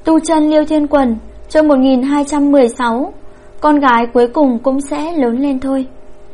Tu chân Liêu Thiên Quần, chương 1216. Con gái cuối cùng cũng sẽ lớn lên thôi.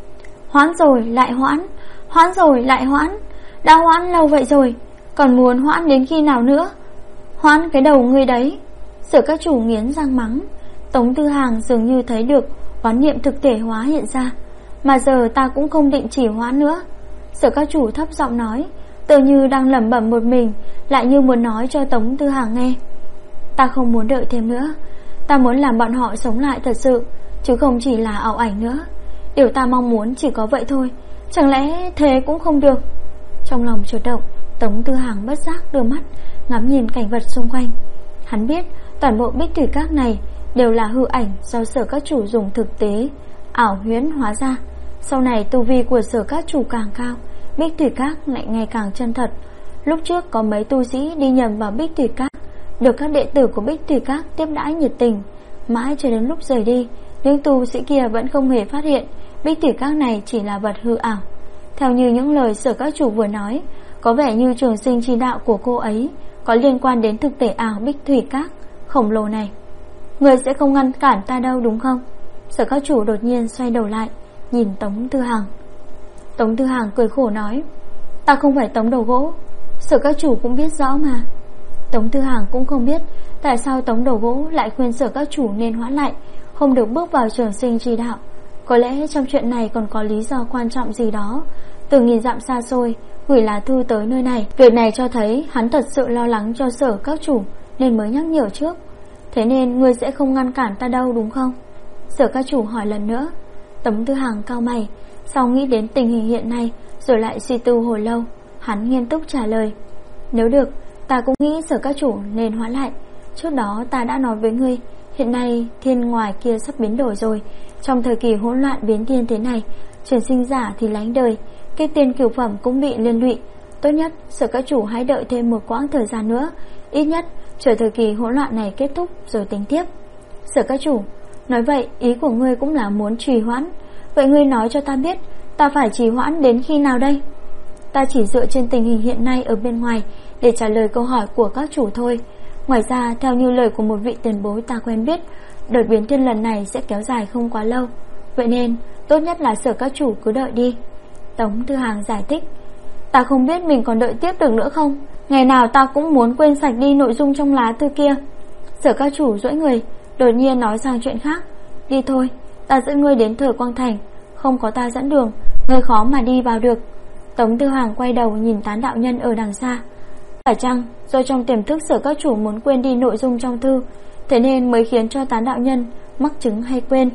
Hoãn rồi lại hoãn, hoãn rồi lại hoãn. Đã hoãn lâu vậy rồi, còn muốn hoãn đến khi nào nữa? Hoãn cái đầu ngươi đấy. Sở các chủ nghiến răng mắng. Tống Tư Hàng dường như thấy được oán niệm thực thể hóa hiện ra. Mà giờ ta cũng không định chỉ hoãn nữa. Sở các chủ thấp giọng nói, tự như đang lẩm bẩm một mình, lại như muốn nói cho Tống Tư Hàng nghe. Ta không muốn đợi thêm nữa. Ta muốn làm bọn họ sống lại thật sự, chứ không chỉ là ảo ảnh nữa. Điều ta mong muốn chỉ có vậy thôi. Chẳng lẽ thế cũng không được? Trong lòng chợt động, Tống Tư Hàng bất giác đưa mắt ngắm nhìn cảnh vật xung quanh. Hắn biết toàn bộ Bích Thủy Các này đều là hư ảnh do Sở các chủ dùng thực tế ảo huyễn hóa ra. Sau này tu vi của Sở các chủ càng cao, Bích Thủy Các lại ngày càng chân thật. Lúc trước có mấy tu sĩ đi nhầm vào Bích Thủy Các, được các đệ tử của Bích Thủy Các tiếp đãi nhiệt tình. Mãi cho đến lúc rời đi, những tu sĩ kia vẫn không hề phát hiện Bích Thủy Các này chỉ là vật hư ảo. Theo như những lời Sở các chủ vừa nói, có vẻ như trường sinh chi đạo của cô ấy có liên quan đến thực thể ảo Bích Thủy Các khổng lồ này. Người sẽ không ngăn cản ta đâu đúng không? Sở các chủ đột nhiên xoay đầu lại, nhìn Tống Tư Hàng. Tống Tư Hàng cười khổ nói, ta không phải Tống đầu gỗ. Sở các chủ cũng biết rõ mà. Tống Tư Hàng cũng không biết tại sao Tống đầu gỗ lại khuyên Sở các chủ nên hoãn lại, không được bước vào trường sinh chi đạo. Có lẽ trong chuyện này còn có lý do quan trọng gì đó. Từ nghìn dặm xa xôi gửi lá thư tới nơi này, việc này cho thấy hắn thật sự lo lắng cho Sở các chủ nên mới nhắc nhở trước. Thế nên ngươi sẽ không ngăn cản ta đâu đúng không? Sở các chủ hỏi lần nữa. Tống Tư Hàng cau mày, sau nghĩ đến tình hình hiện nay rồi lại suy tư hồi lâu. Hắn nghiêm túc trả lời, nếu được, ta cũng nghĩ Sở các chủ nên hoãn lại. Trước đó ta đã nói với ngươi, hiện nay thiên ngoài kia sắp biến đổi rồi. Trong thời kỳ hỗn loạn biến thiên thế này, trường sinh giả thì lánh đời, cái tiên cửu phẩm cũng bị liên lụy. Tốt nhất Sở các chủ hãy đợi thêm một quãng thời gian nữa, ít nhất chờ thời kỳ hỗn loạn này kết thúc rồi tính tiếp. Sở các chủ, nói vậy ý của ngươi cũng là muốn trì hoãn. Vậy ngươi nói cho ta biết, ta phải trì hoãn đến khi nào đây? Ta chỉ dựa trên tình hình hiện nay ở bên ngoài để trả lời câu hỏi của các chủ thôi. Ngoài ra, theo như lời của một vị tiền bối ta quen biết, đợt biến thiên lần này sẽ kéo dài không quá lâu. Vậy nên tốt nhất là Sở các chủ cứ đợi đi. Tống Tư Hàng giải thích, ta không biết mình còn đợi tiếp được nữa không. Ngày nào ta cũng muốn quên sạch đi nội dung trong lá thư kia. Sở các chủ duỗi người, đột nhiên nói sang chuyện khác. Đi thôi, ta dẫn ngươi đến Thời Quang Thành. Không có ta dẫn đường, ngươi khó mà đi vào được. Tống Tư Hàng quay đầu nhìn Tán đạo nhân ở đằng xa. Phải chăng do trong tiềm thức Sở các chủ muốn quên đi nội dung trong thư, thế nên mới khiến cho Tán đạo nhân mắc chứng hay quên,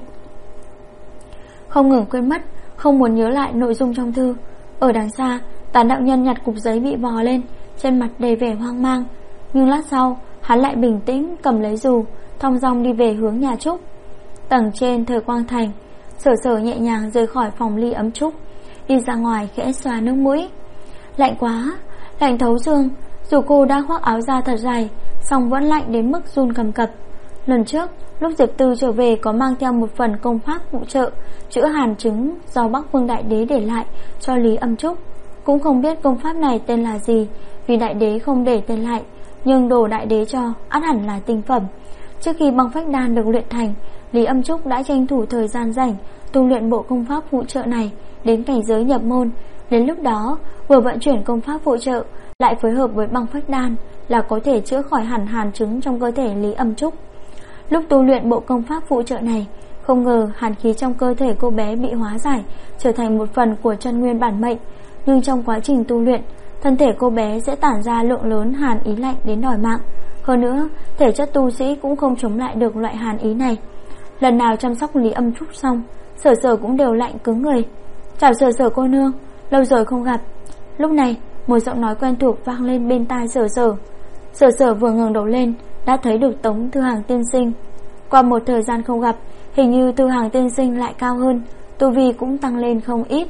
không ngừng quên mất, không muốn nhớ lại nội dung trong thư. Ở đằng xa, Tán đạo nhân nhặt cục giấy bị vò lên, trên mặt đầy vẻ hoang mang. Nhưng lát sau hắn lại bình tĩnh cầm lấy dù, thong dong đi về hướng nhà Trúc. Tầng trên Thời Quang Thành, Sở Sở nhẹ nhàng rời khỏi phòng ly ấm Trúc, đi ra ngoài khẽ xoa nước mũi. Lạnh quá, lạnh thấu xương. Dù cô đã khoác áo da thật dày, song vẫn lạnh đến mức run cầm cập. Lần trước lúc Diệp Tư trở về có mang theo một phần công pháp phụ trợ chữa hàn chứng do Bắc Vương Đại Đế để lại cho Lý Âm Trúc. Cũng không biết công pháp này tên là gì, vì Đại Đế không để tên lại, nhưng đồ Đại Đế cho ắt hẳn là tinh phẩm. Trước khi băng phách đan được luyện thành, Lý Âm Trúc đã tranh thủ thời gian rảnh tu luyện bộ công pháp phụ trợ này đến cảnh giới nhập môn. Đến lúc đó vừa vận chuyển công pháp phụ trợ lại phối hợp với băng phách đan là có thể chữa khỏi hẳn hàn chứng trong cơ thể Lý Âm Trúc. Lúc tu luyện bộ công pháp phụ trợ này, không ngờ hàn khí trong cơ thể cô bé bị hóa giải, trở thành một phần của chân nguyên bản mệnh. Nhưng trong quá trình tu luyện, thân thể cô bé sẽ tản ra lượng lớn hàn ý lạnh đến đòi mạng. Hơn nữa, thể chất tu sĩ cũng không chống lại được loại hàn ý này. Lần nào chăm sóc Lý Âm Trúc xong, Sở Sở cũng đều lạnh cứng người. Chào Sở Sở cô nương, lâu rồi không gặp. Lúc này một giọng nói quen thuộc vang lên bên tai Sở Sở. Sở Sở vừa ngẩng đầu lên đã thấy được Tống Tư Hàng tiên sinh. Qua một thời gian không gặp, hình như Tư Hàng tiên sinh lại cao hơn, tu vi cũng tăng lên không ít.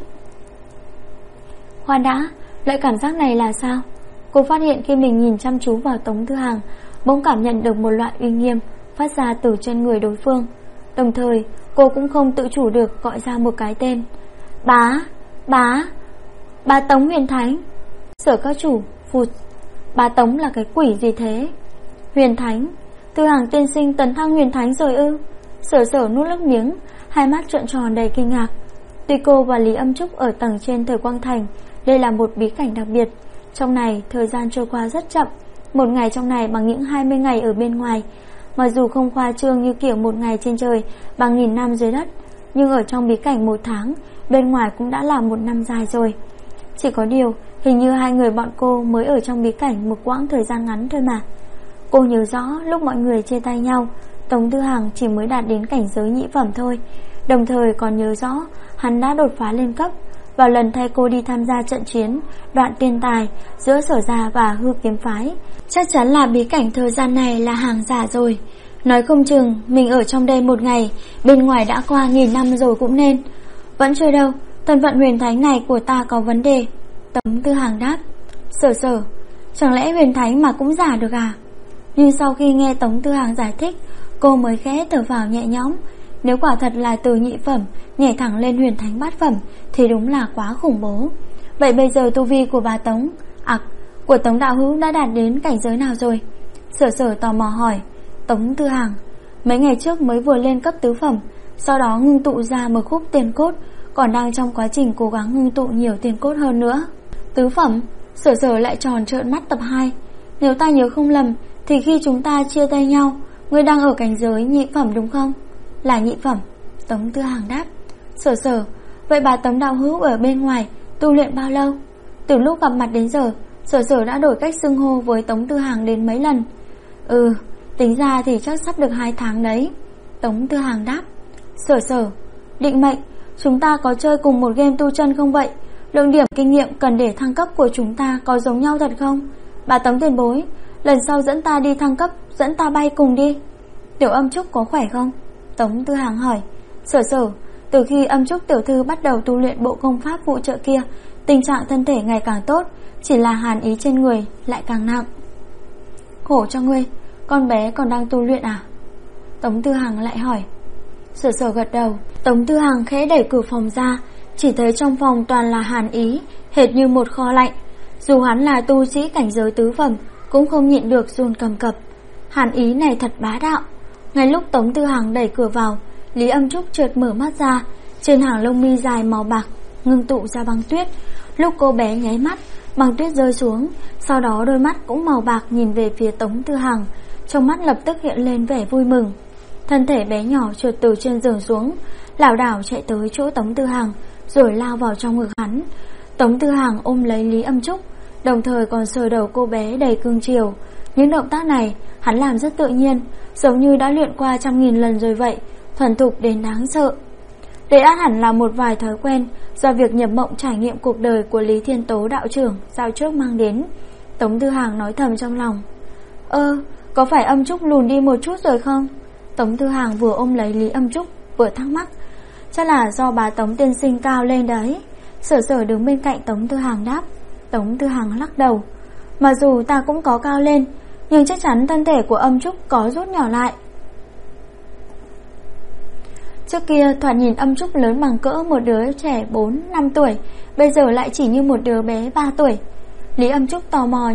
Khoan đã, loại cảm giác này là sao? Cô phát hiện khi mình nhìn chăm chú vào Tống Tư Hàng, bỗng cảm nhận được một loại uy nghiêm phát ra từ trên người đối phương. Đồng thời cô cũng không tự chủ được gọi ra một cái tên. Bá Tống Huyền Thánh. Sở các chủ phụt, bá Tống là cái quỷ gì thế? Huyền Thánh, Thư Hằng tiên sinh tấn thăng huyền thánh rồi ư? Sở Sở nuốt nước miếng, hai mắt trợn tròn đầy kinh ngạc. Tuy cô và Lý Âm Trúc ở tầng trên Thời Quang Thành, đây là một bí cảnh đặc biệt. Trong này thời gian trôi qua rất chậm, một ngày trong này bằng những 20 ngày ở bên ngoài. Mặc dù không khoa trương như kiểu một ngày trên trời bằng 1000 năm dưới đất, nhưng ở trong bí cảnh 1 tháng, bên ngoài cũng đã là 1 năm dài rồi. Chỉ có điều, hình như hai người bọn cô mới ở trong bí cảnh một quãng thời gian ngắn thôi mà. Cô nhớ rõ lúc mọi người chia tay nhau, Tống Tư Hằng chỉ mới đạt đến cảnh giới nhị phẩm thôi. Đồng thời còn nhớ rõ hắn đã đột phá lên cấp vào lần thay cô đi tham gia trận chiến Đoạn Tiên Tài giữa Sở Gia và Hư Kiếm Phái. Chắc chắn là bí cảnh thời gian này là hàng giả rồi. Nói không chừng mình ở trong đây 1 ngày, bên ngoài đã qua 1000 năm rồi cũng nên. Vẫn chưa đâu, thân phận huyền thánh này của ta có vấn đề. Tống Tư Hằng đáp. Sở Sở, chẳng lẽ huyền thánh mà cũng giả được à? Nhưng sau khi nghe Tống Tư Hằng giải thích, cô mới khẽ thở phào nhẹ nhõm. Nếu quả thật là từ nhị phẩm nhảy thẳng lên huyền thánh bát phẩm thì đúng là quá khủng bố. Vậy bây giờ tu vi của bà Tống, của Tống đạo hữu đã đạt đến cảnh giới nào rồi? Sở Sở tò mò hỏi. Tống Tư Hằng, mấy ngày trước mới vừa lên cấp tứ phẩm, sau đó ngưng tụ ra một khúc tiền cốt, còn đang trong quá trình cố gắng ngưng tụ nhiều tiền cốt hơn nữa. Tứ phẩm? Sở Sở lại tròn trợn mắt tập 2. Nếu ta nhớ không lầm thì khi chúng ta chia tay nhau, ngươi đang ở cảnh giới nhị phẩm đúng không? Là nhị phẩm, Tống Tư Hằng đáp. Sở Sở, vậy bà Tống đạo hữu ở bên ngoài tu luyện bao lâu? Từ lúc gặp mặt đến giờ, Sở Sở đã đổi cách xưng hô với Tống Tư Hằng đến mấy lần. Tính ra thì chắc sắp được 2 tháng đấy, Tống Tư Hằng đáp. Sở Sở, định mệnh, chúng ta có chơi cùng một game tu chân không vậy? Lượng điểm kinh nghiệm cần để thăng cấp của chúng ta có giống nhau thật không? Bà Tống tiền bối, lần sau dẫn ta đi thăng cấp, dẫn ta bay cùng đi. Tiểu Âm Trúc có khỏe không? Tống Tư Hằng hỏi. Sở Sở, từ khi Âm Trúc tiểu thư bắt đầu tu luyện bộ công pháp phụ trợ kia, tình trạng thân thể ngày càng tốt, chỉ là hàn ý trên người lại càng nặng. Khổ cho ngươi, con bé còn đang tu luyện à? Tống Tư Hằng lại hỏi. Sở Sở gật đầu. Tống Tư Hằng khẽ đẩy cửa phòng ra, chỉ thấy trong phòng toàn là hàn ý, hệt như một kho lạnh. Dù hắn là tu sĩ cảnh giới tứ phẩm cũng không nhịn được run cầm cập. Hàn ý này thật bá đạo. Ngay lúc Tống Tư Hằng đẩy cửa vào, Lý Âm Trúc chợt mở mắt ra, trên hàng lông mi dài màu bạc ngưng tụ ra băng tuyết. Lúc cô bé nháy mắt, băng tuyết rơi xuống, sau đó đôi mắt cũng màu bạc nhìn về phía Tống Tư Hằng, trong mắt lập tức hiện lên vẻ vui mừng. Thân thể bé nhỏ trượt từ trên giường xuống, lảo đảo chạy tới chỗ Tống Tư Hằng, rồi lao vào trong ngực hắn. Tống Tư Hằng ôm lấy Lý Âm Trúc, đồng thời còn sờ đầu cô bé đầy cưng chiều. Những động tác này hắn làm rất tự nhiên, giống như đã luyện qua 100.000 lần rồi vậy, thuần thục đến đáng sợ. Đây ắt hẳn là một vài thói quen do việc nhập mộng trải nghiệm cuộc đời của Lý Thiên Tố đạo trưởng dạo trước mang đến. Tống Tư Hằng nói thầm trong lòng. Có phải Âm Trúc lùn đi một chút rồi không? Tống Tư Hằng vừa ôm lấy Lý Âm Trúc vừa thắc mắc. Chắc là do bà Tống tiên sinh cao lên đấy. Sở Sở đứng bên cạnh Tống Tư Hằng đáp. Tống Tư Hằng lắc đầu. Mặc dù ta cũng có cao lên, nhưng chắc chắn thân thể của Âm Trúc có rút nhỏ lại. Trước kia thoạt nhìn Âm Trúc lớn bằng cỡ một đứa trẻ 4-5 tuổi, bây giờ lại chỉ như một đứa bé 3 tuổi. Lý Âm Trúc tò mò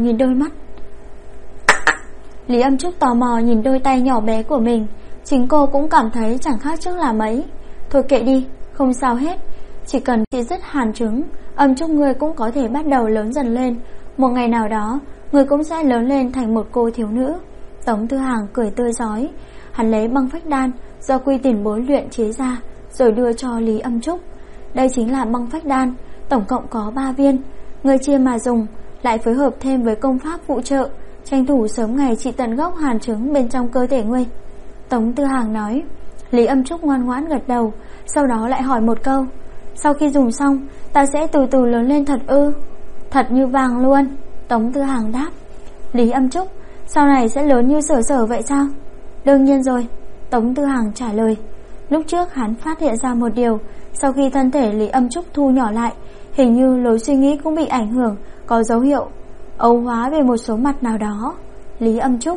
nhìn đôi tay nhỏ bé của mình. Chính cô cũng cảm thấy chẳng khác trước là mấy. Thôi kệ đi, không sao hết. Chỉ cần chị dứt hàn chứng, Âm Trúc ngươi cũng có thể bắt đầu lớn dần lên. Một ngày nào đó, ngươi cũng sẽ lớn lên thành một cô thiếu nữ. Tống Tư Hằng cười tươi rói. Hắn lấy băng phách đan do Quy tiền bối luyện chế ra, rồi đưa cho Lý Âm Trúc. Đây chính là băng phách đan, tổng cộng có 3 viên. Ngươi chia mà dùng, lại phối hợp thêm với công pháp phụ trợ, tranh thủ sớm ngày trị tận gốc hàn chứng bên trong cơ thể ngươi. Tống Tư Hằng nói. Lý Âm Trúc ngoan ngoãn gật đầu, sau đó lại hỏi một câu. Sau khi dùng xong, ta sẽ từ từ lớn lên thật ư? Thật như vàng luôn, Tống Tư Hằng đáp. Lý Âm Trúc, sau này sẽ lớn như Sở Sở vậy sao? Đương nhiên rồi, Tống Tư Hằng trả lời. Lúc trước hắn phát hiện ra một điều, sau khi thân thể Lý Âm Trúc thu nhỏ lại, hình như lối suy nghĩ cũng bị ảnh hưởng, có dấu hiệu ấu hóa về một số mặt nào đó. Lý Âm Trúc.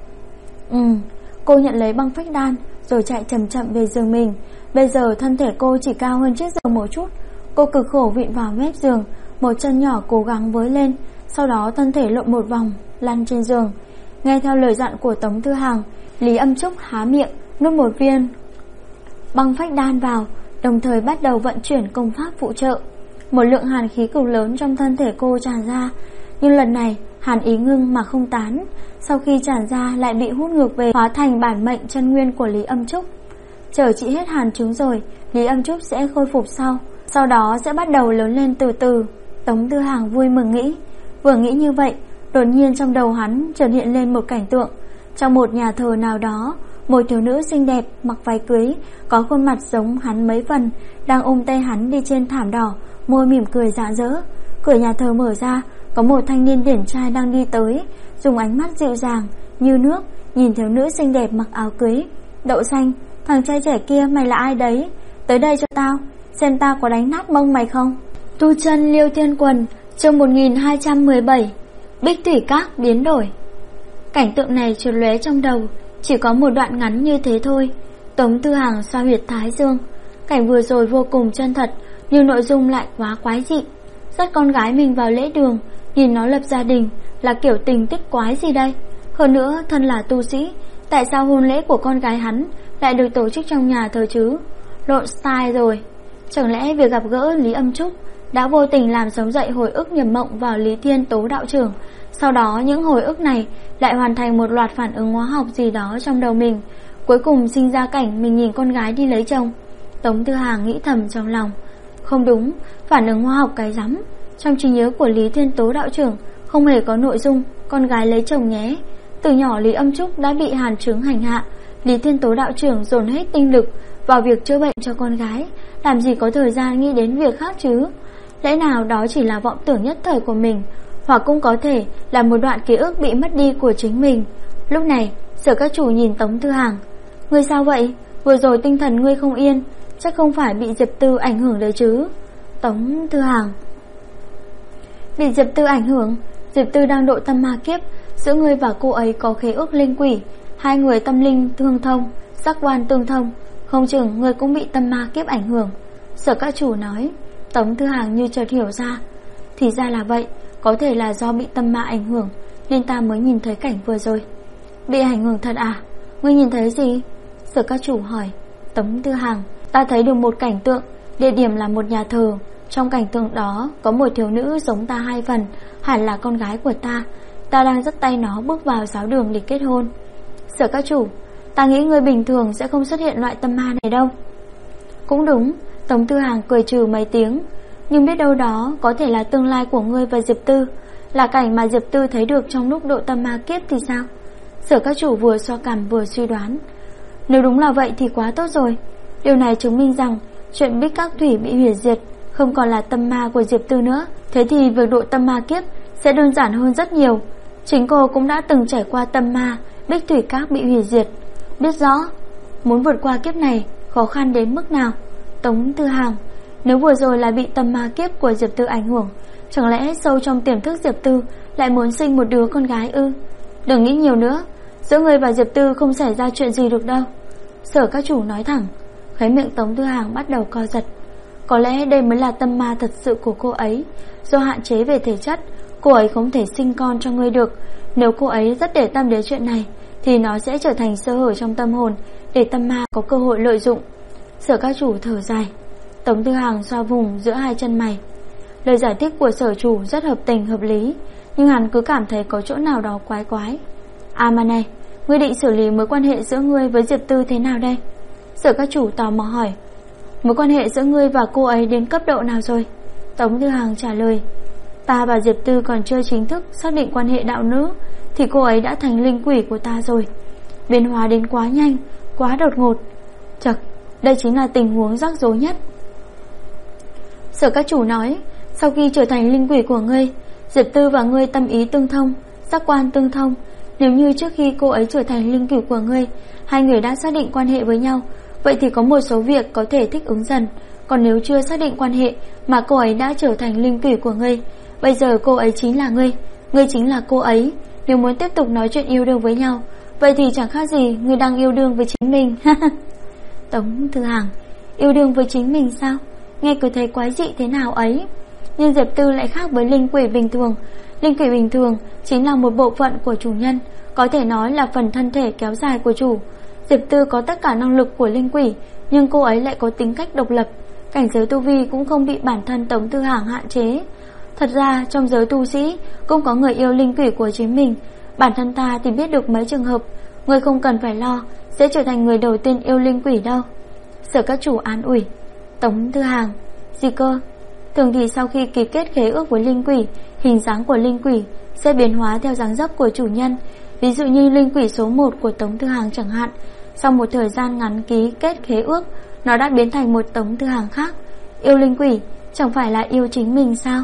Cô nhận lấy băng phách đan rồi chạy chậm chậm về giường mình. Bây giờ thân thể cô chỉ cao hơn chiếc giường một chút. Cô cực khổ vịn vào mép giường, một chân nhỏ cố gắng với lên, sau đó thân thể lộn một vòng lăn trên giường. Nghe theo lời dặn của Tống Tư Hằng, Lý Âm Trúc há miệng nuốt một viên băng phách đan vào, đồng thời bắt đầu vận chuyển công pháp phụ trợ. Một lượng hàn khí cực lớn trong thân thể cô tràn ra, nhưng lần này hàn ý ngưng mà không tán, sau khi tràn ra lại bị hút ngược về, hóa thành bản mệnh chân nguyên của Lý Âm Trúc. Chờ trị hết hàn chứng rồi, Lý Âm Trúc sẽ khôi phục sau đó sẽ bắt đầu lớn lên từ từ. Tống Tư Hàng vui mừng nghĩ. Vừa nghĩ như vậy, đột nhiên trong đầu hắn chợt hiện lên một cảnh tượng. Trong một nhà thờ nào đó, một thiếu nữ xinh đẹp mặc váy cưới, có khuôn mặt giống hắn mấy phần, đang ôm tay hắn đi trên thảm đỏ, môi mỉm cười rạng rỡ. Cửa nhà thờ mở ra, có một thanh niên điển trai đang đi tới, dùng ánh mắt dịu dàng như nước nhìn thiếu nữ xinh đẹp mặc áo cưới. Đậu xanh, thằng trai trẻ kia mày là ai đấy? Tới đây cho tao, xem tao có đánh nát mông mày không. Tu chân Liêu Thiên Quần, chương 1217. Bích Thủy Các biến đổi. Cảnh tượng này chợt lóe trong đầu, chỉ có một đoạn ngắn như thế thôi. Tống Tư Hàng xoa huyệt thái dương. Cảnh vừa rồi vô cùng chân thật, nhưng nội dung lại quá quái dị. Dắt con gái mình vào lễ đường, nhìn nó lập gia đình, là kiểu tình tích quái gì đây? Hơn nữa, thân là tu sĩ, tại sao hôn lễ của con gái hắn lại được tổ chức trong nhà thờ chứ? Lộn style rồi. Chẳng lẽ việc gặp gỡ Lý Âm Trúc đã vô tình làm sống dậy hồi ức nhập mộng vào Lý Thiên Tố đạo trưởng, sau đó những hồi ức này lại hoàn thành một loạt phản ứng hóa học gì đó trong đầu mình, cuối cùng sinh ra cảnh mình nhìn con gái đi lấy chồng. Tống Tư Hàng nghĩ thầm trong lòng. Không đúng, phản ứng hóa học cái rắm. Trong trí nhớ của Lý Thiên Tố đạo trưởng không hề có nội dung con gái lấy chồng nhé. Từ nhỏ Lý Âm Trúc đã bị hàn chứng hành hạ, Lý Thiên Tố đạo trưởng dồn hết tinh lực vào việc chữa bệnh cho con gái, làm gì có thời gian nghĩ đến việc khác chứ? Lẽ nào đó chỉ là vọng tưởng nhất thời của mình, hoặc cũng có thể là một đoạn ký ức bị mất đi của chính mình. Lúc này Sở Các Chủ nhìn Tống Tư Hàng. Ngươi sao vậy? Vừa rồi tinh thần ngươi không yên, chắc không phải bị Diệp Tư ảnh hưởng đấy chứ? Tống Tư Hàng. Bị Diệp Tư ảnh hưởng? Diệp Tư đang độ tâm ma kiếp, giữa ngươi và cô ấy có khế ước linh quỷ, hai người tâm linh tương thông, giác quan tương thông, không chừng ngươi cũng bị tâm ma kiếp ảnh hưởng. Sở Các Chủ nói. Tống Tư Hàng như chợt hiểu ra. Thì ra là vậy, có thể là do bị tâm ma ảnh hưởng nên ta mới nhìn thấy cảnh vừa rồi. Bị ảnh hưởng thật à? Ngươi nhìn thấy gì? Sở Các Chủ hỏi. Tống Tư Hàng. Ta thấy được một cảnh tượng, địa điểm là một nhà thờ. Trong cảnh tượng đó có một thiếu nữ giống ta hai phần, hẳn là con gái của ta. Ta đang dắt tay nó bước vào giáo đường để kết hôn. Sở Các Chủ. Ta nghĩ người bình thường sẽ không xuất hiện loại tâm ma này đâu. Cũng đúng. Tống Tư Hàng cười trừ mấy tiếng. Nhưng biết đâu đó có thể là tương lai của ngươi và Diệp Tư, là cảnh mà Diệp Tư thấy được trong lúc độ tâm ma kiếp thì sao? Sở Các Chủ vừa xoa cằm vừa suy đoán. Nếu đúng là vậy thì quá tốt rồi. Điều này chứng minh rằng chuyện Bích Các Thủy bị hủy diệt không còn là tâm ma của Diệp Tư nữa. Thế thì việc độ tâm ma kiếp sẽ đơn giản hơn rất nhiều. Chính cô cũng đã từng trải qua tâm ma Bích Thủy Các bị hủy diệt, biết rõ muốn vượt qua kiếp này khó khăn đến mức nào. Tống Tư Hàng. Nếu vừa rồi là bị tâm ma kiếp của Diệp Tư ảnh hưởng, chẳng lẽ sâu trong tiềm thức Diệp Tư lại muốn sinh một đứa con gái ư? Đừng nghĩ nhiều nữa, giữa người và Diệp Tư không xảy ra chuyện gì được đâu. Sở Các Chủ nói thẳng. Khóe miệng Tống Tư Hàng bắt đầu co giật. Có lẽ đây mới là tâm ma thật sự của cô ấy. Do hạn chế về thể chất, cô ấy không thể sinh con cho ngươi được. Nếu cô ấy rất để tâm đến chuyện này thì nó sẽ trở thành sơ hở trong tâm hồn để tâm ma có cơ hội lợi dụng. Sở Các Chủ thở dài. Tống Tư Hàng xoa vùng giữa hai chân mày. Lời giải thích của Sở Chủ rất hợp tình hợp lý, nhưng hắn cứ cảm thấy có chỗ nào đó quái quái. À mà này, ngươi định xử lý mối quan hệ giữa ngươi với Diệp Tư thế nào đây? Sở Các Chủ tò mò hỏi. Mối quan hệ giữa ngươi và cô ấy đến cấp độ nào rồi? Tống Tư Hàng trả lời. Ta và Diệp Tư còn chưa chính thức xác định quan hệ đạo nữ thì cô ấy đã thành linh quỷ của ta rồi. Biến hóa đến quá nhanh, quá đột ngột. Chật, đây chính là tình huống rắc rối nhất. Sở Các Chủ nói. Sau khi trở thành linh quỷ của ngươi, Diệp Tư và ngươi tâm ý tương thông, giác quan tương thông. Nếu như trước khi cô ấy trở thành linh quỷ của ngươi, hai người đã xác định quan hệ với nhau, vậy thì có một số việc có thể thích ứng dần. Còn nếu chưa xác định quan hệ mà cô ấy đã trở thành linh quỷ của ngươi, bây giờ cô ấy chính là ngươi, ngươi chính là cô ấy. Nếu muốn tiếp tục nói chuyện yêu đương với nhau, vậy thì chẳng khác gì ngươi đang yêu đương với chính mình. Tống Tư Hàng. Yêu đương với chính mình sao? Nghe cứ thấy quái dị thế nào ấy. Nhưng Diệp Tư lại khác với linh quỷ bình thường. Linh quỷ bình thường chính là một bộ phận của chủ nhân, có thể nói là phần thân thể kéo dài của chủ. Diệp Tư có tất cả năng lực của linh quỷ, nhưng cô ấy lại có tính cách độc lập. Cảnh giới tu vi cũng không bị bản thân Tống Tư Hằng hạn chế. Thật ra trong giới tu sĩ cũng có người yêu linh quỷ của chính mình. Bản thân ta thì biết được mấy trường hợp. Người không cần phải lo, sẽ trở thành người đầu tiên yêu linh quỷ đâu. Sở các chủ an ủi. Tống Tư Hằng: gì cơ? Thường thì sau khi ký kết khế ước với linh quỷ, hình dáng của linh quỷ sẽ biến hóa theo dáng dấp của chủ nhân. Ví dụ như linh quỷ số 1 của Tống Tư Hằng chẳng hạn, sau một thời gian ngắn ký kết khế ước, nó đã biến thành một Tống Tư Hằng khác. Yêu linh quỷ chẳng phải là yêu chính mình sao?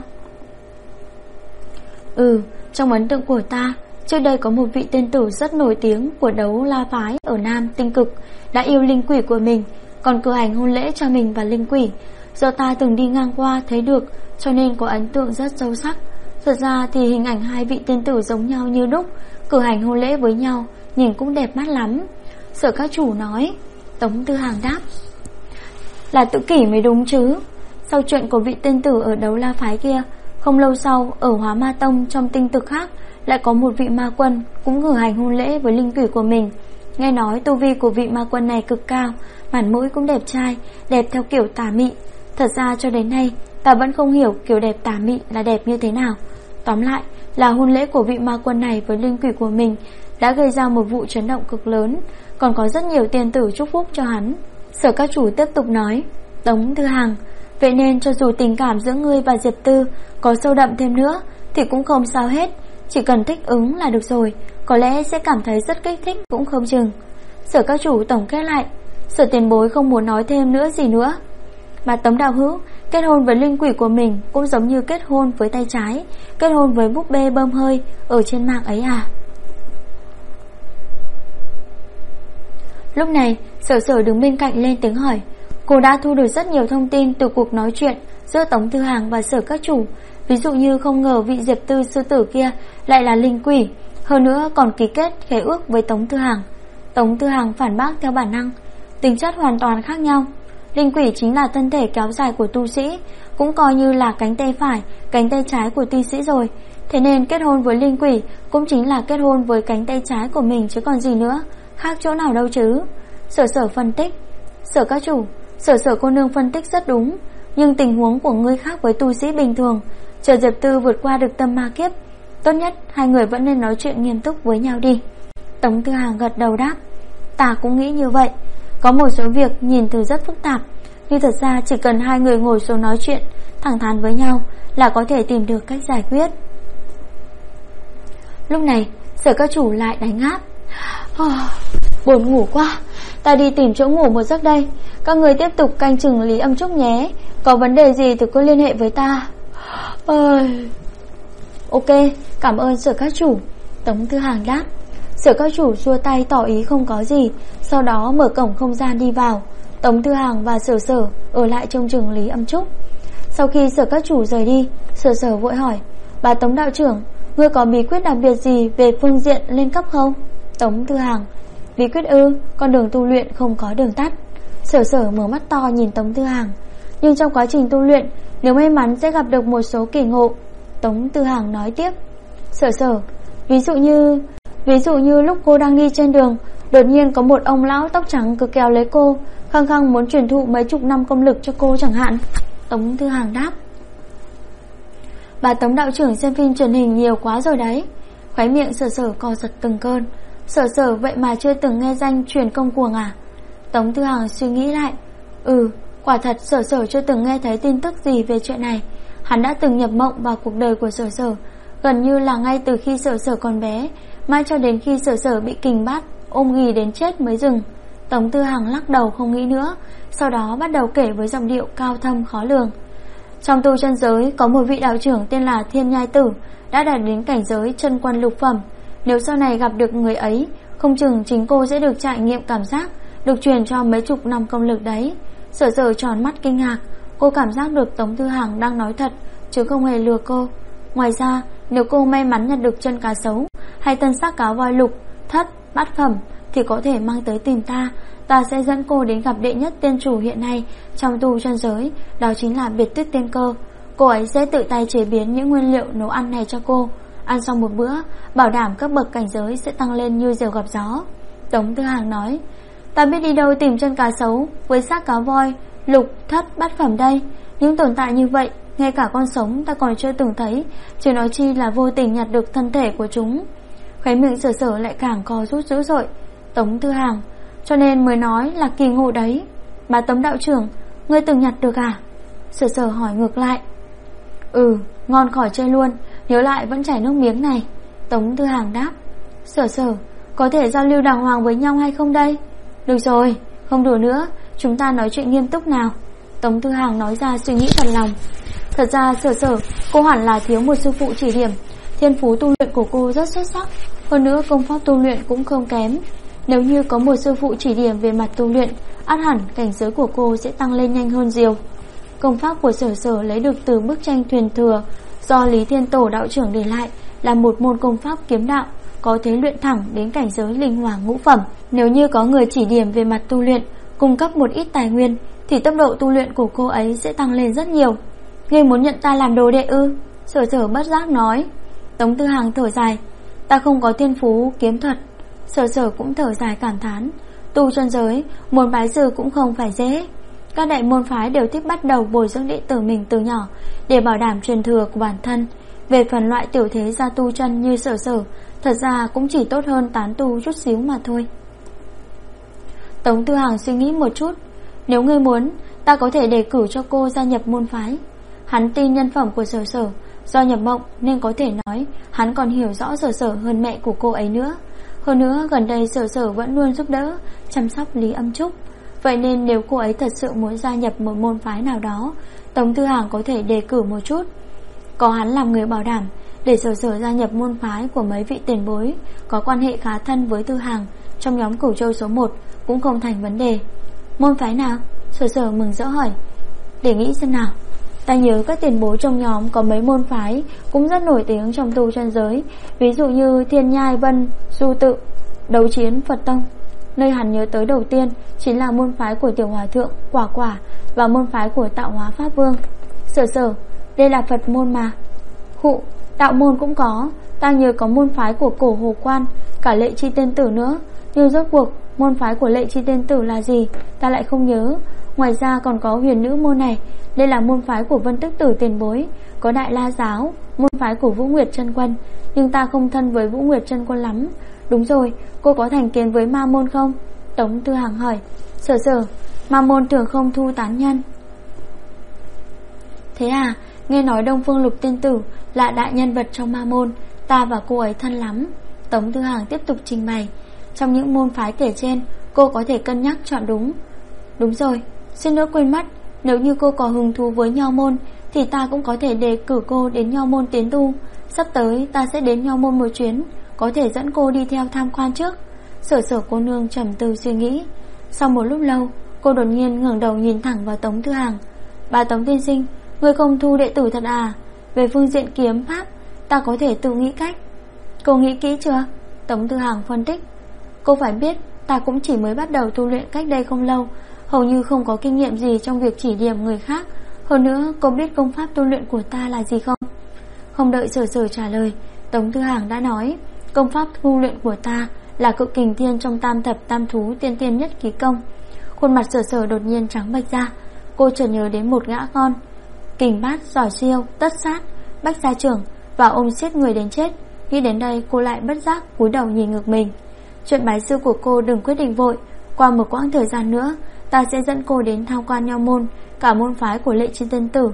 Trong ấn tượng của ta, trước đây có một vị tiên tử rất nổi tiếng của đấu la phái ở Nam Tinh Cực đã yêu linh quỷ của mình, còn cử hành hôn lễ cho mình và linh quỷ. Do ta từng đi ngang qua thấy được, cho nên có ấn tượng rất sâu sắc. Thật ra thì hình ảnh hai vị tiên tử giống nhau như đúc, cử hành hôn lễ với nhau, nhìn cũng đẹp mắt lắm. Sở các chủ nói. Tống Tư Hằng đáp. Là tự kỷ mới đúng chứ. Sau chuyện của vị tiên tử ở đấu la phái kia, không lâu sau ở Hóa Ma Tông trong tinh cực khác lại có một vị ma quân cũng cử hành hôn lễ với linh quỷ của mình. Nghe nói tu vi của vị ma quân này cực cao, mặt mũi cũng đẹp trai, đẹp theo kiểu tà mị. Thật ra cho đến nay ta vẫn không hiểu kiểu đẹp tà mị là đẹp như thế nào. Tóm lại là hôn lễ của vị ma quân này với linh quỷ của mình đã gây ra một vụ chấn động cực lớn, còn có rất nhiều tiên tử chúc phúc cho hắn. Sở các chủ tiếp tục nói. Tống Tư Hằng: vậy nên cho dù tình cảm giữa ngươi và Diệp Tư có sâu đậm thêm nữa thì cũng không sao hết, chỉ cần thích ứng là được rồi, có lẽ sẽ cảm thấy rất kích thích cũng không chừng. Sở các chủ tổng kết lại. Sở tiền bối không muốn nói thêm nữa gì nữa. Mà Tống đạo hữu, kết hôn với linh quỷ của mình cũng giống như kết hôn với tay trái, kết hôn với búp bê bơm hơi ở trên mạng ấy à? Lúc này Sở đứng bên cạnh lên tiếng hỏi. Cô đã thu được rất nhiều thông tin từ cuộc nói chuyện giữa Tống Tư Hằng và Sở các chủ. Ví dụ như không ngờ vị Diệp Tư sư tử kia lại là linh quỷ, hơn nữa còn ký kết khế ước với Tống Tư Hằng. Tống Tư Hằng phản bác theo bản năng. Tính chất hoàn toàn khác nhau. Linh quỷ chính là thân thể kéo dài của tu sĩ, cũng coi như là cánh tay phải, cánh tay trái của tu sĩ rồi. Thế nên kết hôn với linh quỷ cũng chính là kết hôn với cánh tay trái của mình chứ còn gì nữa, khác chỗ nào đâu chứ. Sở phân tích. Sở các chủ, Sở cô nương phân tích rất đúng, nhưng tình huống của ngươi khác với tu sĩ bình thường. Chờ Diệp Tư vượt qua được tâm ma kiếp, tốt nhất hai người vẫn nên nói chuyện nghiêm túc với nhau đi. Tống Tư Hằng gật đầu đáp. Ta cũng nghĩ như vậy. Có một số việc nhìn từ rất phức tạp, nhưng thật ra chỉ cần hai người ngồi xuống nói chuyện thẳng thắn với nhau là có thể tìm được cách giải quyết. Lúc này Sở các chủ lại đánh áp. Buồn ngủ quá, ta đi tìm chỗ ngủ một giấc đây. Các người tiếp tục canh chừng Lý Âm Trúc nhé, có vấn đề gì thì cứ liên hệ với ta. Ok, cảm ơn Sở các chủ. Tống Tư Hằng đáp. Sở các chủ xua tay tỏ ý không có gì, sau đó mở cổng không gian đi vào. Tống Tư Hằng và Sở ở lại trông chừng Lý Âm Trúc. Sau khi Sở các chủ rời đi, Sở vội hỏi. Bà Tống đạo trưởng, ngươi có bí quyết đặc biệt gì về phương diện lên cấp không? Tống Tư Hằng: bí quyết ư? Con đường tu luyện không có đường tắt. Sở mở mắt to nhìn Tống Tư Hằng. Nhưng trong quá trình tu luyện, nếu may mắn sẽ gặp được một số kỳ ngộ. Tống Tư Hằng nói tiếp. Sở, ví dụ như lúc cô đang đi trên đường, đột nhiên có một ông lão tóc trắng cứ kéo lấy cô, khăng khăng muốn truyền thụ mấy chục năm công lực cho cô chẳng hạn. Tống Tư Hằng đáp. Bà Tống đạo trưởng xem phim truyền hình nhiều quá rồi đấy. Khóe miệng Sở co giật từng cơn. Sở vậy mà chưa từng nghe danh truyền công cuồng à? Tống Tư Hằng suy nghĩ lại. Quả thật Sở chưa từng nghe thấy tin tức gì về chuyện này. Hắn đã từng nhập mộng vào cuộc đời của Sở, gần như là ngay từ khi Sở còn bé, mãi cho đến khi Sở bị kình bát ôm ghì đến chết mới dừng. Tống Tư Hằng lắc đầu không nghĩ nữa, sau đó bắt đầu kể với giọng điệu cao thâm khó lường. Trong tu chân giới có một vị đạo trưởng tên là Thiên Nhai Tử, đã đạt đến cảnh giới chân quân lục phẩm. Nếu sau này gặp được người ấy, không chừng chính cô sẽ được trải nghiệm cảm giác được truyền cho mấy chục năm công lực đấy. Sở tròn mắt kinh ngạc. Cô cảm giác được Tống Tư Hằng đang nói thật, chứ không hề lừa cô. Ngoài ra, nếu cô may mắn nhặt được chân cá sấu hay tân xác cá voi lục, thất, bát phẩm thì có thể mang tới tìm ta. Ta sẽ dẫn cô đến gặp đệ nhất tiên chủ hiện nay trong tu chân giới, đó chính là Biệt Tuyết Tiên Cơ. Cô ấy sẽ tự tay chế biến những nguyên liệu nấu ăn này cho cô. Ăn xong một bữa, bảo đảm các bậc cảnh giới sẽ tăng lên như diều gặp gió. Tống Tư Hàng nói, ta biết đi đâu tìm chân cá sấu với xác cá voi, lục, thất, bát phẩm đây. Những tồn tại như vậy, ngay cả con sống ta còn chưa từng thấy, chứ nói chi là vô tình nhặt được thân thể của chúng. Khóe miệng Sở Sở lại càng co rút dữ dội. Tống Tư Hàng, cho nên mới nói là kỳ ngộ đấy. Bà Tống đạo trưởng, ngươi từng nhặt được à? Sở Sở hỏi ngược lại. Ngon khỏi chơi luôn, nhớ lại vẫn chảy nước miếng này. Tống Tư Hàng đáp. Sở Sở, có thể giao lưu đàng hoàng với nhau hay không đây? Được rồi, không đùa nữa, chúng ta nói chuyện nghiêm túc nào. Tống Tư Hàng nói ra suy nghĩ thật lòng. Thật ra Sở Sở, cô hẳn là thiếu một sư phụ chỉ điểm. Thiên phú tu luyện của cô rất xuất sắc, hơn nữa công pháp tu luyện cũng không kém. Nếu như có một sư phụ chỉ điểm về mặt tu luyện, ắt hẳn cảnh giới của cô sẽ tăng lên nhanh hơn diều. Công pháp của Sở Sở lấy được từ bức tranh truyền thừa do Lý Thiên Tổ đạo trưởng để lại, là một môn công pháp kiếm đạo, có thế luyện thẳng đến cảnh giới linh hoàng ngũ phẩm. Nếu như có người chỉ điểm về mặt tu luyện, cung cấp một ít tài nguyên, thì tốc độ tu luyện của cô ấy sẽ tăng lên rất nhiều. Ngươi muốn nhận ta làm đồ đệ ư? Sở Sở bất giác nói. Tống Tư Hàng thở dài, ta không có thiên phú kiếm thuật. Sở Sở cũng thở dài cảm thán, tu chân giới, môn phái sư cũng không phải dễ. Các đại môn phái đều thích bắt đầu bồi dưỡng đệ tử mình từ nhỏ, để bảo đảm truyền thừa của bản thân. Về phần loại tiểu thế gia tu chân như Sở Sở, thật ra cũng chỉ tốt hơn tán tu chút xíu mà thôi. Tống Tư Hàng suy nghĩ một chút. Nếu ngươi muốn, ta có thể đề cử cho cô gia nhập môn phái. Hắn tin nhân phẩm của Sở Sở, do nhập mộng nên có thể nói hắn còn hiểu rõ Sở Sở hơn mẹ của cô ấy nữa. Hơn nữa gần đây Sở Sở vẫn luôn giúp đỡ chăm sóc Lý Âm Trúc. Vậy nên nếu cô ấy thật sự muốn gia nhập một môn phái nào đó, Tống Tư Hàng có thể đề cử một chút. Có hắn làm người bảo đảm, để Sở Sở gia nhập môn phái của mấy vị tiền bối có quan hệ khá thân với Tư Hàng trong nhóm Cửu Châu số 1 cũng không thành vấn đề. Môn phái nào? Sở Sở mừng rỡ hỏi. Để nghĩ xem nào. Ta nhớ các tiền bối trong nhóm có mấy môn phái cũng rất nổi tiếng trong tu chân giới, ví dụ như Thiên Nhai Vân, Du Tự, Đấu Chiến, Phật Tông. Nơi hắn nhớ tới đầu tiên chính là môn phái của Tiểu Hòa Thượng, Quả Quả và môn phái của Tạo Hóa Pháp Vương. Sở Sở, đây là Phật môn mà. Hụ, đạo môn cũng có. Ta nhớ có môn phái của Cổ Hồ Quan, cả Lệ Chi Tiên Tử nữa. Nhưng rốt cuộc môn phái của Lệ Chi Tiên Tử là gì ta lại không nhớ. Ngoài ra còn có Huyền Nữ môn này, đây là môn phái của Vân Tức Tử tiền bối. Có Đại La Giáo, môn phái của Vũ Nguyệt Chân Quân, nhưng ta không thân với Vũ Nguyệt Chân Quân lắm. Đúng rồi, cô có thành kiến với ma môn không? Tống Tư Hàng hỏi. Sở Sở, ma môn thường không thu tán nhân. Thế à, nghe nói Đông Phương Lục Tiên Tử là đại nhân vật trong ma môn, ta và cô ấy thân lắm. Tống Tư Hàng tiếp tục trình bày. Trong những môn phái kể trên, cô có thể cân nhắc chọn đúng. Đúng rồi, xin lỗi quên mất, nếu như cô có hứng thú với nho môn thì ta cũng có thể đề cử cô đến nho môn tiến tu. Sắp tới ta sẽ đến nho môn một chuyến, có thể dẫn cô đi theo tham quan trước. Sở Sở cô nương trầm tư suy nghĩ. Sau một lúc lâu, cô đột nhiên ngẩng đầu nhìn thẳng vào Tống Tư Hàng. Bà Tống tiên sinh, người không thu đệ tử thật à? Về phương diện kiếm pháp, ta có thể tự nghĩ cách. Cô nghĩ kỹ chưa? Tống Tư Hàng phân tích. Cô phải biết, ta cũng chỉ mới bắt đầu tu luyện cách đây không lâu, hầu như không có kinh nghiệm gì trong việc chỉ điểm người khác. Hơn nữa, cô biết công pháp tu luyện của ta là gì không? Không đợi Sở Sở trả lời, Tống Tư Hàng đã nói, công pháp tu luyện của ta là Cự Kình Thiên trong Tam Thập Tam Thú tiên tiên nhất ký công. Khuôn mặt Sở Sở đột nhiên trắng bệch ra. Cô chợt nhớ đến một gã con, Kình Bát, Giỏi Siêu, Tất Sát, Bách Gia Trưởng và ôm siết người đến chết. Nghĩ đến đây cô lại bất giác cúi đầu nhìn ngược mình. Chuyện bái sư của cô đừng quyết định vội. Qua một quãng thời gian nữa, ta sẽ dẫn cô đến tham quan nho môn, cả môn phái của Lệ Chi Tiên Tử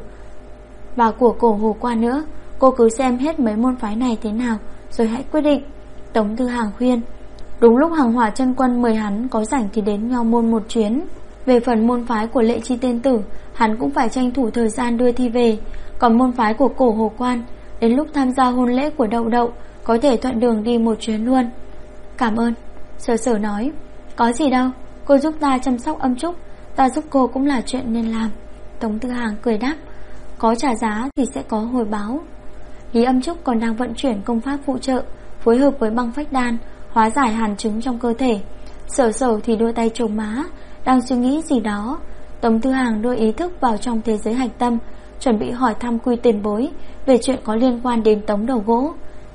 và của Cổ Hồ Quan nữa. Cô cứ xem hết mấy môn phái này thế nào rồi hãy quyết định. Tống Tư Hàng khuyên. Đúng lúc Hàng Hỏa Chân Quân mời hắn có rảnh thì đến nho môn một chuyến. Về phần môn phái của Lệ Chi Tiên Tử, hắn cũng phải tranh thủ thời gian đưa thi về. Còn môn phái của Cổ Hồ Quan, đến lúc tham gia hôn lễ của Đậu Đậu có thể thuận đường đi một chuyến luôn. Cảm ơn, Sở Sở nói. Có gì đâu, cô giúp ta chăm sóc Âm Trúc, ta giúp cô cũng là chuyện nên làm. Tống Tư Hàng cười đáp. Có trả giá thì sẽ có hồi báo. Lý Âm Trúc còn đang vận chuyển công pháp phụ trợ, phối hợp với băng phách đan hóa giải hàn chứng trong cơ thể. Sở Sở thì đôi tay chồng má, đang suy nghĩ gì đó. Tống Tư Hàng đưa ý thức vào trong thế giới hạch tâm, chuẩn bị hỏi thăm Quy tiền bối về chuyện có liên quan đến Tống Đầu Gỗ.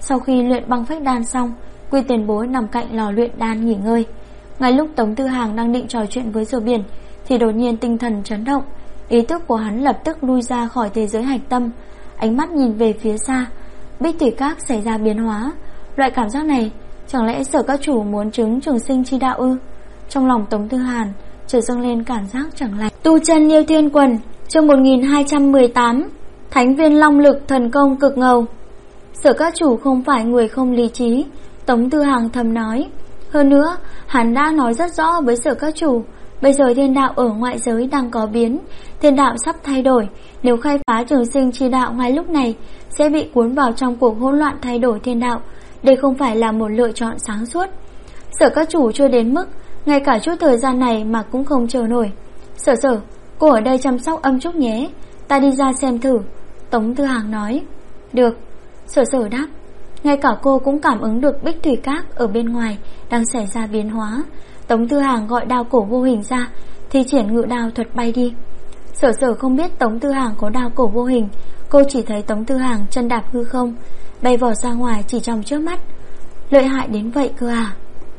Sau khi luyện băng phách đan xong, Quy tiền bối nằm cạnh lò luyện đan nghỉ ngơi. Ngay lúc Tống Tư Hàng đang định trò chuyện với Rùa Biển thì đột nhiên tinh thần chấn động. Ý thức của hắn lập tức lui ra khỏi thế giới hạch tâm, ánh mắt nhìn về phía xa. Bích thủy các xảy ra biến hóa. Loại cảm giác này, chẳng lẽ Sở các chủ muốn chứng trường sinh chi đạo ư? Trong lòng Tống Tư Hàn chợt dâng lên cảm giác chẳng lành. Tu chân Liêu Thiên Quần, chương 1218, Thánh viên long lực thần công cực ngầu. Sở các chủ không phải người không lý trí, Tống Tư Hàng thầm nói. Hơn nữa, hắn đã nói rất rõ với Sở các chủ, bây giờ thiên đạo ở ngoại giới đang có biến, thiên đạo sắp thay đổi, nếu khai phá trường sinh chi đạo ngay lúc này sẽ bị cuốn vào trong cuộc hỗn loạn thay đổi thiên đạo. Đây không phải là một lựa chọn sáng suốt. Sở các chủ chưa đến mức ngay cả chút thời gian này mà cũng không chờ nổi. Sở, cô ở đây chăm sóc âm trúc nhé, ta đi ra xem thử, Tống Tư Hàng nói. Được, Sở đáp. Ngay cả cô cũng cảm ứng được bích thủy các ở bên ngoài đang xảy ra biến hóa. Tống Tư Hàng gọi đao cổ vô hình ra, thi triển ngự đao thuật bay đi. Sở không biết Tống Tư Hàng có đao cổ vô hình, cô chỉ thấy Tống Tư Hàng chân đạp hư không, bay vọt ra ngoài chỉ trong chớp mắt. Lợi hại đến vậy cơ à?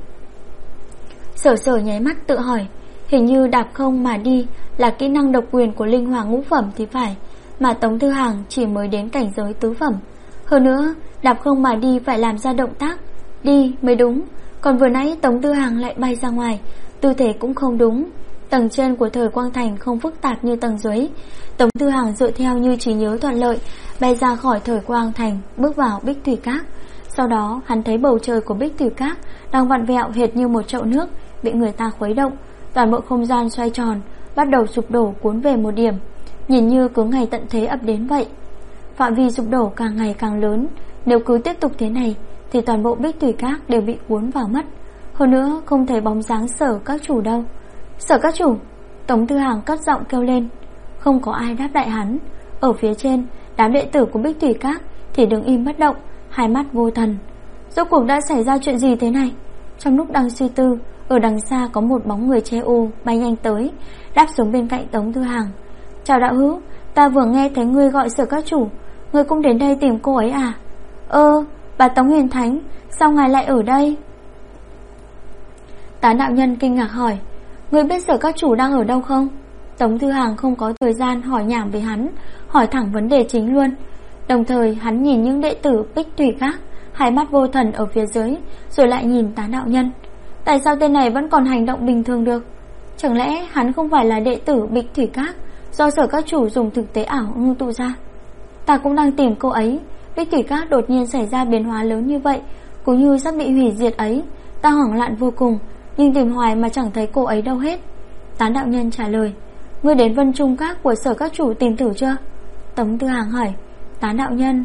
Sở nháy mắt tự hỏi, hình như đạp không mà đi là kỹ năng độc quyền của linh hoàng ngũ phẩm thì phải, mà Tống Tư Hàng chỉ mới đến cảnh giới tứ phẩm. Hơn nữa, đạp không mà đi phải làm ra động tác đi mới đúng, còn vừa nãy Tống Tư Hàng lại bay ra ngoài, tư thế cũng không đúng. Tầng trên của Thời Quang Thành không phức tạp như tầng dưới. Tống Tư Hàng dựa theo như trí nhớ thuận lợi bay ra khỏi Thời Quang Thành, bước vào bích thủy các. Sau đó hắn thấy bầu trời của bích thủy các đang vặn vẹo hệt như một chậu nước bị người ta khuấy động, toàn bộ không gian xoay tròn, bắt đầu sụp đổ cuốn về một điểm, nhìn như cứ ngày tận thế ập đến vậy. Phạm vi sụp đổ càng ngày càng lớn, nếu cứ tiếp tục thế này thì toàn bộ bích thủy các đều bị cuốn vào mất. Hơn nữa không thấy bóng dáng Sở các chủ đâu. Sở các chủ, Tống Tư Hàng cất giọng kêu lên. Không có ai đáp lại hắn. Ở phía trên, đám đệ tử của bích thủy các thì đứng im bất động, hai mắt vô thần. Rốt cuộc đã xảy ra chuyện gì thế này? Trong lúc đang suy tư, ở đằng xa có một bóng người che ô bay nhanh tới, đáp xuống bên cạnh Tống Tư Hàng. Chào đạo hữu, ta vừa nghe thấy ngươi gọi Sở các chủ, ngươi cũng đến đây tìm cô ấy à? Bà Tống Huyền Thánh, sao ngài lại ở đây? Tán đạo nhân kinh ngạc hỏi, ngươi biết Sở các chủ đang ở đâu không? Tống Tư Hàng không có thời gian hỏi nhảm với hắn, hỏi thẳng vấn đề chính luôn. Đồng thời hắn nhìn những đệ tử bích thủy các, hai mắt vô thần ở phía dưới, rồi lại nhìn Tán đạo nhân. Tại sao tên này vẫn còn hành động bình thường được? Chẳng lẽ hắn không phải là đệ tử bích thủy các do Sở các chủ dùng thực tế ảo ngưng tụ ra? Ta cũng đang tìm cô ấy. Bích thủy các đột nhiên xảy ra biến hóa lớn như vậy, cũng như sắp bị hủy diệt ấy. Ta hoảng loạn vô cùng, nhưng tìm hoài mà chẳng thấy cô ấy đâu hết. Tán đạo nhân trả lời, ngươi đến Vân Trung các của Sở các chủ tìm thử chưa? Tống Tư Hàng hỏi. Tán đạo nhân,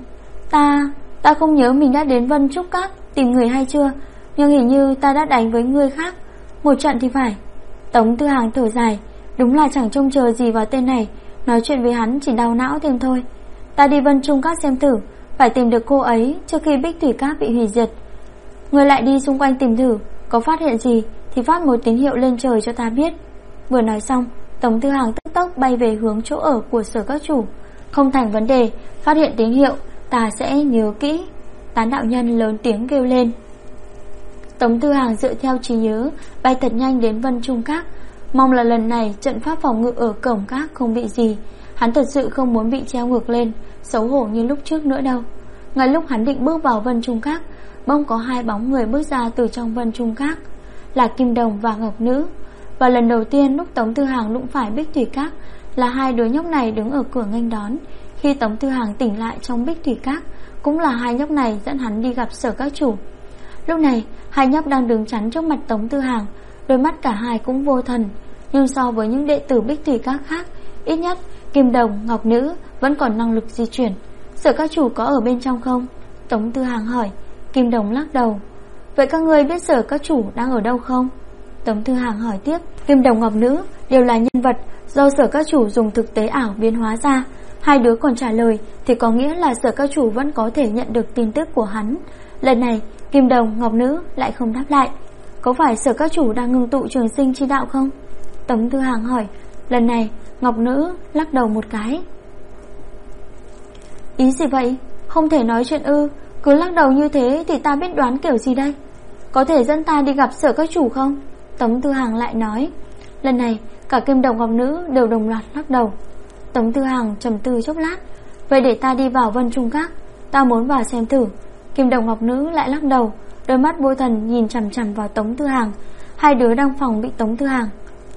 ta không nhớ mình đã đến Vân Trúc các tìm người hay chưa, nhưng hình như ta đã đánh với người khác một trận thì phải. Tống Tư Hàng thở dài, đúng là chẳng trông chờ gì vào tên này, nói chuyện với hắn chỉ đau não thêm thôi. Ta đi Vân Trung các xem thử, phải tìm được cô ấy trước khi bích thủy các bị hủy diệt. Người lại đi xung quanh tìm thử, có phát hiện gì thì phát một tín hiệu lên trời cho ta biết. Vừa nói xong, Tống Tư Hàng tức tốc bay về hướng chỗ ở của Sở các chủ. Không thành vấn đề, phát hiện tín hiệu ta sẽ nhớ kỹ. Tán đạo nhân lớn tiếng kêu lên. Tống Tư Hàng dựa theo trí nhớ bay thật nhanh đến Vân Trung các, mong là lần này trận pháp phòng ngự ở cổng các không bị gì. Hắn thật sự không muốn bị treo ngược lên, xấu hổ như lúc trước nữa đâu. Ngay lúc hắn định bước vào Vân Trung các, bỗng có hai bóng người bước ra từ trong Vân Trung các, là Kim Đồng và Ngọc Nữ. Và lần đầu tiên lúc Tống Tư Hàng đụng phải bích thủy các là hai đứa nhóc này đứng ở cửa nghênh đón. Khi Tống Tư Hàng tỉnh lại trong bích thủy các, cũng là hai nhóc này dẫn hắn đi gặp Sở các chủ. Lúc này hai nhóc đang đứng chắn trước mặt Tống Tư Hàng, đôi mắt cả hai cũng vô thần. Nhưng so với những đệ tử bích thủy các khác, ít nhất Kim Đồng, Ngọc Nữ vẫn còn năng lực di chuyển. Sở các chủ có ở bên trong không? Tống Tư Hàng hỏi. Kim Đồng lắc đầu. Vậy các ngươi biết Sở các chủ đang ở đâu không? Tống Tư Hàng hỏi tiếp. Kim Đồng, Ngọc Nữ đều là nhân vật do Sở các chủ dùng thực tế ảo biến hóa ra. Hai đứa còn trả lời thì có nghĩa là Sở các chủ vẫn có thể nhận được tin tức của hắn. Lần này Kim Đồng, Ngọc Nữ lại không đáp lại. Có phải Sở các chủ đang ngưng tụ trường sinh chi đạo không? Tống Tư Hàng hỏi. Lần này Ngọc Nữ lắc đầu một cái. Ý gì vậy? Không thể nói chuyện ư? Cứ lắc đầu như thế thì ta biết đoán kiểu gì đây? Có thể dẫn ta đi gặp Sở các chủ không? Tống Tư Hằng lại nói. Lần này cả Kim Đồng Ngọc Nữ đều đồng loạt lắc đầu. Tống Tư Hằng trầm tư chốc lát. Vậy để ta đi vào Vân Trung Các, ta muốn vào xem thử. Kim Đồng Ngọc Nữ lại lắc đầu, đôi mắt vô thần nhìn chằm chằm vào Tống Tư Hằng. Hai đứa đang phòng bị Tống Tư Hằng.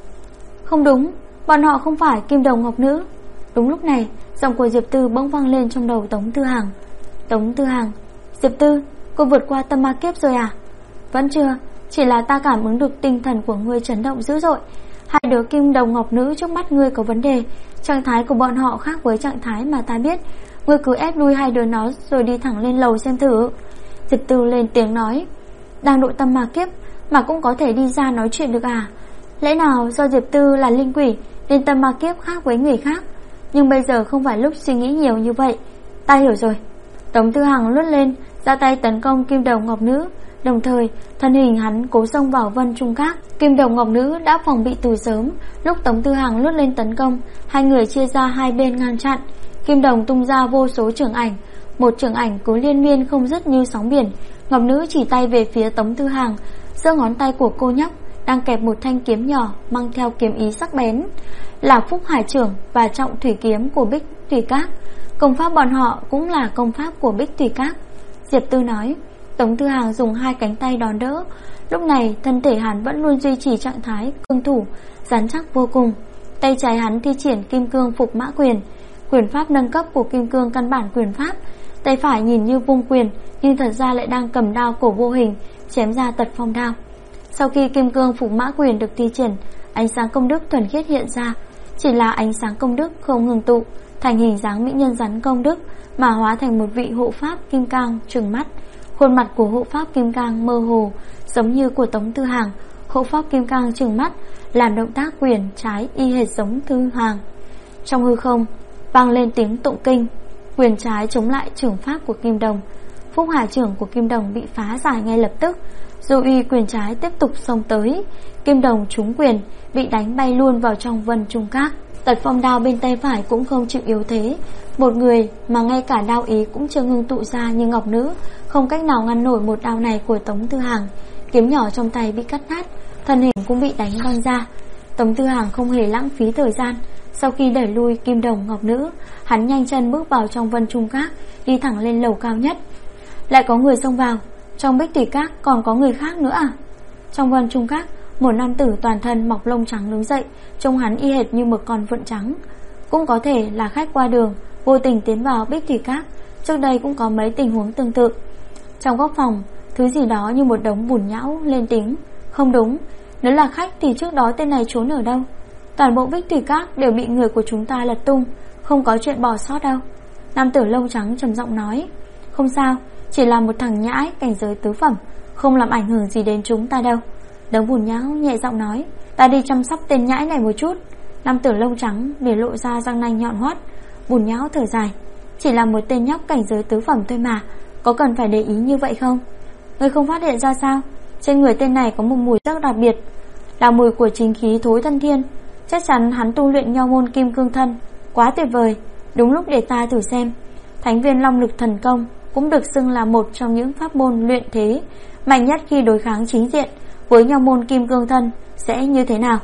Không đúng, bọn họ không phải Kim Đồng Ngọc Nữ. Đúng lúc này, giọng của Diệp Tư bỗng vang lên trong đầu Tống Tư Hằng. Tống Tư Hằng, Diệp Tư, cô vượt qua tâm ma kiếp rồi à? Vẫn chưa, chỉ là ta cảm ứng được tinh thần của ngươi chấn động dữ dội. Hai đứa Kim Đồng Ngọc Nữ trước mắt ngươi có vấn đề. Trạng thái của bọn họ khác với trạng thái mà ta biết. Ngươi cứ ép lui hai đứa nó rồi đi thẳng lên lầu xem thử. Diệp Tư lên tiếng nói. Đang độ tâm ma kiếp mà cũng có thể đi ra nói chuyện được à? Lẽ nào do Diệp Tư là linh quỷ nên tâm ma kiếp khác với người khác? Nhưng bây giờ không phải lúc suy nghĩ nhiều như vậy. Ta hiểu rồi. Tống Tư Hằng lướt lên, ra tay tấn công Kim Đồng Ngọc Nữ. Đồng thời thân hình hắn cố xông vào Vân Trung Các. Kim Đồng Ngọc Nữ đã phòng bị từ sớm. Lúc Tống Tư Hằng lướt lên tấn công, hai người chia ra hai bên ngăn chặn. Kim Đồng tung ra vô số chưởng ảnh, một chưởng ảnh cứ liên miên không dứt như sóng biển. Ngọc Nữ chỉ tay về phía Tống Tư Hằng, giơ ngón tay của cô nhóc đang kẹp một thanh kiếm nhỏ mang theo kiếm ý sắc bén, là Phúc Hải Chưởng và Trọng Thủy Kiếm của Bích Thủy Các. Công pháp bọn họ cũng là công pháp của Bích Thủy Các. Diệp Tư nói. Tống Tư Hằng dùng hai cánh tay đón đỡ. Lúc này thân thể hắn vẫn luôn duy trì trạng thái cương thủ, rắn chắc vô cùng. Tay trái hắn thi triển Kim Cương Phục Mã Quyền, quyền pháp nâng cấp của Kim Cương căn bản quyền pháp. Tay phải nhìn như vung quyền, nhưng thật ra lại đang cầm đao cổ vô hình chém ra Tật Phong đao. Sau khi Kim Cương Phục Mã Quyền được thi triển, ánh sáng công đức thuần khiết hiện ra. Chỉ là ánh sáng công đức không ngừng tụ thành hình dáng mỹ nhân rắn công đức, mà hóa thành một vị hộ pháp kim cang trừng mắt. Khuôn mặt của hộ pháp kim cang mơ hồ giống như của Tống Tư Hằng. Hộ pháp kim cang trừng mắt làm động tác quyền trái y hệt giống Tư Hằng. Trong hư không vang lên tiếng tụng kinh. Quyền trái chống lại chưởng pháp của Kim Đồng. Phúc Hải Chưởng của Kim Đồng bị phá giải ngay lập tức. Dù y quyền trái tiếp tục xông tới, Kim Đồng trúng quyền bị đánh bay luôn vào trong Vân Trung Các. Tật Phong đao bên tay phải cũng không chịu yếu thế. Một người mà ngay cả đao ý cũng chưa ngưng tụ ra như Ngọc Nữ không cách nào ngăn nổi một đao này của Tống Tư Hằng. Kiếm nhỏ trong tay bị cắt nát, thân hình cũng bị đánh văng ra. Tống Tư Hằng không hề lãng phí thời gian. Sau khi đẩy lui Kim Đồng Ngọc Nữ, hắn nhanh chân bước vào trong Vân Trung Các, đi thẳng lên lầu cao nhất. Lại có người xông vào. Trong Bích Thủy Các còn có người khác nữa à? Trong Vân Trung Các, một nam tử toàn thân mọc lông trắng đứng dậy, trông hắn y hệt như một con vượn trắng. Cũng có thể là khách qua đường vô tình tiến vào Bích Thủy Các. Trước đây cũng có mấy tình huống tương tự. Trong góc phòng, thứ gì đó như một đống bùn nhão lên tiếng. Không đúng, nếu là khách thì trước đó tên này trốn ở đâu? Toàn bộ Bích Thủy Các đều bị người của chúng ta lật tung, không có chuyện bỏ sót đâu. Nam tử lông trắng trầm giọng nói. Không sao, chỉ là một thằng nhãi cảnh giới tứ phẩm, không làm ảnh hưởng gì đến chúng ta đâu. Đống bùn nhão nhẹ giọng nói. Ta đi chăm sóc tên nhãi này một chút. Nam tử lông trắng để lộ ra răng nanh nhọn hoắt. Bùn nhão thở dài. Chỉ là một tên nhóc cảnh giới tứ phẩm thôi mà, có cần phải để ý như vậy không? Ngươi không phát hiện ra sao? Trên người tên này có một mùi rất đặc biệt, là mùi của chính khí thối thân thiên. Chắc chắn hắn tu luyện nho môn Kim Cương Thân. Quá tuyệt vời, đúng lúc để ta thử xem. Thánh viên Long Lực Thần Công cũng được xưng là một trong những pháp môn luyện thế mạnh nhất khi đối kháng chính diện với nho môn Kim Cương Thân sẽ như thế nào?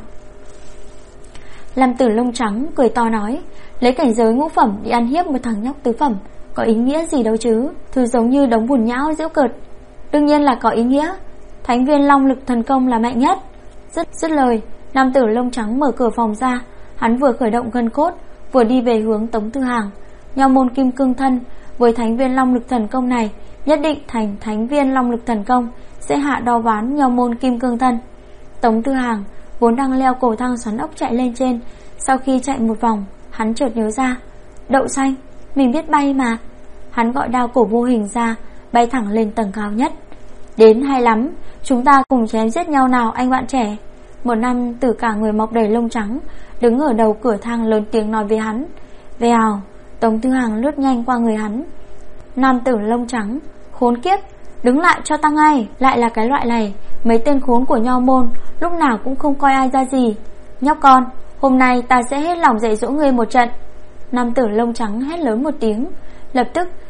Nam tử lông trắng cười to nói. Lấy cảnh giới ngũ phẩm đi ăn hiếp một thằng nhóc tứ phẩm có ý nghĩa gì đâu chứ? Thứ giống như đống bùn nhão giễu cợt. Đương nhiên là có ý nghĩa. Thánh viên Long Lực Thần Công là mạnh nhất. Dứt lời, nam tử lông trắng mở cửa phòng ra. Hắn vừa khởi động gân cốt, vừa đi về hướng Tống Tư Hằng. Nho môn Kim Cương Thân với thánh viên Long Lực Thần Công này nhất định thành thánh viên Long Lực Thần Công sẽ hạ đo ván nho môn Kim Cương Thân. Tống Tư Hằng vốn đang leo cầu thang xoắn ốc chạy lên trên. Sau khi chạy một vòng, hắn chợt nhớ ra. Đậu xanh, mình biết bay mà. Hắn gọi đao cổ vô hình ra, bay thẳng lên tầng cao nhất. Đến hay lắm, chúng ta cùng chém giết nhau nào anh bạn trẻ. Một nam tử cả người mọc đầy lông trắng đứng ở đầu cửa thang lớn tiếng nói với hắn. Vèo, Tống Tư Hằng lướt nhanh qua người hắn. Nam tử lông trắng. Khốn kiếp, đứng lại cho ta ngay. Lại là cái loại này. Mấy tên khốn của nho môn lúc nào cũng không coi ai ra gì. Nhóc con, hôm nay ta sẽ hết lòng dạy dỗ ngươi một trận. Nam tử lông trắng hét lớn một tiếng. Lập tức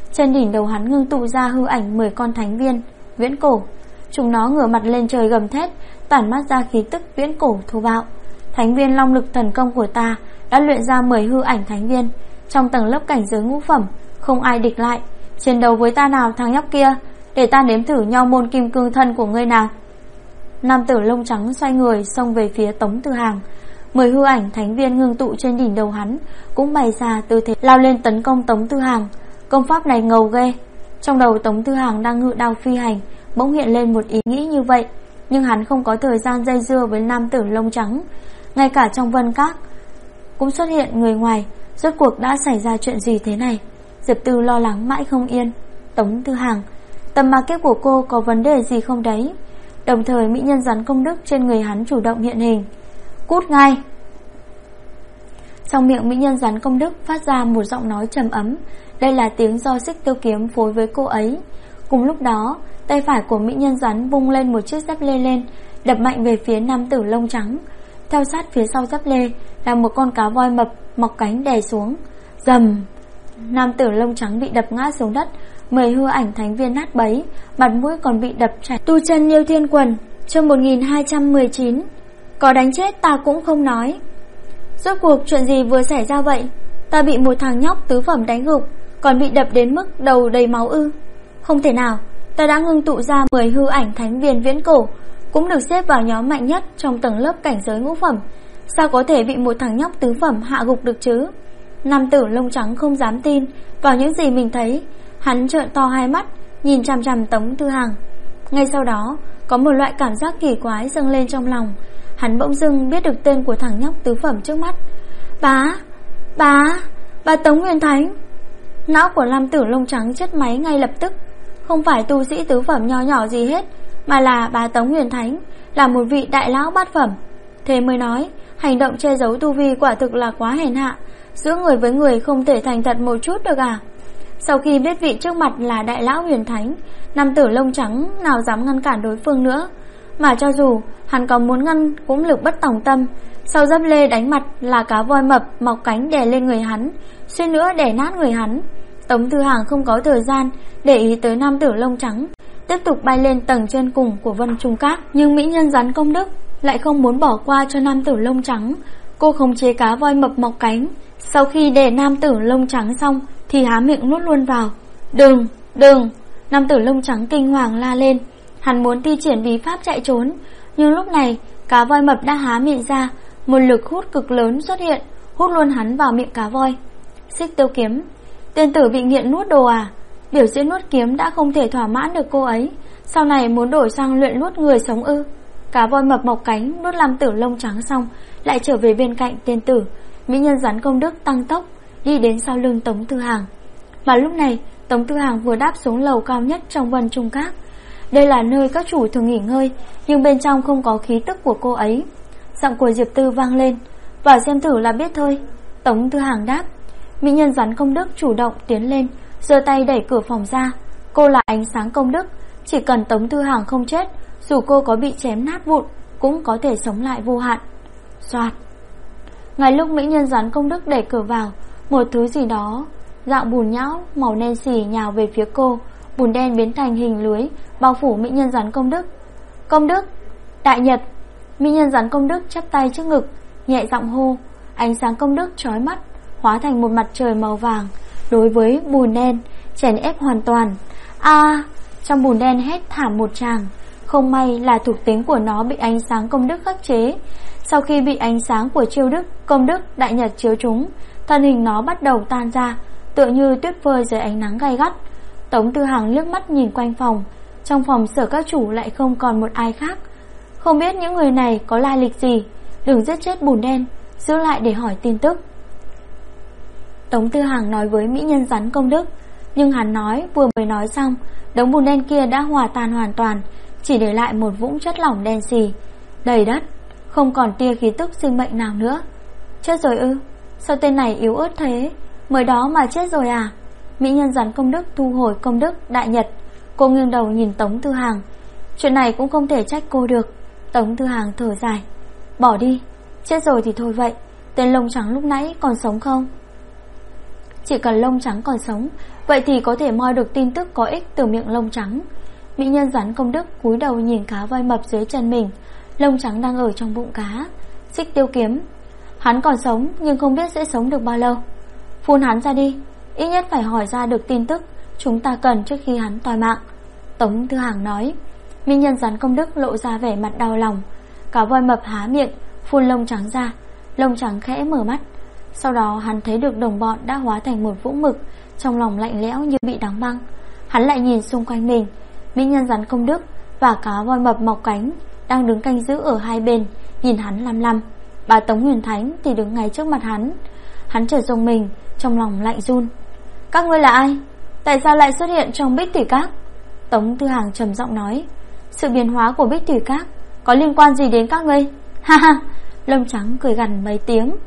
Trên đỉnh đầu hắn ngưng tụ ra hư ảnh 10 con thánh viên viễn cổ. Chúng nó ngửa mặt lên trời gầm thét, tản mát ra khí tức viễn cổ thô bạo. Thánh viên long lực thần công của ta đã luyện ra 10 hư ảnh thánh viên. Trong tầng lớp cảnh giới ngũ phẩm, không ai địch lại. Chiến đấu với ta nào thằng nhóc kia, để ta nếm thử nho môn kim cương thân của ngươi nào. Nam tử lông trắng xoay người xông về phía Tống Tư Hàng. 10 hư ảnh thánh viên ngưng tụ trên đỉnh đầu hắn cũng bày ra tư thế lao lên tấn công Tống Tư Hàng. Công pháp này ngầu ghê. Trong đầu Tống Tư Hàng đang ngự đao phi hành, bỗng hiện lên một ý nghĩ như vậy. Nhưng hắn không có thời gian dây dưa với nam tử lông trắng. Ngay cả trong vân các cũng xuất hiện người ngoài. Rốt cuộc đã xảy ra chuyện gì thế này? Diệp Tư lo lắng mãi không yên. Tống Tư Hàng, tầm ma kiếp của cô có vấn đề gì không đấy? Đồng thời mỹ nhân rắn công đức trên người hắn chủ động hiện hình. Cút ngay! Trong miệng mỹ nhân rắn công đức phát ra một giọng nói trầm ấm. Đây là tiếng do Xích Tiêu Kiếm phối với cô ấy. Cùng lúc đó, tay phải của mỹ nhân rắn vung lên một chiếc dép lê lên, đập mạnh về phía nam tử lông trắng. Theo sát phía sau dép lê là một con cá voi mập mọc cánh đè xuống. Rầm! Nam tử lông trắng bị đập ngã xuống đất, 10 hư ảnh thánh viên nát bấy, mặt mũi còn bị đập chảy. Tu chân Liêu Thiên Quần, chương 1219. Có đánh chết ta cũng không nói. Rốt cuộc chuyện gì vừa xảy ra vậy? Ta bị một thằng nhóc tứ phẩm đánh gục, còn bị đập đến mức đầu đầy máu ư? Không thể nào, ta đã ngưng tụ ra 10 hư ảnh thánh viên viễn cổ, cũng được xếp vào nhóm mạnh nhất trong tầng lớp cảnh giới ngũ phẩm. Sao có thể bị một thằng nhóc tứ phẩm hạ gục được chứ? Nam tử lông trắng không dám tin vào những gì mình thấy. Hắn trợn to hai mắt, nhìn chằm chằm Tống Tư Hàng. Ngay sau đó, có một loại cảm giác kỳ quái dâng lên trong lòng. Hắn bỗng dưng biết được tên của thằng nhóc tứ phẩm trước mắt. Bà Tống Huyền Thánh. Não của nam tử lông trắng chết máy ngay lập tức. Không phải tu sĩ tứ phẩm nho nhỏ gì hết, mà là bà Tống Huyền Thánh, là một vị đại lão bát phẩm. Thế mới nói, hành động che giấu tu vi quả thực là quá hèn hạ. Giữa người với người không thể thành thật một chút được à? Sau khi biết vị trước mặt là đại lão Huyền Thánh, nam tử lông trắng nào dám ngăn cản đối phương nữa. Mà cho dù hắn có muốn ngăn cũng lực bất tòng tâm. Sau dấp lê đánh mặt là cá voi mập mọc cánh đè lên người hắn, suýt nữa đè nát người hắn. Tống Tư Hàng không có thời gian để ý tới nam tử lông trắng, tiếp tục bay lên tầng trên cùng của Vân Trung Các. Nhưng mỹ nhân rắn công đức lại không muốn bỏ qua cho nam tử lông trắng. Cô khống chế cá voi mập mọc cánh. Sau khi đè nam tử lông trắng xong thì há miệng nuốt luôn vào. Đừng! Nam tử lông trắng kinh hoàng la lên. Hắn muốn thi triển bí pháp chạy trốn, nhưng lúc này cá voi mập đã há miệng ra, một lực hút cực lớn xuất hiện, hút luôn hắn vào miệng cá voi. Xích Tiêu Kiếm, tên tử bị nghiện nuốt đồ à? Biểu diễn nuốt kiếm đã không thể thỏa mãn được cô ấy, sau này muốn đổi sang luyện nuốt người sống ư? Cá voi mập mọc cánh nuốt nam tử lông trắng xong, lại trở về bên cạnh tên tử. Mỹ nhân rắn công đức tăng tốc đi đến sau lưng Tống Tư Hàng. Mà lúc này Tống Tư Hàng vừa đáp xuống lầu cao nhất trong Vân Trung Các. Đây là nơi các chủ thường nghỉ ngơi, nhưng bên trong không có khí tức của cô ấy. Giọng của Diệp Tư vang lên, vào xem thử là biết thôi. Tống Tư Hàng đáp. Mỹ nhân rắn công đức chủ động tiến lên, giơ tay đẩy cửa phòng ra. Cô là ánh sáng công đức, chỉ cần Tống Tư Hàng không chết, dù cô có bị chém nát vụn cũng có thể sống lại vô hạn. Soạt. Ngay lúc mỹ nhân rắn công đức đẩy cửa vào, một thứ gì đó dạng bùn nhão màu đen xì nhào về phía cô. Bùn đen biến thành hình lưới bao phủ mỹ nhân rắn công đức. Công đức, đại nhật. Mỹ nhân rắn công đức chắp tay trước ngực, nhẹ giọng hô. Ánh sáng công đức chói mắt, hóa thành một mặt trời màu vàng đối với bùn đen, chèn ép hoàn toàn. Trong bùn đen hét thảm một tràng. Không may là thuộc tính của nó bị ánh sáng công đức khắc chế. Sau khi bị ánh sáng của chiêu đức, công đức, đại nhật chiếu trúng, thân hình nó bắt đầu tan ra, tựa như tuyết phơi dưới ánh nắng gay gắt. Tống Tư Hàng liếc mắt nhìn quanh phòng. Trong phòng Sở các chủ lại không còn một ai khác. Không biết những người này có lai lịch gì. Đừng giết chết bùn đen, giữ lại để hỏi tin tức. Tống Tư Hàng nói với mỹ nhân rắn công đức. Nhưng hắn nói vừa mới nói xong, đống bùn đen kia đã hòa tan hoàn toàn, chỉ để lại một vũng chất lỏng đen xì đầy đất, không còn tia khí tức sinh mệnh nào nữa. Chết rồi ư? Sao tên này yếu ớt thế? Mới đó mà chết rồi à? Mỹ nhân rắn công đức thu hồi công đức, đại nhật. Cô nghiêng đầu nhìn Tống Tư Hàng. Chuyện này cũng không thể trách cô được. Tống Tư Hàng thở dài. Bỏ đi, chết rồi thì thôi vậy. Tên lông trắng lúc nãy còn sống không? Chỉ cần lông trắng còn sống, vậy thì có thể moi được tin tức có ích từ miệng lông trắng. Mỹ nhân rắn công đức cúi đầu nhìn cá voi mập dưới chân mình. Lông trắng đang ở trong bụng cá. Xích Tiêu Kiếm: hắn còn sống nhưng không biết sẽ sống được bao lâu. Phun hắn ra đi, ít nhất phải hỏi ra được tin tức chúng ta cần trước khi hắn toi mạng, Tống Tư Hàng nói. Mỹ nhân rắn công đức lộ ra vẻ mặt đau lòng. Cá voi mập há miệng phun lông trắng ra. Lông trắng khẽ mở mắt. Sau đó hắn thấy được đồng bọn đã hóa thành một vũng mực, trong lòng lạnh lẽo như bị đóng băng. Hắn lại nhìn xung quanh mình. Mỹ nhân rắn công đức và cá voi mập mọc cánh đang đứng canh giữ ở hai bên, nhìn hắn lăm lăm. Bà Tống Huyền Thánh thì đứng ngay trước mặt hắn. Hắn chợt rùng mình, trong lòng lạnh run. Các ngươi là ai? Tại sao lại xuất hiện trong Bích Thủy Các? Tống Tư Hàng trầm giọng nói. Sự biến hóa của Bích Thủy Các có liên quan gì đến các ngươi? Ha ha. Lông trắng cười gằn mấy tiếng.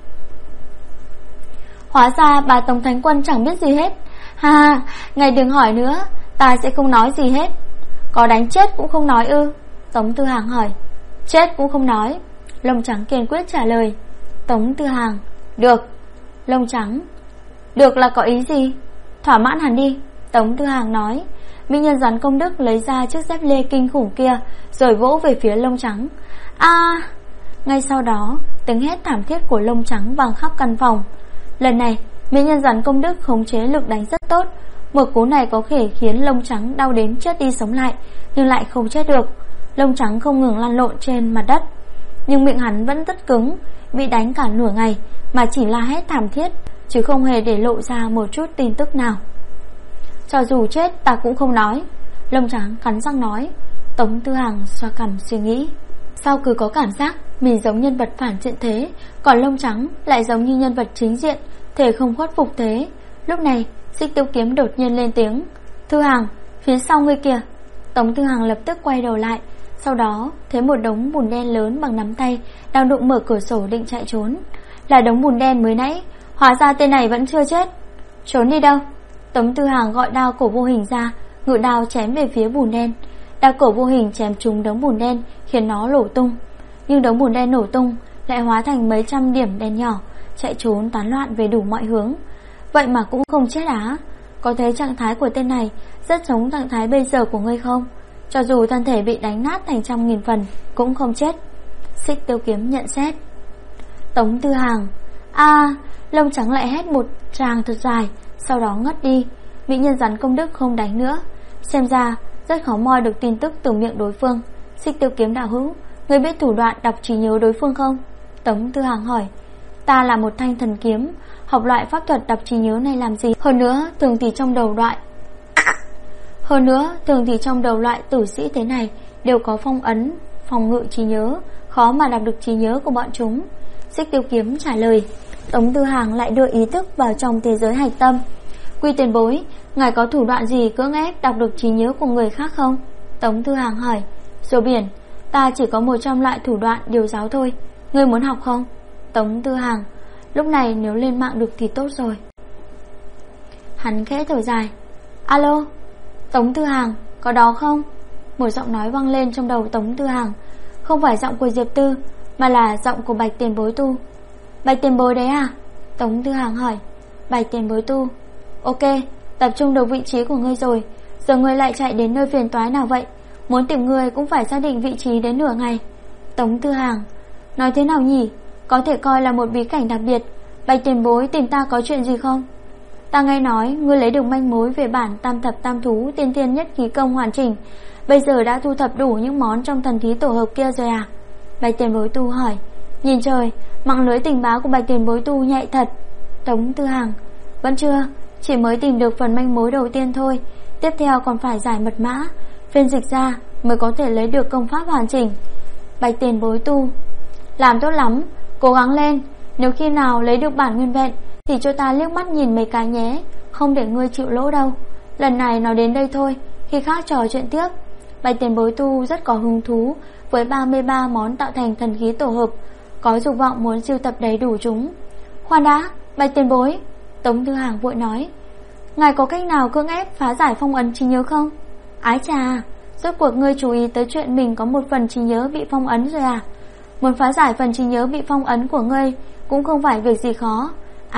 Hóa ra bà Tống Thánh Quân chẳng biết gì hết. Ha ha, ngài đừng hỏi nữa, ta sẽ không nói gì hết. Có đánh chết cũng không nói ư? Tống Tư Hàng hỏi. Chết cũng không nói. Lông trắng kiên quyết trả lời. Tống Tư Hàng: được. Lông trắng: được là có ý gì? Thỏa mãn hắn đi, Tống Tư Hàng nói. Mỹ nhân rắn công đức lấy ra chiếc dép lê kinh khủng kia, rồi vỗ về phía lông trắng. A! Ngay sau đó, tiếng hét thảm thiết của lông trắng vang khắp căn phòng. Lần này, mỹ nhân rắn công đức khống chế lực đánh rất tốt. Một cú này có thể khiến lông trắng đau đến chết đi sống lại, nhưng lại không chết được. Lông trắng không ngừng lăn lộn trên mặt đất, nhưng miệng hắn vẫn rất cứng, bị đánh cả nửa ngày mà chỉ la hét thảm thiết, chứ không hề để lộ ra một chút tin tức nào. Cho dù chết ta cũng không nói, lông trắng cắn răng nói. Tống Tư Hàng xoa cằm suy nghĩ. Sao cứ có cảm giác mình giống nhân vật phản diện thế, còn lông trắng lại giống như nhân vật chính diện, thể không khuất phục thế. Lúc này Xích Tiêu Kiếm đột nhiên lên tiếng. Tư Hàng, phía sau ngươi kìa. Tống Tư Hàng lập tức quay đầu lại. Sau đó thấy một đống bùn đen lớn bằng nắm tay đang đụng mở cửa sổ định chạy trốn. Là đống bùn đen mới nãy. Hóa ra tên này vẫn chưa chết. Trốn đi đâu? Tống Tư Hàng gọi đao cổ vô hình ra, ngự đao chém về phía bùn đen. Đao cổ vô hình chém trúng đống bùn đen, khiến nó nổ tung. Nhưng đống bùn đen nổ tung lại hóa thành mấy trăm điểm đen nhỏ, chạy trốn tán loạn về đủ mọi hướng. Vậy mà cũng không chết á? Có thấy trạng thái của tên này rất giống trạng thái bây giờ của ngươi không? Cho dù thân thể bị đánh nát thành 100.000 phần cũng không chết. Xích Tiêu Kiếm nhận xét. Tống Tư Hàng: a! Lông trắng lại hét một tràng thật dài, sau đó ngất đi. Mỹ nhân rắn công đức không đánh nữa. Xem ra rất khó moi được tin tức từ miệng đối phương. Xích Tiêu Kiếm đạo hữu, ngươi biết thủ đoạn đọc trí nhớ đối phương không? Tống Tư Hàng hỏi. Ta là một thanh thần kiếm, học loại pháp thuật đọc trí nhớ này làm gì? Hơn nữa thường thì trong đầu loại tử sĩ thế này đều có phong ấn phòng ngự trí nhớ, khó mà đọc được trí nhớ của bọn chúng. Xích Tiêu Kiếm trả lời. Tống Tư Hàng lại đưa ý thức vào trong thế giới hạch tâm. Quy tiền bối, ngài có thủ đoạn gì cưỡng ép đọc được trí nhớ của người khác không? Tống Tư Hàng hỏi. Rùa biển, ta chỉ có một trong loại thủ đoạn điều giáo thôi, ngươi muốn học không? Tống Tư Hàng: lúc này nếu lên mạng được thì tốt rồi. Hắn khẽ thở dài. Alo, Tống Tư Hàng, có đó không? Một giọng nói vang lên trong đầu Tống Tư Hàng. Không phải giọng của Diệp Tư, mà là giọng của Bạch Tiền Bối Tu. Bạch Tiền Bối đấy à? Tống Tư Hàng hỏi. Bạch Tiền Bối Tu: ok, tập trung được vị trí của ngươi rồi. Giờ ngươi lại chạy đến nơi phiền toái nào vậy? Muốn tìm ngươi cũng phải xác định vị trí đến nửa ngày. Tống Tư Hàng: nói thế nào nhỉ? Có thể coi là một bí cảnh đặc biệt. Bạch Tiền Bối tìm ta có chuyện gì không? Ta nghe nói ngươi lấy được manh mối về bản tam thập tam thú tiên tiên nhất khí công hoàn chỉnh, bây giờ đã thu thập đủ những món trong thần khí tổ hợp kia rồi à? Bạch Tiền Bối Tu hỏi. Nhìn trời, mạng lưới tình báo của Bạch Tiền Bối Tu nhạy thật. Tống Tư Hàng: vẫn chưa, chỉ mới tìm được phần manh mối đầu tiên thôi. Tiếp theo còn phải giải mật mã, phiên dịch ra mới có thể lấy được công pháp hoàn chỉnh. Bạch Tiền Bối Tu: làm tốt lắm, cố gắng lên. Nếu khi nào lấy được bản nguyên vẹn thì cho ta liếc mắt nhìn mấy cái nhé, không để ngươi chịu lỗ đâu. Lần này nói đến đây thôi, khi khác trò chuyện tiếp. Bạch Tiền Bối Tu rất có hứng thú với 33 món tạo thành thần khí tổ hợp, có dục vọng muốn sưu tập đầy đủ chúng. Khoan đã, Bạch Tiền Bối, Tống Tư Hàng vội nói. Ngài có cách nào cưỡng ép phá giải phong ấn trí nhớ không? Ái chà, rốt cuộc ngươi chú ý tới chuyện mình có một phần trí nhớ bị phong ấn rồi à? Muốn phá giải phần trí nhớ bị phong ấn của ngươi cũng không phải việc gì khó. À,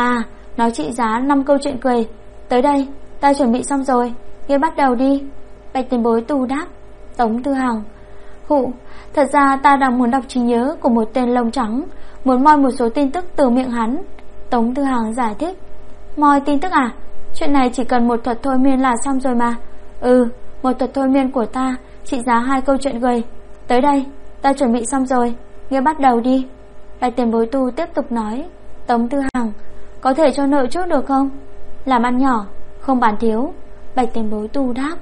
nó trị giá 5 câu chuyện cười. Tới đây, ta chuẩn bị xong rồi, ngươi bắt đầu đi. Bạch tiền bối tu đáp. Tống Tư Hằng: Hụ, thật ra ta đang muốn đọc trí nhớ của một tên lông trắng, muốn moi một số tin tức từ miệng hắn. Tống Tư Hằng giải thích. Moi tin tức à? Chuyện này chỉ cần một thuật thôi miên là xong rồi mà. Một thuật thôi miên của ta trị giá 2 câu chuyện cười. Tới đây, ta chuẩn bị xong rồi, ngươi bắt đầu đi. Bạch tiền bối tu tiếp tục nói. Tống Tư Hằng: Có thể cho nợ trước được không? Làm ăn nhỏ, không bán thiếu. Bạch tiền bối tu đáp.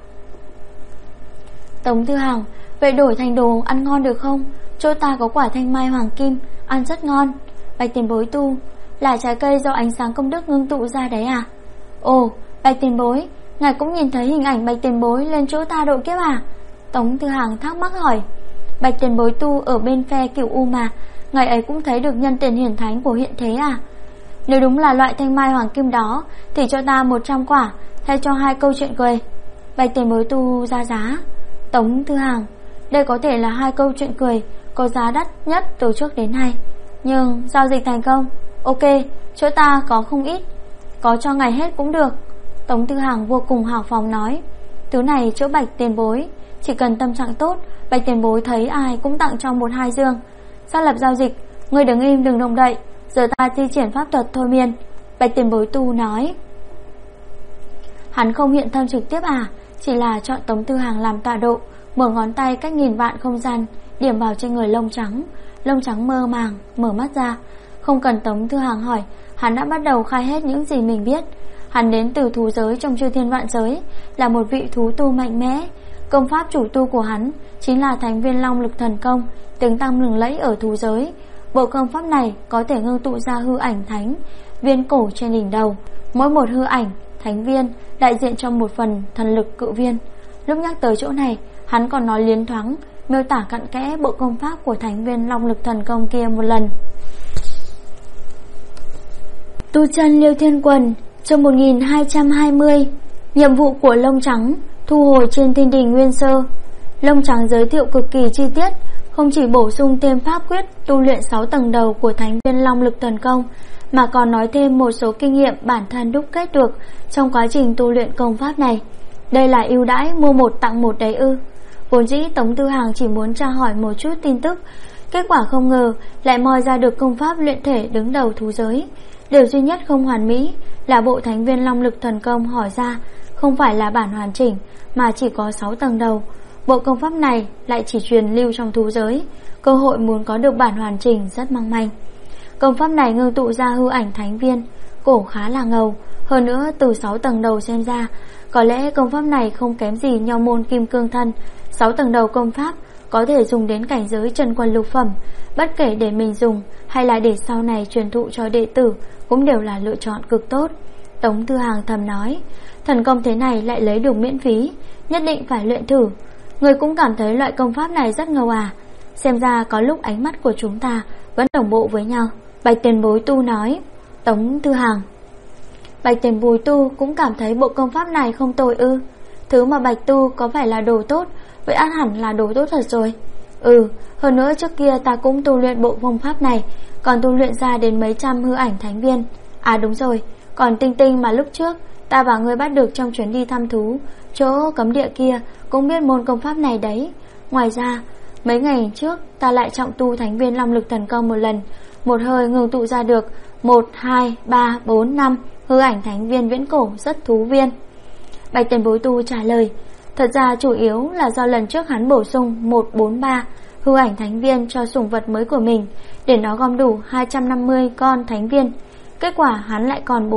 Tống Tư Hằng: Vậy đổi thành đồ ăn ngon được không? Chỗ ta có quả thanh mai hoàng kim, ăn rất ngon. Bạch tiền bối tu: Là trái cây do ánh sáng công đức ngưng tụ ra đấy à? Ồ, Bạch tiền bối, ngài cũng nhìn thấy hình ảnh Bạch tiền bối lên chỗ ta độ kiếp à? Tống Tư Hằng thắc mắc hỏi. Bạch tiền bối tu ở bên phe Cửu U mà, ngài ấy cũng thấy được nhân tiền hiển thánh của hiện thế à? Nếu đúng là loại thanh mai hoàng kim đó thì cho ta 100 quả, thay cho 2 câu chuyện cười. Bạch tiền bối tu ra giá. Tống Tư Hằng: Đây có thể là 2 câu chuyện cười có giá đắt nhất từ trước đến nay, nhưng giao dịch thành công. Ok, chỗ ta có không ít, có cho ngài hết cũng được. Tống Tư Hằng vô cùng hào phóng nói. Thứ này chỗ Bạch tiền bối, chỉ cần tâm trạng tốt, Bạch tiền bối thấy ai cũng tặng cho 1-2 dương. Xác lập giao dịch, ngươi đứng im đừng động đậy, giờ ta thi triển pháp thuật thôi miên. Bạch tiền bối tu nói. Hắn không hiện thân trực tiếp à? Chỉ là chọn Tống Tư Hằng làm tọa độ, mở ngón tay cách nghìn vạn không gian, điểm vào trên người lông trắng. Lông trắng mơ màng mở mắt ra. Không cần Tống Tư Hằng hỏi, hắn đã bắt đầu khai hết những gì mình biết. Hắn đến từ thú giới trong chư thiên vạn giới, là một vị thú tu mạnh mẽ. Công pháp chủ tu của hắn chính là Thánh Viên Long Lực Thần Công, tiếng tăm lừng lẫy ở thú giới. Bộ công pháp này có thể ngưng tụ ra hư ảnh thánh viên cổ trên đỉnh đầu. Mỗi một hư ảnh thánh viên đại diện cho một phần thần lực cự viên. Lúc nhắc tới chỗ này, hắn còn nói liến thoáng, miêu tả cặn kẽ bộ công pháp của Thánh Viên Long Lực Thần Công kia một lần. Tu chân Liêu Thiên Quần, chương 1220. Nhiệm vụ của lông trắng, thu hồi trên thiên đình Nguyên Sơ. Lông trắng giới thiệu cực kỳ chi tiết, không chỉ bổ sung thêm pháp quyết tu luyện 6 tầng đầu của Thánh Viên Long Lực Thần Công, mà còn nói thêm một số kinh nghiệm bản thân đúc kết được trong quá trình tu luyện công pháp này. Đây là ưu đãi mua 1 tặng 1 đấy ư? Vốn dĩ Tống Tư Hằng chỉ muốn tra hỏi một chút tin tức, kết quả không ngờ lại moi ra được công pháp luyện thể đứng đầu thú giới. Điều duy nhất không hoàn mỹ là bộ Thánh Viên Long Lực Thần Công hỏi ra không phải là bản hoàn chỉnh, mà chỉ có 6 tầng đầu. Bộ công pháp này lại chỉ truyền lưu trong thú giới, cơ hội muốn có được bản hoàn chỉnh rất mong manh. Công pháp này ngưng tụ ra hư ảnh thánh viên, cổ khá là ngầu, hơn nữa từ 6 tầng đầu xem ra, có lẽ công pháp này không kém gì Nho môn Kim Cương Thân. 6 tầng đầu công pháp có thể dùng đến cảnh giới Trần Quân lục phẩm, bất kể để mình dùng hay là để sau này truyền thụ cho đệ tử cũng đều là lựa chọn cực tốt. Tống Tư Hằng thầm nói, thần công thế này lại lấy được miễn phí, nhất định phải luyện thử. Người cũng cảm thấy loại công pháp này rất ngầu à? Xem ra có lúc ánh mắt của chúng ta vẫn đồng bộ với nhau. Bạch tiền bối tu nói. Tống Tư Hằng: Bạch tiền bối tu cũng cảm thấy bộ công pháp này không tồi ư? Thứ mà Bạch tu có phải là đồ tốt? Vậy ăn hẳn là đồ tốt thật rồi. Hơn nữa trước kia ta cũng tu luyện bộ công pháp này, còn tu luyện ra đến mấy trăm hư ảnh thánh viên. À đúng rồi, còn tinh tinh mà lúc trước ta và ngươi bắt được trong chuyến đi thăm thú chỗ cấm địa kia cũng biết môn công pháp này đấy. Ngoài ra, mấy ngày trước ta lại trọng tu Thánh Viên Long Lực Thần Công một lần, một hơi ngừng tụ ra được 1, 2, 3, 4, 5 hư ảnh thánh viên viễn cổ rất thú viên. Bạch tiền bối tu trả lời, thật ra chủ yếu là do lần trước hắn bổ sung 143 hư ảnh thánh viên cho sủng vật mới của mình, để nó gom đủ 250 con thánh viên. Kết quả hắn lại còn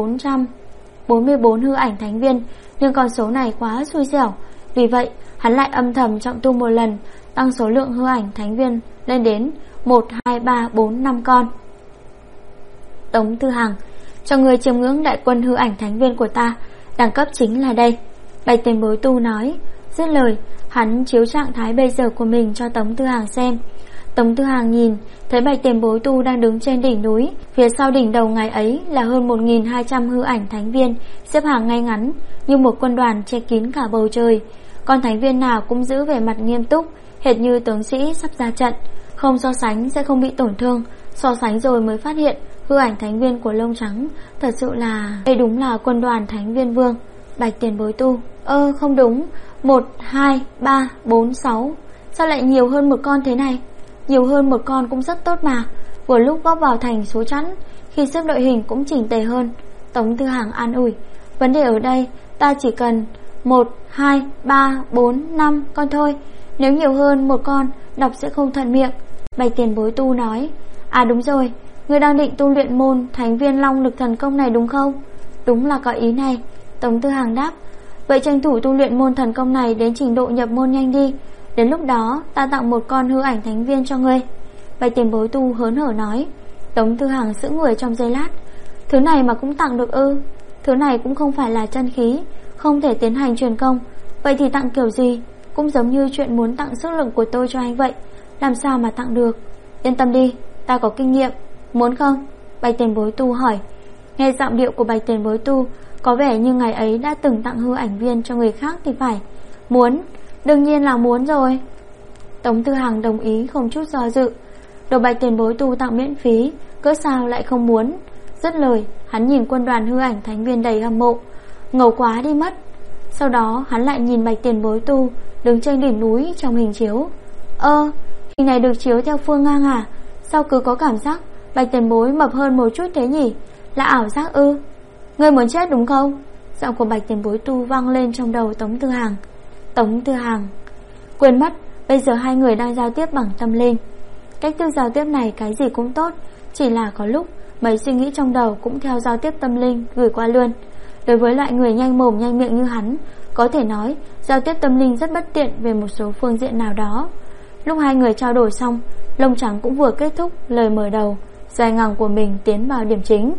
444 hư ảnh thánh viên, nhưng con số này quá xui xẻo. Vì vậy hắn lại âm thầm trọng tu một lần, tăng số lượng hư ảnh thánh viên lên đến 1, 2, 3, 4, 5 con. Tống Tư Hằng: Cho người chiêm ngưỡng đại quân hư ảnh thánh viên của ta, đẳng cấp chính là đây. Bạch tiền bối tu nói. Dứt lời, hắn chiếu trạng thái bây giờ của mình cho Tống Tư Hằng xem. Tống Tư Hằng nhìn thấy Bạch tiền bối tu đang đứng trên đỉnh núi, phía sau đỉnh đầu ngài ấy là hơn 1200 hư ảnh thánh viên xếp hàng ngay ngắn như một quân đoàn che kín cả bầu trời. Con thánh viên nào cũng giữ vẻ mặt nghiêm túc, hệt như tướng sĩ sắp ra trận. Không so sánh sẽ không bị tổn thương, so sánh rồi mới phát hiện Hư ảnh thánh viên của lông trắng thật sự là... Đây đúng là quân đoàn thánh viên vương. Bạch tiền bối tu. Không đúng, 1, 2, 3, 4, 6. Sao lại nhiều hơn một con thế này? Nhiều hơn một con cũng rất tốt mà. Vừa lúc góp vào thành số chẵn, khi xếp đội hình cũng chỉnh tề hơn. Tống Tư Hằng an ủi. Vấn đề ở đây ta chỉ cần 1, 2, 3, 4, 5 con thôi. Nếu nhiều hơn một con, đọc sẽ không thuận miệng. Bạch tiền bối tu nói. À đúng rồi, ngươi đang định tu luyện môn thánh viên long lực thần công này đúng không? Đúng là có ý này. Tống Tư Hằng đáp. Vậy tranh thủ tu luyện môn thần công này đến trình độ nhập môn nhanh đi. Đến lúc đó ta tặng một con hư ảnh thánh viên cho ngươi. Bạch tiền bối tu hớn hở nói. Tống Tư Hằng sững người trong giây lát. Thứ này mà cũng tặng được ư? Thứ này cũng không phải là chân khí, không thể tiến hành truyền công. Vậy thì tặng kiểu gì? Cũng giống như chuyện muốn tặng sức lực của tôi cho anh vậy. Làm sao mà tặng được? Yên tâm đi, ta có kinh nghiệm. Muốn không? Bạch tiền bối tu hỏi. Nghe giọng điệu của bạch tiền bối tu, có vẻ như ngày ấy đã từng tặng hư ảnh viên cho người khác thì phải. Muốn, đương nhiên là muốn rồi. Tống Tư Hằng đồng ý không chút do dự. Đồ bạch tiền bối tu tặng miễn phí, cớ sao lại không muốn? Dứt lời, hắn nhìn quân đoàn hư ảnh thánh viên đầy hâm mộ. Ngầu quá đi mất. Sau đó hắn lại nhìn bạch tiền bối tu đứng trên đỉnh núi trong hình chiếu. Hình này được chiếu theo phương ngang à? Sao cứ có cảm giác bạch tiền bối mập hơn một chút thế nhỉ? Là ảo giác ư? Ngươi muốn chết đúng không? Giọng của bạch tiền bối tu vang lên trong đầu Tống Tư Hằng. Tống Tư Hằng quên mất, bây giờ hai người đang giao tiếp bằng tâm linh. Cách thức giao tiếp này cái gì cũng tốt, chỉ là có lúc mấy suy nghĩ trong đầu cũng theo giao tiếp tâm linh gửi qua luôn. Đối với loại người nhanh mồm nhanh miệng như hắn, có thể nói giao tiếp tâm linh rất bất tiện về một số phương diện nào đó. Lúc hai người trao đổi xong, lông trắng cũng vừa kết thúc lời mở đầu dài ngằng của mình tiến vào điểm chính.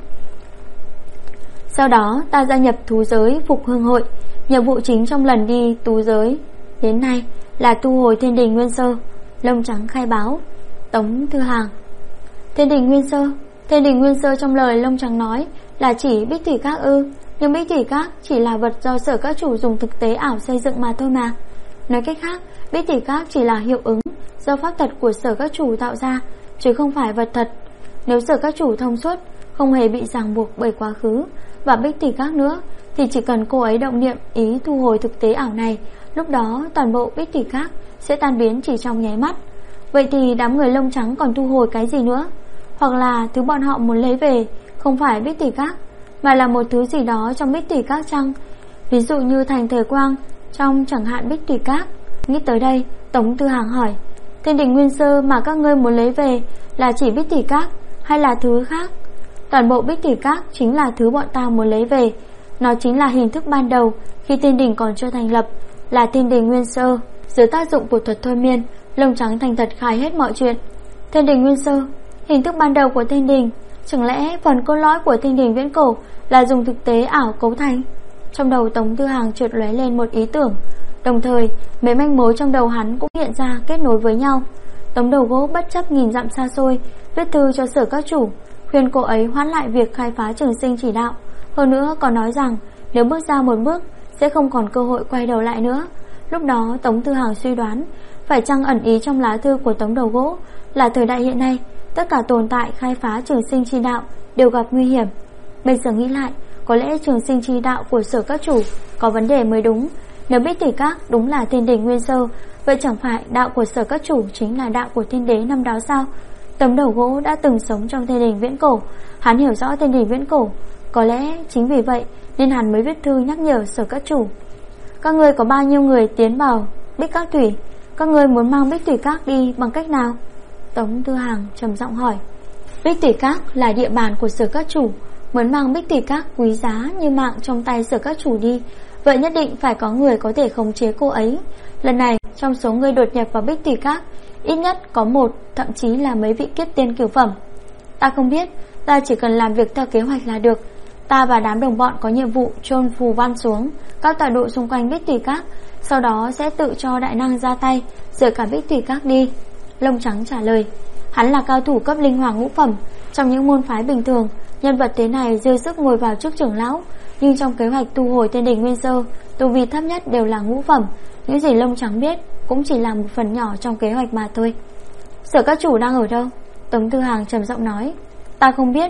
Sau đó ta gia nhập thú giới phục hương hội. Nhiệm vụ chính trong lần đi thú giới đến nay là thu hồi thiên đình nguyên sơ. Lông trắng khai báo. Tống Tư Hằng. Thiên đình nguyên sơ? Thiên đình nguyên sơ trong lời lông trắng nói là chỉ bích thủy các ư? Nhưng bích thủy các chỉ là vật do sở các chủ dùng thực tế ảo xây dựng mà thôi mà. Nói cách khác, bích thủy các chỉ là hiệu ứng do pháp thật của sở các chủ tạo ra, chứ không phải vật thật. Nếu sở các chủ thông suốt, không hề bị ràng buộc bởi quá khứ và bích thủy các nữa, thì chỉ cần cô ấy động niệm ý thu hồi thực tế ảo này, lúc đó toàn bộ bích thủy các sẽ tan biến chỉ trong nháy mắt. Vậy thì đám người lông trắng còn thu hồi cái gì nữa? Hoặc là thứ bọn họ muốn lấy về không phải bích thủy các, mà là một thứ gì đó trong bích thủy các chăng? Ví dụ như thành thời quang trong chẳng hạn bích thủy các. Nghĩ tới đây, Tống Tư Hằng hỏi. Thiên đình nguyên sơ mà các ngươi muốn lấy về là chỉ bích thủy các hay là thứ khác? Toàn bộ bích thủy các chính là thứ bọn ta muốn lấy về. Nó chính là hình thức ban đầu khi thiên đình còn chưa thành lập, là thiên đình nguyên sơ. Dưới tác dụng của thuật thôi miên, lông trắng thành thật khai hết mọi chuyện. Thiên đình nguyên sơ, hình thức ban đầu của thiên đình. Chẳng lẽ phần cốt lõi của thiên đình viễn cổ là dùng thực tế ảo cấu thành? Trong đầu Tống Tư Hằng chợt lóe lên một ý tưởng. Đồng thời mấy manh mối trong đầu hắn cũng hiện ra kết nối với nhau. Tống Đầu Gỗ bất chấp nghìn dặm xa xôi viết thư cho sở các chủ, khuyên cô ấy hoãn lại việc khai phá trường sinh chỉ đạo. Hơn nữa còn nói rằng nếu bước ra một bước sẽ không còn cơ hội quay đầu lại nữa. Lúc đó Tống Tư Hằng suy đoán phải chăng ẩn ý trong lá thư của Tống Đầu Gỗ là thời đại hiện nay tất cả tồn tại khai phá trường sinh chi đạo đều gặp nguy hiểm. Bây giờ nghĩ lại, có lẽ trường sinh chi đạo của sở các chủ có vấn đề mới đúng. Nếu bích thủy các đúng là thiên đình nguyên sơ, vậy chẳng phải đạo của sở các chủ chính là đạo của thiên đế năm đó sao? Tống Đầu Gỗ đã từng sống trong thiên đình viễn cổ, hắn hiểu rõ thiên đình viễn cổ. Có lẽ chính vì vậy nên hắn mới viết thư nhắc nhở sở các chủ. Các ngươi có bao nhiêu người tiến vào bích các thủy? Các ngươi muốn mang bích thủy các đi bằng cách nào? Tống Tư Hằng trầm giọng hỏi. Bích thủy các là địa bàn của sở các chủ, muốn mang bích thủy các quý giá như mạng trong tay sở các chủ đi, vậy nhất định phải có người có thể khống chế cô ấy. Lần này trong số người đột nhập vào bích thủy các, ít nhất có một, thậm chí là mấy vị kiếp tiên cửu phẩm. Ta không biết, ta chỉ cần làm việc theo kế hoạch là được. Ta và đám đồng bọn có nhiệm vụ chôn phù văn xuống các tọa độ xung quanh bích thủy các, sau đó sẽ tự cho đại năng ra tay rời cả bích thủy các đi. Lông trắng trả lời. Hắn là cao thủ cấp linh hoàng ngũ phẩm. Trong những môn phái bình thường, nhân vật thế này dư sức ngồi vào chức trưởng lão, nhưng trong kế hoạch thu hồi thiên đình nguyên sơ, tu vi thấp nhất đều là ngũ phẩm. Những gì lông trắng biết cũng chỉ là một phần nhỏ trong kế hoạch mà thôi. Sở các chủ đang ở đâu? Tống Tư Hằng trầm giọng nói. Ta không biết,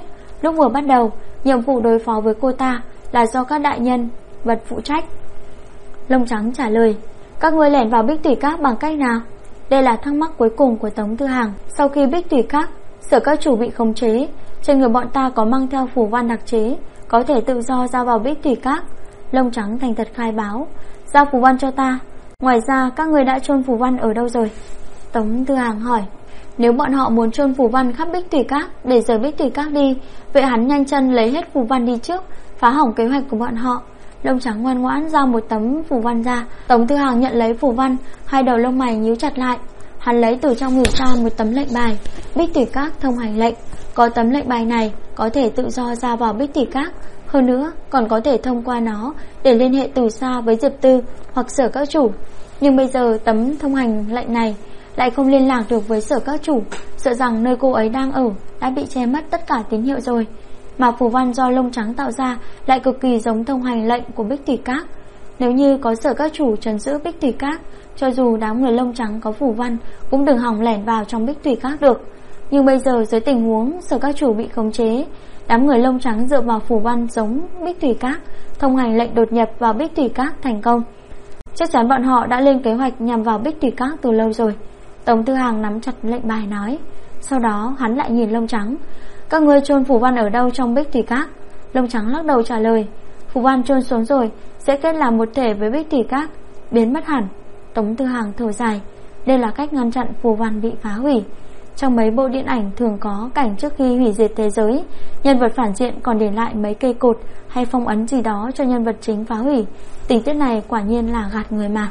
Lúc vừa bắt đầu, nhiệm vụ đối phó với cô ta là do các đại nhân vật phụ trách. Lông Trắng trả lời, các ngươi lẻn vào Bích Thủy Các bằng cách nào? Đây là thắc mắc cuối cùng của Tống Tư Hằng. Sau khi Bích Thủy Các, Sở Các Chủ bị khống chế, trên người bọn ta có mang theo phù văn đặc chế, có thể tự do ra vào Bích Thủy Các. Lông Trắng thành thật khai báo, giao phù văn cho ta. Ngoài ra các ngươi đã chôn phù văn ở đâu rồi? Tống Tư Hằng hỏi, nếu bọn họ muốn chôn phù văn khắp Bích Thủy Các để rời Bích Thủy Các đi, vậy hắn nhanh chân lấy hết phù văn đi trước, phá hỏng kế hoạch của bọn họ. Lông Trắng ngoan ngoãn giao một tấm phù văn ra. Tống Tư Hằng nhận lấy phù văn, hai đầu lông mày nhíu chặt lại. Hắn lấy từ trong ngực ra một tấm lệnh bài, Bích Thủy Các thông hành lệnh. Có tấm lệnh bài này có thể tự do ra vào Bích Thủy Các, hơn nữa còn có thể thông qua nó để liên hệ từ xa với Diệp Tư hoặc Sở Các Chủ. Nhưng bây giờ tấm thông hành lệnh này lại không liên lạc được với Sở Các Chủ, sợ rằng nơi cô ấy đang ở đã bị che mất tất cả tín hiệu rồi. Mà phù văn do Lông Trắng tạo ra lại cực kỳ giống thông hành lệnh của Bích Thủy Các. Nếu như có Sở Các Chủ trấn giữ Bích Thủy Các, cho dù đám người Lông Trắng có phù văn cũng đừng hòng lẻn vào trong Bích Thủy Các được. Nhưng bây giờ dưới tình huống Sở Các Chủ bị khống chế, đám người Lông Trắng dựa vào phù văn giống Bích Thủy Các, thông hành lệnh đột nhập vào Bích Thủy Các thành công. Chắc chắn bọn họ đã lên kế hoạch nhằm vào Bích Thủy Các từ lâu rồi. Tống Tư Hằng nắm chặt lệnh bài nói. Sau đó hắn lại nhìn Lông Trắng, các ngươi chôn phù văn ở đâu trong Bích Thủy Các? Lông Trắng lắc đầu trả lời, phù văn chôn xuống rồi sẽ kết làm một thể với Bích Thủy Các, biến mất hẳn. Tống Tư Hằng thở dài, đây là cách ngăn chặn phù văn bị phá hủy. Trong mấy bộ điện ảnh thường có cảnh trước khi hủy diệt thế giới, nhân vật phản diện còn để lại mấy cây cột hay phong ấn gì đó cho nhân vật chính phá hủy. Tình tiết này quả nhiên là gạt người mà.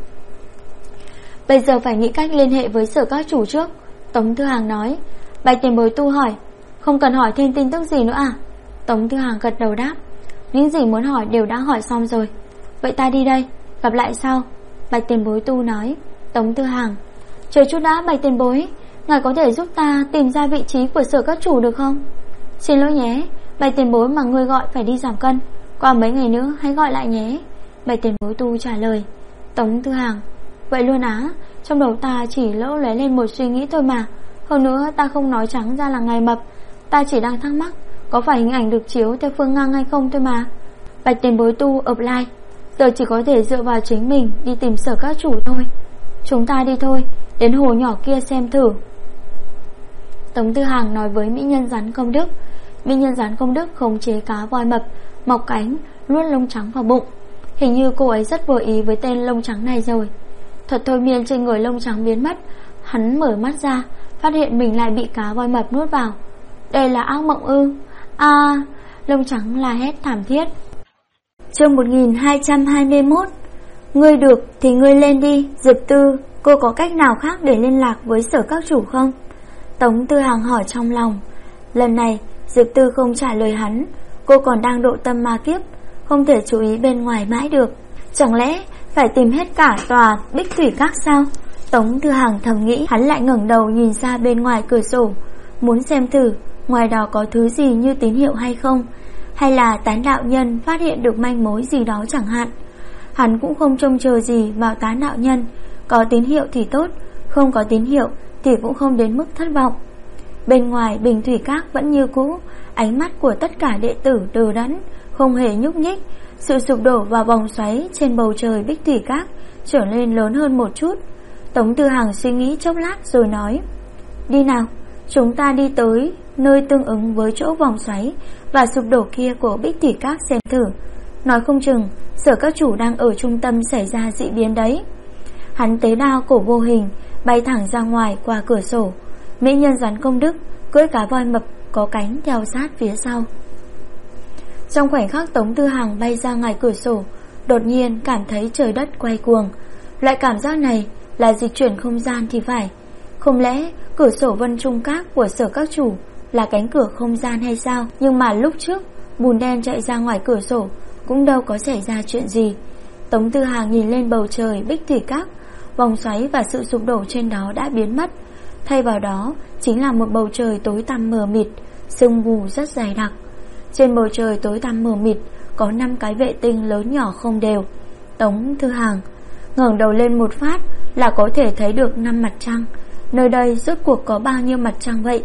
Bây giờ phải nghĩ cách liên hệ với Sở Các Chủ trước, Tống Tư Hằng nói. Bạch Tiền Bối Tu hỏi, không cần hỏi thêm tin tức gì nữa à? Tống Tư Hằng gật đầu đáp, những gì muốn hỏi đều đã hỏi xong rồi. Vậy ta đi đây, gặp lại sau, Bạch Tiền Bối Tu nói. Tống Tư Hằng, chờ chút đã Bạch Tiền Bối, ngài có thể giúp ta tìm ra vị trí của Sở Các Chủ được không? Xin lỗi nhé, Bạch Tiền Bối mà ngươi gọi phải đi giảm cân, qua mấy ngày nữa hãy gọi lại nhé, Bạch Tiền Bối Tu trả lời. Tống Tư Hằng, vậy luôn á? Trong đầu ta chỉ lỡ lấy lên một suy nghĩ thôi mà. Hơn nữa ta không nói trắng ra là ngài mập, ta chỉ đang thắc mắc có phải hình ảnh được chiếu theo phương ngang hay không thôi mà. Bạch Tiền Bối Tu ập lại, giờ chỉ có thể dựa vào chính mình đi tìm Sở Các Chủ thôi. Chúng ta đi thôi, đến hồ nhỏ kia xem thử. Tống Tư Hằng nói với mỹ nhân rắn Công Đức. Mỹ nhân rắn Công Đức khống chế cá voi mập mọc cánh luốt lông trắng vào bụng. Hình như cô ấy rất vừa ý với tên lông trắng này rồi. Thuật thôi miên trên người lông trắng biến mất. Hắn mở mắt ra, phát hiện mình lại bị cá voi mập nuốt vào. Đây là ác mộng ư? Lông trắng la hét thảm thiết. Chương 1221. Ngươi được thì ngươi lên đi. Diệp Tư, cô có cách nào khác để liên lạc với Sở Các Chủ không? Tống Tư Hằng hỏi trong lòng. Lần này Diệp Tư không trả lời hắn. Cô còn đang độ tâm ma kiếp, không thể chú ý bên ngoài mãi được. Chẳng lẽ phải tìm hết cả tòa Bích Thủy Các sao? Tống Tư Hằng thầm nghĩ. Hắn lại ngẩng đầu nhìn ra bên ngoài cửa sổ, muốn xem thử ngoài đó có thứ gì như tín hiệu hay không, hay là Tán đạo nhân phát hiện được manh mối gì đó chẳng hạn. Hắn cũng không trông chờ gì vào Tán đạo nhân, có tín hiệu thì tốt, không có tín hiệu thì cũng không đến mức thất vọng. Bên ngoài Bình Thủy Các vẫn như cũ, ánh mắt của tất cả đệ tử đờ đẫn, không hề nhúc nhích. Sự sụp đổ vào vòng xoáy trên bầu trời Bích Thủy Các trở nên lớn hơn một chút. Tống Tư Hằng suy nghĩ chốc lát rồi nói, đi nào, chúng ta đi tới nơi tương ứng với chỗ vòng xoáy và sụp đổ kia của Bích Thủy Các xem thử. Nói không chừng Sở Các Chủ đang ở trung tâm xảy ra dị biến đấy. Hắn tế đao cổ vô hình bay thẳng ra ngoài qua cửa sổ. Mỹ nhân rắn Công Đức cưỡi cá voi mập có cánh theo sát phía sau. Trong khoảnh khắc Tống Tư Hằng bay ra ngoài cửa sổ, đột nhiên cảm thấy trời đất quay cuồng. Loại cảm giác này là dịch chuyển không gian thì phải. Không lẽ cửa sổ Vân Trung Các của Sở Các Chủ là cánh cửa không gian hay sao? Nhưng mà lúc trước bùn đen chạy ra ngoài cửa sổ cũng đâu có xảy ra chuyện gì. Tống Tư Hằng nhìn lên bầu trời Bích Thủy Các, vòng xoáy và sự sụp đổ trên đó đã biến mất. Thay vào đó chính là một bầu trời tối tăm mờ mịt, sương mù rất dày đặc. Trên bầu trời tối tăm mờ mịt có 5 cái vệ tinh lớn nhỏ không đều. Tống Tư Hằng ngẩng đầu lên một phát là có thể thấy được 5 mặt trăng. Nơi đây rốt cuộc có bao nhiêu mặt trăng vậy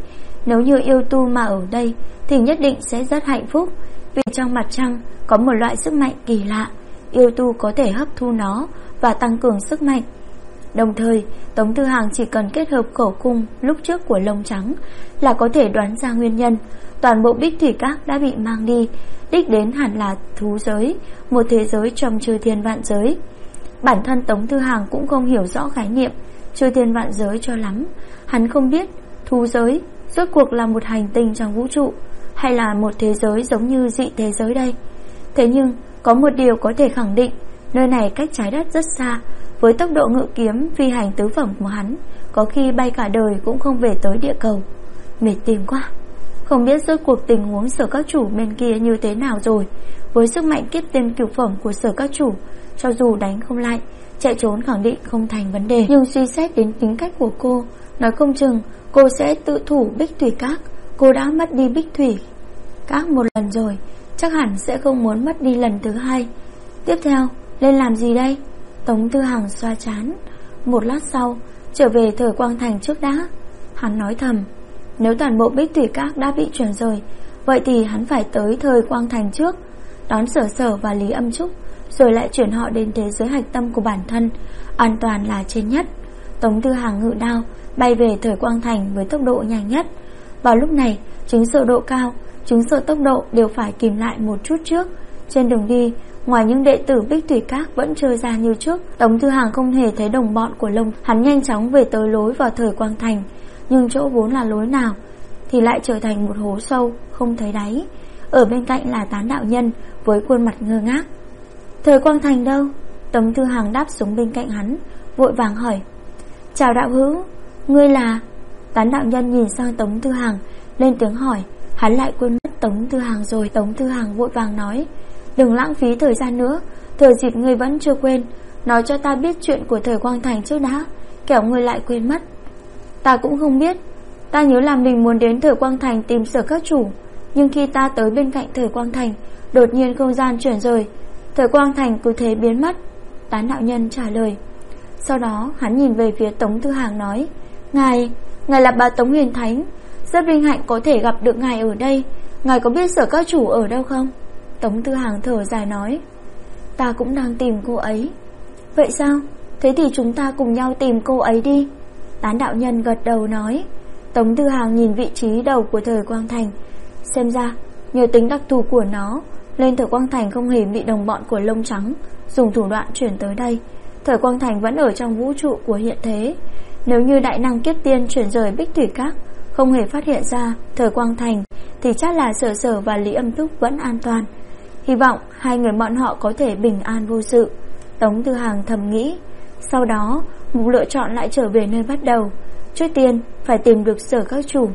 Nếu như yêu tu mà ở đây thì nhất định sẽ rất hạnh phúc, vì trong mặt trăng có một loại sức mạnh kỳ lạ, yêu tu có thể hấp thu nó và tăng cường sức mạnh. Đồng thời, Tống Tư Hằng chỉ cần kết hợp khẩu cung lúc trước của lông trắng là có thể đoán ra nguyên nhân. Toàn bộ Bích Thủy Các đã bị mang đi, đích đến hẳn là thú giới, một thế giới trong chư thiên vạn giới. Bản thân Tống Tư Hằng cũng không hiểu rõ khái niệm chư thiên vạn giới cho lắm. Hắn không biết thú giới rốt cuộc là một hành tinh trong vũ trụ hay là một thế giới giống như dị thế giới đây. Thế nhưng có một điều có thể khẳng định, nơi này cách trái đất rất xa. Với tốc độ ngự kiếm phi hành tứ phẩm của hắn, có khi bay cả đời cũng không về tới địa cầu. Mệt tìm quá. Không biết rốt cuộc tình huống Sở Các Chủ bên kia như thế nào rồi. Với sức mạnh kiếp tiên cửu phẩm của Sở Các Chủ, cho dù đánh không lại, chạy trốn khẳng định không thành vấn đề. Nhưng suy xét đến tính cách của cô, nói không chừng cô sẽ tự thủ Bích Thủy Các. Cô đã mất đi Bích Thủy Các một lần rồi, chắc hẳn sẽ không muốn mất đi lần thứ hai. Tiếp theo, lên làm gì đây? Tống Tư Hằng xoa trán. Một lát sau, trở về Thời Quang Thành trước đã. Hắn nói thầm, nếu toàn bộ Bích Thủy Các đã bị chuyển rời, vậy thì hắn phải tới Thời Quang Thành trước, đón Sở Sở và Lý Âm Trúc, rồi lại chuyển họ đến thế giới hạch tâm của bản thân. An toàn là trên nhất. Tống Tư Hằng ngự đao bay về Thời Quang Thành với tốc độ nhanh nhất. Vào lúc này, chứng sợ độ cao, chứng sợ tốc độ đều phải kìm lại một chút trước. Trên đường đi, ngoài những đệ tử Bích Thủy Các vẫn chơi ra như trước, Tống Tư Hằng không hề thấy đồng bọn của Lông. Hắn nhanh chóng về tới lối vào Thời Quang Thành, nhưng chỗ vốn là lối nào thì lại trở thành một hố sâu không thấy đáy. Ở bên cạnh là Tán đạo nhân với khuôn mặt ngơ ngác. Thời Quang Thành đâu? Tống Tư Hằng đáp xuống bên cạnh hắn, vội vàng hỏi. Chào đạo hữu, ngươi là? Tán đạo nhân nhìn sang Tống Tư Hằng, lên tiếng hỏi. Hắn lại quên mất Tống Tư Hằng rồi. Tống Tư Hằng vội vàng nói, đừng lãng phí thời gian nữa, thừa dịp ngươi vẫn chưa quên, nói cho ta biết chuyện của Thời Quang Thành trước đã, kẻo ngươi lại quên mất. Ta cũng không biết. Ta nhớ là mình muốn đến Thời Quang Thành tìm Sở Các Chủ, nhưng khi ta tới bên cạnh Thời Quang Thành, đột nhiên không gian chuyển rời, Thời Quang Thành cứ thế biến mất. Tán đạo nhân trả lời. Sau đó hắn nhìn về phía Tống Tư Hằng nói, Ngài là bà Tống Huyền Thánh, rất vinh hạnh có thể gặp được ngài ở đây. Ngài có biết Sở Các Chủ ở đâu không? Tống Tư Hằng thở dài nói, ta cũng đang tìm cô ấy. Vậy sao? Thế thì chúng ta cùng nhau tìm cô ấy đi. Tán đạo nhân gật đầu nói. Tống Tư Hằng nhìn vị trí đầu của Thời Quang Thành. Xem ra nhờ tính đặc thù của nó, lên Thời Quang Thành không hề bị đồng bọn của Lông Trắng dùng thủ đoạn chuyển tới đây. Thời Quang Thành vẫn ở trong vũ trụ của hiện thế. Nếu như đại năng kiếp tiên chuyển rời Bích Thủy Các không hề phát hiện ra Thời Quang Thành, thì chắc là Sở Sở và Lý Âm Trúc vẫn an toàn. Hy vọng hai người bọn họ có thể bình an vô sự. Tống Tư Hằng thầm nghĩ. Sau đó một lựa chọn lại trở về nơi bắt đầu. Trước tiên phải tìm được Sở Các Chủ.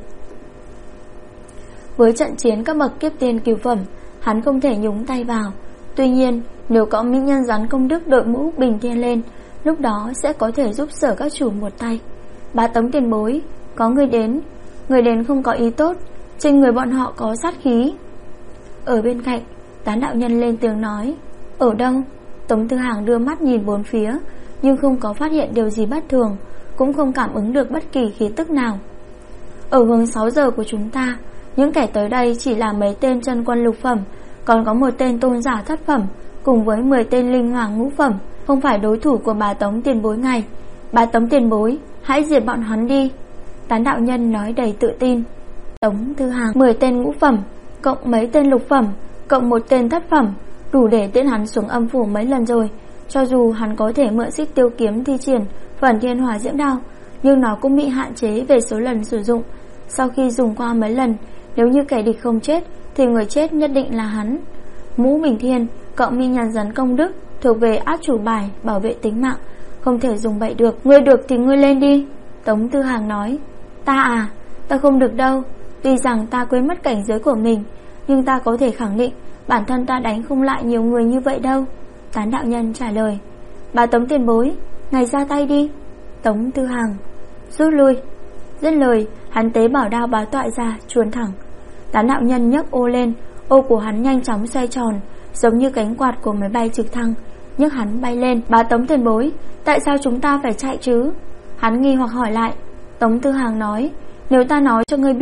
Với trận chiến các bậc kiếp tiên cửu phẩm, hắn không thể nhúng tay vào. Tuy nhiên nếu có mỹ nhân rắn công đức đội mũ bình thiên lên, lúc đó sẽ có thể giúp Sở Các Chủ một tay. Bá Tống tiền bối, có người đến. Người đến không có ý tốt, trên người bọn họ có sát khí. Ở bên cạnh, Tán đạo nhân lên tiếng nói. Ở đâu? Tống Tư Hằng đưa mắt nhìn bốn phía, nhưng không có phát hiện điều gì bất thường, cũng không cảm ứng được bất kỳ khí tức nào. Ở hướng 6 giờ của chúng ta, những kẻ tới đây chỉ là mấy tên chân quân lục phẩm, còn có một tên tôn giả thất phẩm, cùng với 10 tên linh hoàng ngũ phẩm, không phải đối thủ của bà Tống tiền bối ngài. Bà Tống tiền bối, hãy diệt bọn hắn đi. Tán đạo nhân nói đầy tự tin. Tống Tư Hằng 10 tên ngũ phẩm, cộng mấy tên lục phẩm, cộng một tên thất phẩm, đủ để tiễn hắn xuống âm phủ mấy lần rồi. Cho dù hắn có thể mượn Xích Tiêu kiếm thi triển Phần Thiên Hỏa Diễm Đao, nhưng nó cũng bị hạn chế về số lần sử dụng. Sau khi dùng qua mấy lần, nếu như kẻ địch không chết thì người chết nhất định là hắn. Mũ Bình Thiên cộng mi nhàn rắn công đức thuộc về át chủ bài bảo vệ tính mạng, không thể dùng bậy được. Ngươi được thì ngươi lên đi. Tống Tư Hằng nói. Ta không được đâu. Tuy rằng ta quên mất cảnh giới của mình, nhưng ta có thể khẳng định bản thân ta đánh không lại nhiều người như vậy đâu. Tán đạo nhân trả lời. Bà Tống tiền bối, ngài ra tay đi. Tống Tư Hằng rút lui. Dứt lời, hắn tế bảo đao bá toại ra, chuồn thẳng. Tán đạo nhân nhấc ô lên, ô của hắn nhanh chóng xoay tròn, giống như cánh quạt của máy bay trực thăng, nhấc hắn bay lên. Bá Tống tiền bối, tại sao chúng ta phải chạy chứ? Hắn nghi hoặc hỏi lại. Tống Tư Hằng nói, nếu ta nói cho ngươi biết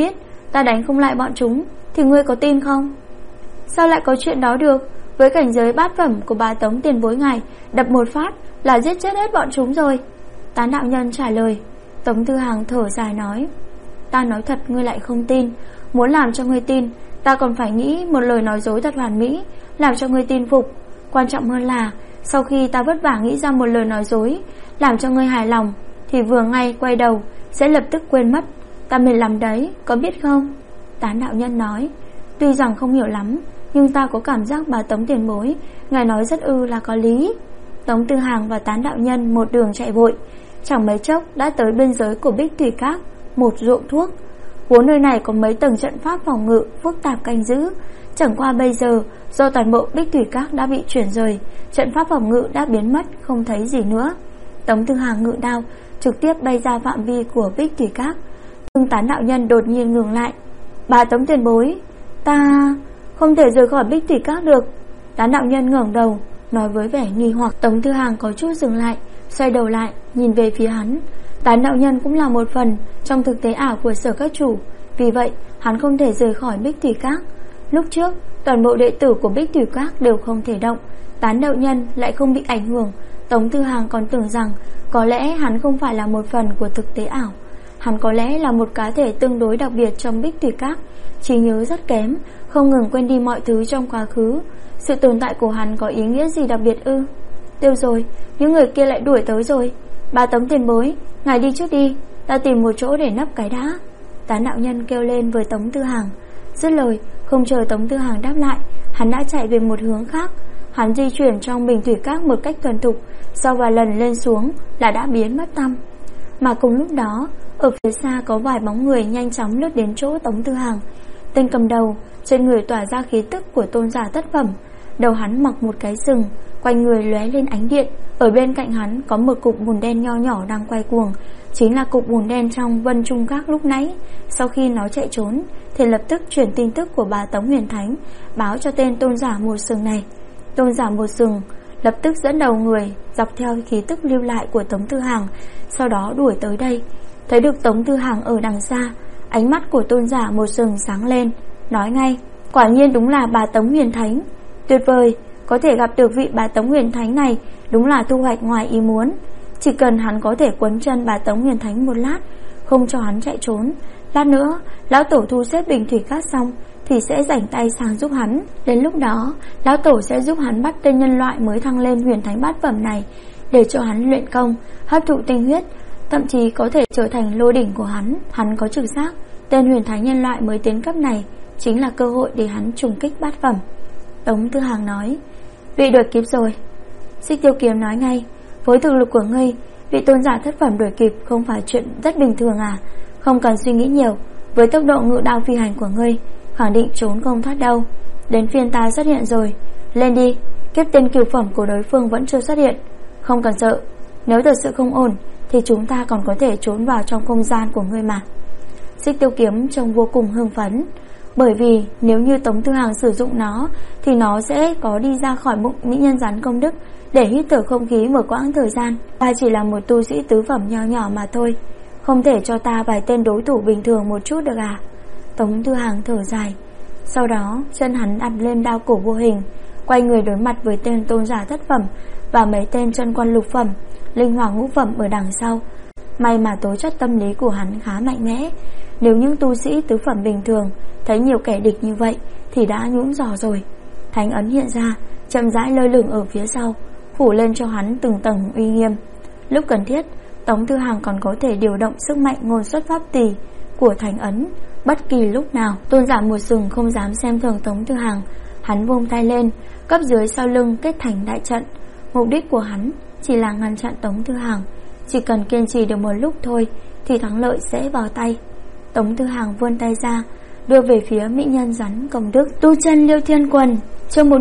ta đánh không lại bọn chúng thì ngươi có tin không? Sao lại có chuyện đó được? Với cảnh giới bát phẩm của bà Tống tiền bối ngài, đập một phát là giết chết hết bọn chúng rồi. Tán đạo nhân trả lời. Tống Tư Hằng thở dài nói, ta nói thật ngươi lại không tin. Muốn làm cho ngươi tin, ta còn phải nghĩ một lời nói dối thật hoàn mỹ, làm cho ngươi tin phục. Quan trọng hơn là sau khi ta vất vả nghĩ ra một lời nói dối làm cho ngươi hài lòng, thì vừa ngay quay đầu sẽ lập tức quên mất. Ta mệt lắm đấy, có biết không? Tán đạo nhân nói, tuy rằng không hiểu lắm, nhưng ta có cảm giác bà Tống tiền bối ngài nói rất là có lý. Tống Tư Hằng và Tán đạo nhân một đường chạy vội, chẳng mấy chốc đã tới biên giới của Bích Thủy Các, một ruộng thuốc. Vốn nơi này có mấy tầng trận pháp phòng ngự phức tạp canh giữ, chẳng qua bây giờ do toàn bộ Bích Thủy Các đã bị chuyển rời, trận pháp phòng ngự đã biến mất, không thấy gì nữa. Tống Tư Hằng ngự đao trực tiếp bay ra phạm vi của Bích Thủy Các, nhưng Tán đạo nhân đột nhiên ngừng lại. Bà Tống tiền bối, ta không thể rời khỏi Bích Thủy Các được. Tán đạo nhân ngẩng đầu nói với vẻ nghi hoặc. Tống Tư Hằng có chút dừng lại, xoay đầu lại nhìn về phía hắn. Tán đạo nhân cũng là một phần trong thực tế ảo của Sở Các chủ, vì vậy hắn không thể rời khỏi Bích Thủy Các. Lúc trước toàn bộ đệ tử của Bích Thủy Các đều không thể động, Tán đạo nhân lại không bị ảnh hưởng. Tống Tư Hằng còn tưởng rằng có lẽ hắn không phải là một phần của thực tế ảo, hắn có lẽ là một cá thể tương đối đặc biệt trong Bích Thủy Các, trí nhớ rất kém, không ngừng quên đi mọi thứ trong quá khứ. Sự tồn tại của hắn có ý nghĩa gì đặc biệt ư? Tiêu rồi, những người kia lại đuổi tới rồi. Bà Tống tiền bối, ngài đi trước đi, ta tìm một chỗ để nấp cái đã. Tán đạo nhân kêu lên với Tống Tư Hằng. Dứt lời, không chờ Tống Tư Hằng đáp lại, hắn đã chạy về một hướng khác. Hắn di chuyển trong Bình Thủy Các một cách thuần thục, sau vài lần lên xuống là đã biến mất tăm. Mà cùng lúc đó, ở phía xa có vài bóng người nhanh chóng lướt đến chỗ Tống Tư Hằng. Tên cầm đầu, trên người tỏa ra khí tức của tôn giả thất phẩm, đầu hắn mặc một cái sừng, quanh người lóe lên ánh điện. Ở bên cạnh hắn có một cục bùn đen nho nhỏ đang quay cuồng, chính là cục bùn đen trong Vân Trung Các lúc nãy. Sau khi nó chạy trốn thì lập tức chuyển tin tức của bà Tống Huyền Thánh báo cho tên tôn giả một sừng này. Tôn giả một sừng lập tức dẫn đầu người dọc theo khí tức lưu lại của Tống Tư Hằng, sau đó đuổi tới đây. Thấy được Tống Tư Hằng ở đằng xa, ánh mắt của tôn giả một sừng sáng lên, nói ngay, quả nhiên đúng là bà Tống Huyền Thánh. Tuyệt vời, có thể gặp được vị bà Tống Huyền Thánh này đúng là thu hoạch ngoài ý muốn. Chỉ cần hắn có thể quấn chân bà Tống Huyền Thánh một lát, không cho hắn chạy trốn, lát nữa lão tổ thu xếp Bình Thủy Các xong thì sẽ rảnh tay sang giúp hắn. Đến lúc đó lão tổ sẽ giúp hắn bắt tên nhân loại mới thăng lên huyền thánh bát phẩm này, để cho hắn luyện công, hấp thụ tinh huyết, thậm chí có thể trở thành lô đỉnh của hắn. Hắn có trực giác tên huyền thánh nhân loại mới tiến cấp này chính là cơ hội để hắn trùng kích bát phẩm. Tống Tư Hằng nói, bị đuổi kịp rồi. Xích Tiêu Kiếm nói ngay, với thực lực của ngươi, vị tôn giả thất phẩm đuổi kịp không phải chuyện rất bình thường à? Không cần suy nghĩ nhiều, với tốc độ ngự đao phi hành của ngươi, khẳng định trốn không thoát đâu. Đến phiên ta xuất hiện rồi, lên đi. Kiếp tên cửu phẩm của đối phương vẫn chưa xuất hiện, không cần sợ. Nếu thật sự không ổn thì chúng ta còn có thể trốn vào trong không gian của ngươi mà. Xích Tiêu Kiếm trông vô cùng hưng phấn, bởi vì nếu như Tống Tư Hằng sử dụng nó thì nó sẽ có đi ra khỏi bụng mỹ nhân rắn công đức để hít thở không khí một quãng thời gian. Ta chỉ là một tu sĩ tứ phẩm nho nhỏ mà thôi, không thể cho ta vài tên đối thủ bình thường một chút được à? Tống Tư Hằng thở dài. Sau đó chân hắn đặt lên đao cổ vô hình, quay người đối mặt với tên tôn giả thất phẩm và mấy tên chân quan lục phẩm, linh hoàng ngũ phẩm ở đằng sau. May mà tố chất tâm lý của hắn khá mạnh mẽ, nếu những tu sĩ tứ phẩm bình thường thấy nhiều kẻ địch như vậy thì đã nhũn giò rồi. Thánh ấn hiện ra, chậm rãi lơ lửng ở phía sau, phủ lên cho hắn từng tầng uy nghiêm. Lúc cần thiết, Tống Tư Hằng còn có thể điều động sức mạnh ngôn xuất pháp tỳ của thánh ấn bất kỳ lúc nào. Tôn giả một sừng không dám xem thường Tống Tư Hằng, hắn vung tay lên, cấp dưới sau lưng kết thành đại trận. Mục đích của hắn chỉ là ngăn chặn Tống Tư Hằng, chỉ cần kiên trì được một lúc thôi thì thắng lợi sẽ vào tay. Tống Tư Hằng vươn tay ra, đưa về phía mỹ nhân rắn công đức. Tu chân Liêu Thiên Quần, chương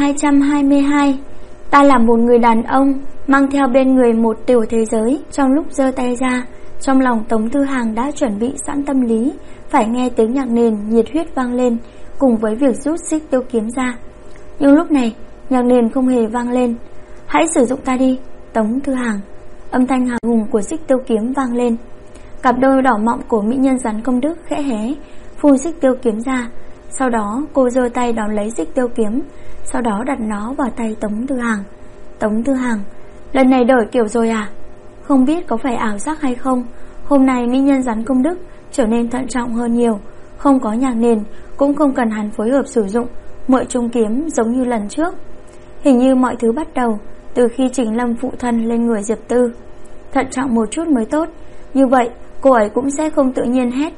1222. Ta là một người đàn ông mang theo bên người một tiểu thế giới. Trong lúc giơ tay ra, trong lòng Tống Tư Hằng đã chuẩn bị sẵn tâm lý phải nghe tiếng nhạc nền nhiệt huyết vang lên cùng với việc rút Xích Tiêu Kiếm ra. Nhưng lúc này nhạc nền không hề vang lên. Hãy sử dụng ta đi, Tống Tư Hằng. Âm thanh hào hùng của Xích Tiêu Kiếm vang lên. Cặp đôi đỏ mọng của mỹ nhân rắn công đức khẽ hé, phun xích tiêu kiếm ra. Sau đó cô giơ tay đón lấy xích tiêu kiếm, sau đó đặt nó vào tay Tống Tư Hằng. Tống Tư Hằng, lần này đổi kiểu rồi à? Không biết có phải ảo giác hay không, hôm nay mỹ nhân rắn công đức trở nên thận trọng hơn nhiều. Không có nhạc nền, cũng không cần hắn phối hợp sử dụng muội trung kiếm giống như lần trước. Hình như mọi thứ bắt đầu từ khi Trình Lâm phụ thân lên người Diệp Tư. Thận trọng một chút mới tốt, như vậy cô ấy cũng sẽ không tự nhiên hét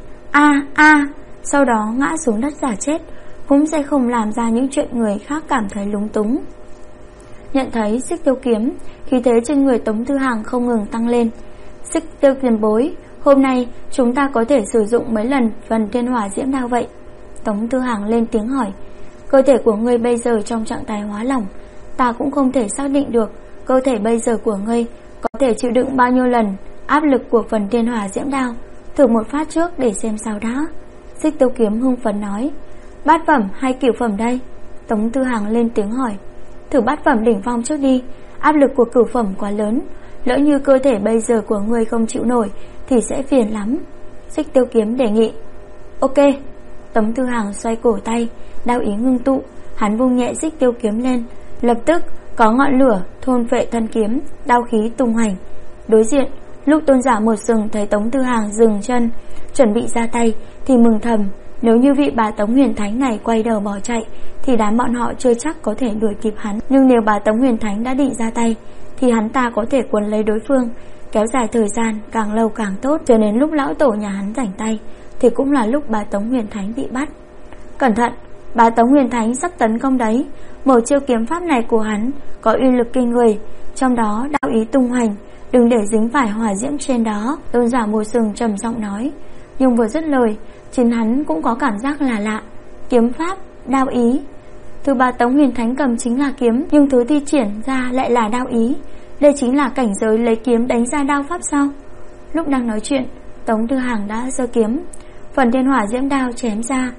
a sau đó ngã xuống đất giả chết, cũng sẽ không làm ra những chuyện người khác cảm thấy lúng túng. Nhận thấy xích tiêu kiếm, khí thế trên người Tống Tư Hằng không ngừng tăng lên. Xích tiêu tiền bối, hôm nay chúng ta có thể sử dụng mấy lần phần thiên hỏa diễm đao vậy? Tống Tư Hằng lên tiếng hỏi. Cơ thể của ngươi bây giờ trong trạng thái hóa lỏng, ta cũng không thể xác định được cơ thể bây giờ của ngươi có thể chịu đựng bao nhiêu lần áp lực của phần thiên hỏa diễm đao. Thử một phát trước để xem sao đã. Xích tiêu kiếm hưng phấn nói. Bát phẩm hay cửu phẩm đây? Tống Tư Hằng lên tiếng hỏi. Thử bát phẩm đỉnh phong trước đi, áp lực của cửu phẩm quá lớn, lỡ như cơ thể bây giờ của ngươi không chịu nổi thì sẽ phiền lắm. Xích tiêu kiếm đề nghị. Ok. Tống Tư Hằng xoay cổ tay, đao ý ngưng tụ, hắn vung nhẹ xích tiêu kiếm lên, lập tức có ngọn lửa thôn phệ thân kiếm, đao khí tung hoành. Đối diện, lúc Tôn giả một sừng thấy Tống Tư Hằng dừng chân chuẩn bị ra tay thì mừng thầm, nếu như vị bà Tống Huyền Thánh này quay đầu bỏ chạy thì đám bọn họ chưa chắc có thể đuổi kịp hắn. Nhưng nếu bà Tống Huyền Thánh đã định ra tay thì hắn ta có thể quấn lấy đối phương, kéo dài thời gian càng lâu càng tốt, cho đến lúc lão tổ nhà hắn rảnh tay thì cũng là lúc bà Tống Huyền Thánh bị bắt. Cẩn thận, bà Tống Huyền Thánh sắp tấn công đấy. Một chiêu kiếm pháp này của hắn có uy lực kinh người, trong đó đạo ý tung hoành, đừng để dính phải hỏa diễm trên đó. Tôn giả Mùa Sừng trầm giọng nói. Nhưng vừa dứt lời, chính hắn cũng có cảm giác là lạ. Kiếm pháp, đao ý. Thứ bà Tống Huyền Thánh cầm chính là kiếm, nhưng thứ thi triển ra lại là đao ý. Đây chính là cảnh giới lấy kiếm đánh ra đao pháp sao? Lúc đang nói chuyện, Tống Tư Hằng đã giơ kiếm, phần thiên hỏa diễm đao chém ra.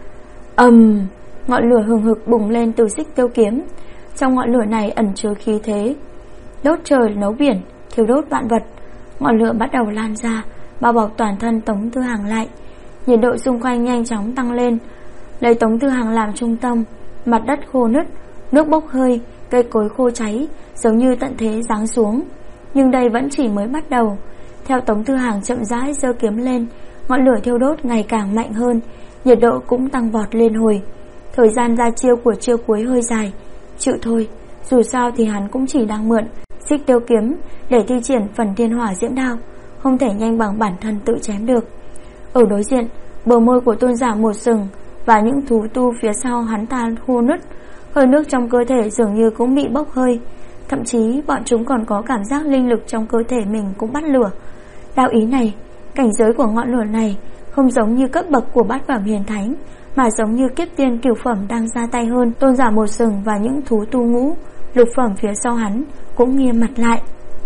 Ngọn lửa hừng hực bùng lên từ xích tiêu kiếm. Trong ngọn lửa này ẩn chứa khí thế đốt trời nấu biển, thiêu đốt vạn vật. Ngọn lửa bắt đầu lan ra, bao bọc toàn thân Tống Tư Hằng lại. Nhiệt độ xung quanh nhanh chóng tăng lên. Lấy Tống Tư Hằng làm trung tâm, mặt đất khô nứt, nước bốc hơi, cây cối khô cháy, giống như tận thế giáng xuống. Nhưng đây vẫn chỉ mới bắt đầu. Theo Tống Tư Hằng chậm rãi giơ kiếm lên, ngọn lửa thiêu đốt ngày càng mạnh hơn, nhiệt độ cũng tăng vọt lên hồi. Thời gian ra chiêu của chiêu cuối hơi dài. Chịu thôi, dù sao thì hắn cũng chỉ đang mượn xích tiêu kiếm để thi triển phần thiên hỏa diễm đao, không thể nhanh bằng bản thân tự chém được. Ở đối diện, bờ môi của Tôn giả Một Sừng và những thú tu phía sau hắn ta khô nứt, hơi nước trong cơ thể dường như cũng bị bốc hơi. Thậm chí bọn chúng còn có cảm giác linh lực trong cơ thể mình cũng bắt lửa. Đạo ý này, cảnh giới của ngọn lửa này không giống như cấp bậc của bát phẩm hiền thánh, mà giống như kiếp tiên cửu phẩm đang ra tay hơn. Tôn giả Một Sừng và những thú tu ngũ lục phẩm phía sau hắn cũng nghiêm mặt lại.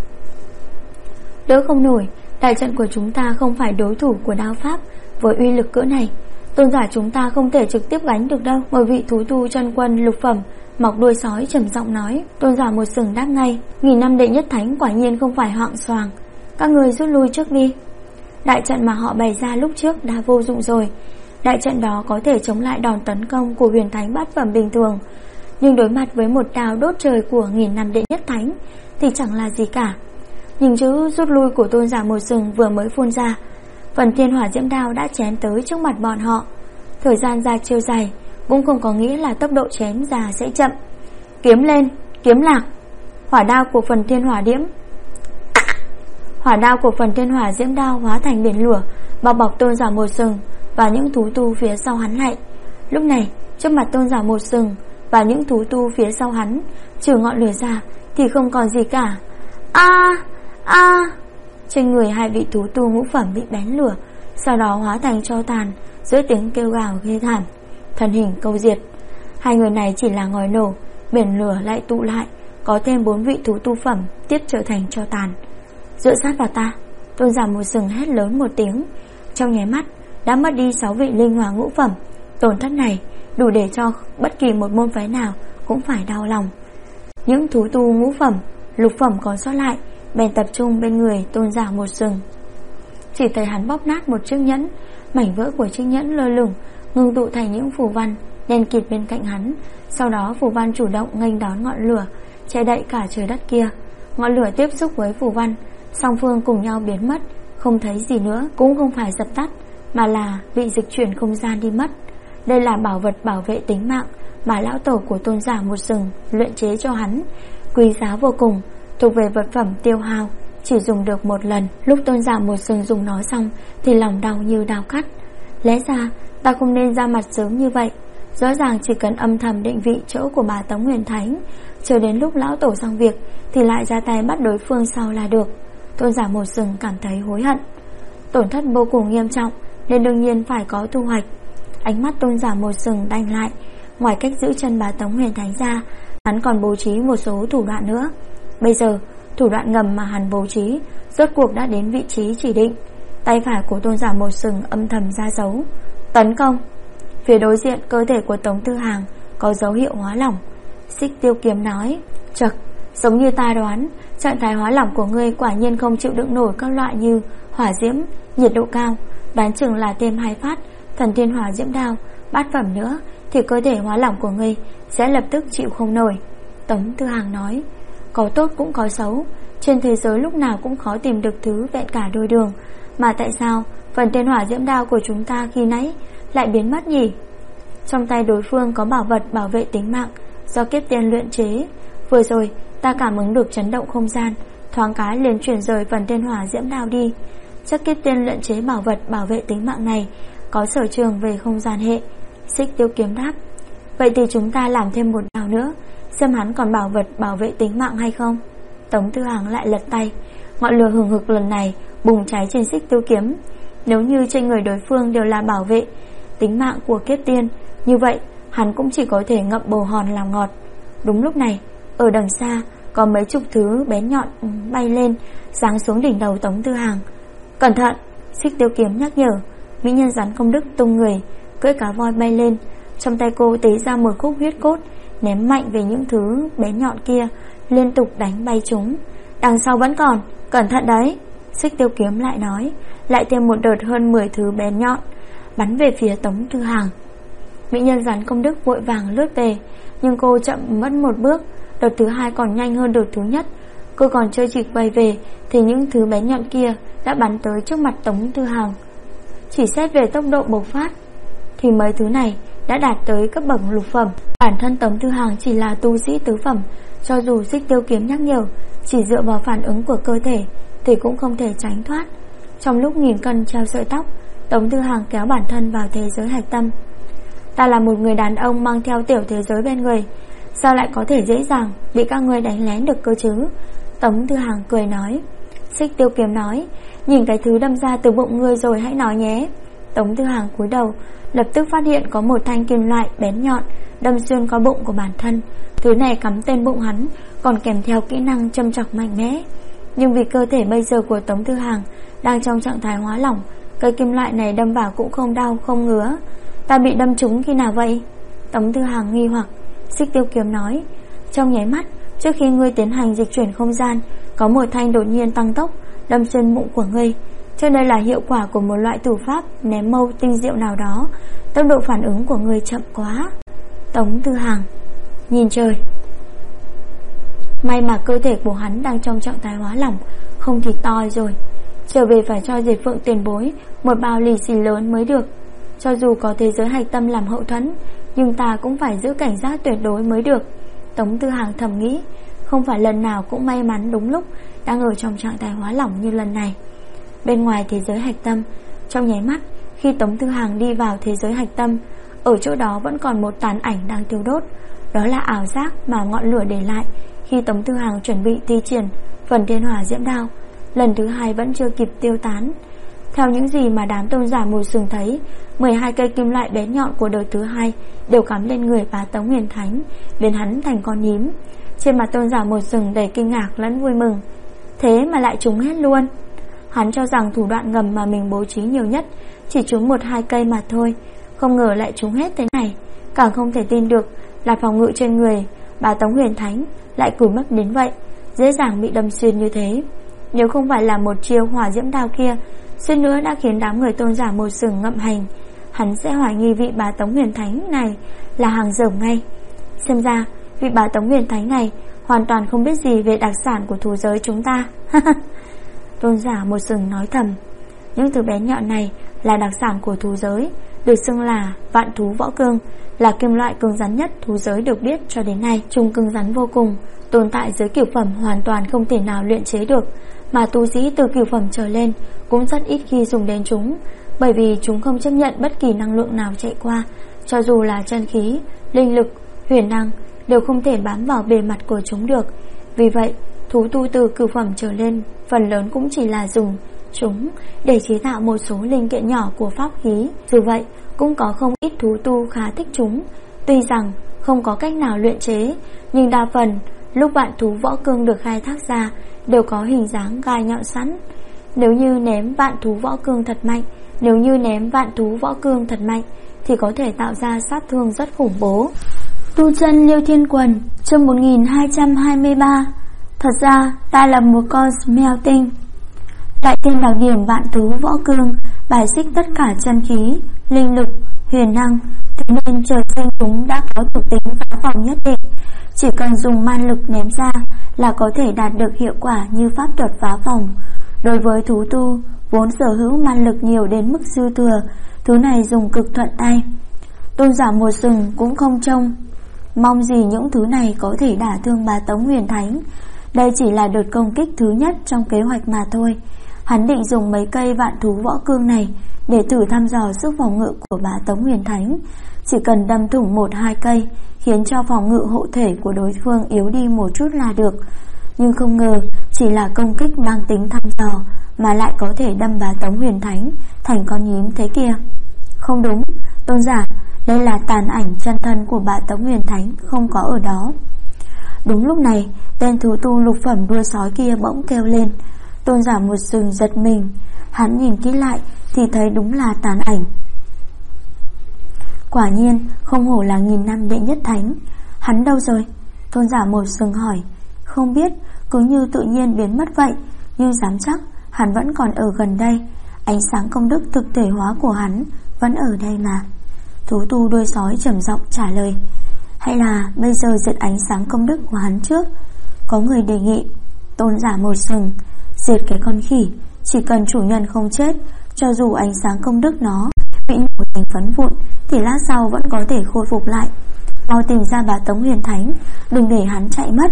Đỡ không nổi, đại trận của chúng ta không phải đối thủ của đao pháp với uy lực cỡ này. Tôn giả chúng ta không thể trực tiếp gánh được đâu. Một vị thú tu chân quân lục phẩm mọc đuôi sói trầm giọng nói. Tôn giả Một Sừng đáp ngay. 1000 năm đệ nhất thánh quả nhiên không phải hoạng xoàng. Các người rút lui trước đi. Đại trận mà họ bày ra lúc trước đã vô dụng rồi. Đại trận đó có thể chống lại đòn tấn công của huyền thánh bát phẩm bình thường, nhưng đối mặt với một đao đốt trời của 1000 năm đệ nhất thánh thì chẳng là gì cả. Nhìn chữ rút lui của Tôn giả Một Sừng vừa mới phun ra, phần thiên hỏa diễm đao đã chém tới trước mặt bọn họ. Thời gian ra chiêu dài cũng không có nghĩa là tốc độ chém ra sẽ chậm. Kiếm lên, kiếm lạc. Hỏa đao của phần thiên hỏa diễm diễm đao hóa thành biển lửa, bao bọc Tôn giả Một Sừng và những thú tu phía sau hắn lại. Lúc này, trước mặt Tôn giả Một Sừng và những thú tu phía sau hắn, trừ ngọn lửa ra thì không còn gì cả. Trên người hai vị thú tu ngũ phẩm bị bén lửa, sau đó hóa thành tro tàn giữa tiếng kêu gào ghê thảm, thân hình câu diệt. Hai người này chỉ là ngòi nổ, biển lửa lại tụ lại, có thêm 4 vị thú tu phẩm tiếp trở thành tro tàn. Dựa sát vào ta. Tôn giả Một Sừng hét lớn một tiếng, trong nháy mắt đã mất đi 6 vị linh hỏa ngũ phẩm. Tổn thất này đủ để cho bất kỳ một môn phái nào cũng phải đau lòng. Những thú tu ngũ phẩm, lục phẩm còn sót lại bèn tập trung bên người Tôn giả Một Sừng. Chỉ thấy hắn bóp nát một chiếc nhẫn, mảnh vỡ của chiếc nhẫn lơ lửng ngưng tụ thành những phù văn đen kịt bên cạnh hắn. Sau đó phù văn chủ động nghênh đón ngọn lửa che đậy cả trời đất kia. Ngọn lửa tiếp xúc với phù văn, song phương cùng nhau biến mất, không thấy gì nữa. Cũng không phải dập tắt, mà là bị dịch chuyển không gian đi mất. Đây là bảo vật bảo vệ tính mạng mà lão tổ của tôn giả một rừng luyện chế cho hắn, quý giá vô cùng, thuộc về vật phẩm tiêu hao, chỉ dùng được một lần. Lúc tôn giả một rừng dùng nó xong thì lòng đau như đau cắt. Lẽ ra ta không nên ra mặt sớm như vậy. Rõ ràng chỉ cần âm thầm định vị chỗ của bà Tống Huyền Thánh, chờ đến lúc lão tổ xong việc thì lại ra tay bắt đối phương sau là được. Tôn giả một rừng cảm thấy hối hận. Tổn thất vô cùng nghiêm trọng nên đương nhiên phải có thu hoạch. Ánh mắt tôn giả một rừng đanh lại. Ngoài cách giữ chân bà Tống Huyền Thánh ra, hắn còn bố trí một số thủ đoạn nữa. Bây giờ thủ đoạn ngầm mà hắn bố trí rốt cuộc đã đến vị trí chỉ định. Tay phải của tôn giả một rừng âm thầm ra dấu tấn công. Phía đối diện cơ thể của Tống Tư Hàng có dấu hiệu hóa lỏng. Xích Tiêu Kiếm nói: "Chậc, giống như ta đoán, trạng thái hóa lỏng của ngươi quả nhiên không chịu đựng nổi các loại như hỏa diễm, nhiệt độ cao, đoán chừng là thêm 2 phát Thần Thiên Hỏa Diễm Đao, bát phẩm nữa thì cơ thể hóa lỏng của ngươi sẽ lập tức chịu không nổi." Tống Tư Hàng nói: "Có tốt cũng có xấu, trên thế giới lúc nào cũng khó tìm được thứ vẹn cả đôi đường, mà tại sao Phần Thiên Hỏa Diễm Đao của chúng ta khi nãy lại biến mất nhỉ?" Trong tay đối phương có bảo vật bảo vệ tính mạng do kiếp tiên luyện chế. Vừa rồi ta cảm ứng được chấn động không gian, thoáng cái liền chuyển rời Phần Thiên Hỏa Diễm Đao đi. Chắc kiếp tiên luyện chế bảo vật bảo vệ tính mạng này có sở trường về không gian hệ. Xích Tiêu Kiếm đáp: "Vậy thì chúng ta làm thêm một đao nữa, xem hắn còn bảo vật bảo vệ tính mạng hay không." Tống Tư Hàng lại lật tay. Ngọn lửa hừng hực lần này bùng cháy trên Xích Tiêu Kiếm. Nếu như trên người đối phương đều là bảo vệ tính mạng của kiếp tiên, như vậy hắn cũng chỉ có thể ngậm bồ hòn làm ngọt. Đúng lúc này, ở đằng xa có mấy chục thứ bén nhọn bay lên, giáng xuống đỉnh đầu Tống Tư Hàng. "Cẩn thận!" Xích Tiêu Kiếm nhắc nhở. Mỹ nhân rắn công đức tung người, cưỡi cá voi bay lên. Trong tay cô tế ra một khúc huyết cốt, ném mạnh về những thứ bén nhọn kia, liên tục đánh bay chúng. "Đằng sau vẫn còn, cẩn thận đấy!" Xích Tiêu Kiếm lại nói. Lại thêm một đợt hơn 10 thứ bén nhọn bắn về phía Tống Tư Hàng. Mỹ nhân rắn công đức vội vàng lướt về, nhưng cô chậm mất một bước. Đợt thứ hai còn nhanh hơn đợt thứ nhất. Cô còn chưa kịp quay về thì những thứ bén nhọn kia đã bắn tới trước mặt Tống Tư Hàng. Chỉ xét về tốc độ bộc phát thì mấy thứ này đã đạt tới cấp bậc lục phẩm. Bản thân Tống Tư Hàng chỉ là tu sĩ tứ phẩm, cho dù Xích Tiêu Kiếm nhắc nhở, chỉ dựa vào phản ứng của cơ thể thì cũng không thể tránh thoát. Trong lúc nghìn cân treo sợi tóc, Tống Tư Hàng kéo bản thân vào thế giới hạch tâm. "Ta là một người đàn ông mang theo tiểu thế giới bên người, sao lại có thể dễ dàng bị các ngươi đánh lén được cơ chứ?" Tống Tư Hàng cười nói. Xích Tiêu Kiếm nói: "Nhìn cái thứ đâm ra từ bụng ngươi rồi hãy nói nhé." Tống Tư Hàng cúi đầu, lập tức phát hiện có một thanh kim loại bén nhọn đâm xuyên qua bụng của bản thân. Thứ này cắm tên bụng hắn, còn kèm theo kỹ năng châm chọc mạnh mẽ. Nhưng vì cơ thể bây giờ của Tống Tư Hàng đang trong trạng thái hóa lỏng, cây kim loại này đâm vào cũng không đau không ngứa. "Ta bị đâm trúng khi nào vậy?" Tống Tư Hàng nghi hoặc. Xích Tiêu Kiếm nói: "Trong nháy mắt trước khi ngươi tiến hành dịch chuyển không gian, có một thanh đột nhiên tăng tốc đâm xuyên bụng của ngươi. Cho đây là hiệu quả của một loại thủ pháp ném mâu tinh diệu nào đó. Tốc độ phản ứng của ngươi chậm quá." Tống Tư Hàng nhìn trời. May mà cơ thể của hắn đang trong trạng thái hóa lỏng, không thì toi rồi. Trở về phải cho Diệp Phượng tiền bối một bao lì xì lớn mới được. Cho dù có thế giới hạch tâm làm hậu thuẫn, nhưng ta cũng phải giữ cảnh giác tuyệt đối mới được. Tống Tư Hàng thầm nghĩ, không phải lần nào cũng may mắn đúng lúc đang ở trong trạng thái hóa lỏng như lần này. Bên ngoài thế giới hạch tâm, trong nháy mắt khi Tống Tư Hàng đi vào thế giới hạch tâm, ở chỗ đó vẫn còn một tàn ảnh đang thiêu đốt. Đó là ảo giác mà ngọn lửa để lại khi Tống Tư Hàng chuẩn bị thi triển Phần Thiên Hỏa Diễm Đao. Lần thứ hai vẫn chưa kịp tiêu tán. Theo những gì mà đám tôn giả mù sừng thấy, 12 cây kim loại bén nhọn của đợt thứ hai đều cắm lên người bá Tống Huyền Thánh, biến hắn thành con nhím. Trên mặt tôn giả một sừng đầy kinh ngạc lẫn vui mừng. Thế mà lại trúng hết luôn. Hắn cho rằng thủ đoạn ngầm mà mình bố trí nhiều nhất chỉ trúng 1-2 cây mà thôi, không ngờ lại trúng hết thế này. Càng không thể tin được là phòng ngự trên người bá Tống Huyền Thánh lại cùi mất đến vậy, dễ dàng bị đâm xuyên như thế. Nếu không phải là một chiêu hỏa diễm đao kia suýt nữa đã khiến đám người tôn giả một sừng ngậm hành, hắn sẽ hoài nghi vị bá Tống Huyền Thánh này là hàng dởm ngay. Xem ra vị bá Tống Huyền Thánh này hoàn toàn không biết gì về đặc sản của thú giới chúng ta. Tôn giả một sừng nói thầm. Những thứ bé nhọn này là đặc sản của thú giới, được xưng là vạn thú võ cương, là kim loại cứng rắn nhất thú giới được biết cho đến nay. Chúng cứng rắn vô cùng, tồn tại dưới cửu phẩm hoàn toàn không thể nào luyện chế được, mà tu sĩ từ cửu phẩm trở lên cũng rất ít khi dùng đến chúng, bởi vì chúng không chấp nhận bất kỳ năng lượng nào chạy qua, cho dù là chân khí, linh lực, huyền năng đều không thể bám vào bề mặt của chúng được. Vì vậy, thú tu từ cửu phẩm trở lên phần lớn cũng chỉ là dùng chúng để chế tạo một số linh kiện nhỏ của pháp khí. Dù vậy, cũng có không ít thú tu khá thích chúng. Tuy rằng không có cách nào luyện chế, nhưng đa phần lúc vạn thú võ cương được khai thác ra đều có hình dáng gai nhọn sẵn. Nếu như ném vạn thú võ cương thật mạnh, thì có thể tạo ra sát thương rất khủng bố. Tu chân Liêu Thiên Quần, chương 1223. Thật ra ta là một con smelting. Đại tên đặc điểm vạn thú võ cương bài xích tất cả chân khí, linh lực, huyền năng, thế nên trời sinh chúng đã có thuộc tính phá phòng nhất định. Chỉ cần dùng man lực ném ra là có thể đạt được hiệu quả như pháp thuật phá phòng. Đối với thú tu vốn sở hữu man lực nhiều đến mức dư thừa, thứ này dùng cực thuận tay. Tôn giả một sừng cũng không mong gì những thứ này có thể đả thương bá Tống Huyền Thánh. Đây chỉ là đợt công kích thứ nhất trong kế hoạch mà thôi. Hắn định dùng mấy cây vạn thú võ cương này để thử thăm dò sức phòng ngự của bá Tống Huyền Thánh. Chỉ cần đâm thủng 1-2 cây, khiến cho phòng ngự hộ thể của đối phương yếu đi một chút là được. Nhưng không ngờ chỉ là công kích mang tính thăm dò mà lại có thể đâm bá Tống Huyền Thánh thành con nhím thế kia. Không đúng, tôn giả, đây là tàn ảnh chân thân của bá Tống Huyền Thánh không có ở đó. Đúng lúc này, tên thú tu lục phẩm đuôi sói kia bỗng kêu lên. Tôn giả một sừng giật mình, hắn nhìn kỹ lại thì thấy đúng là tàn ảnh. Quả nhiên không hổ là 1000 năm đệ nhất thánh. Hắn đâu rồi? Tôn giả một sừng hỏi. Không biết, cứ như tự nhiên biến mất vậy, nhưng dám chắc hắn vẫn còn ở gần đây. Ánh sáng công đức thực thể hóa của hắn vẫn ở đây mà. Thú tu đuôi sói trầm giọng trả lời. Hay là bây giờ diệt ánh sáng công đức của hắn trước? Có người đề nghị. Tôn giả một sừng, diệt cái con khỉ, chỉ cần chủ nhân không chết, cho dù ánh sáng công đức nó bị nổ thành phấn vụn thì lát sau vẫn có thể khôi phục lại. Mau tìm ra bá Tống Huyền Thánh, đừng để hắn chạy mất.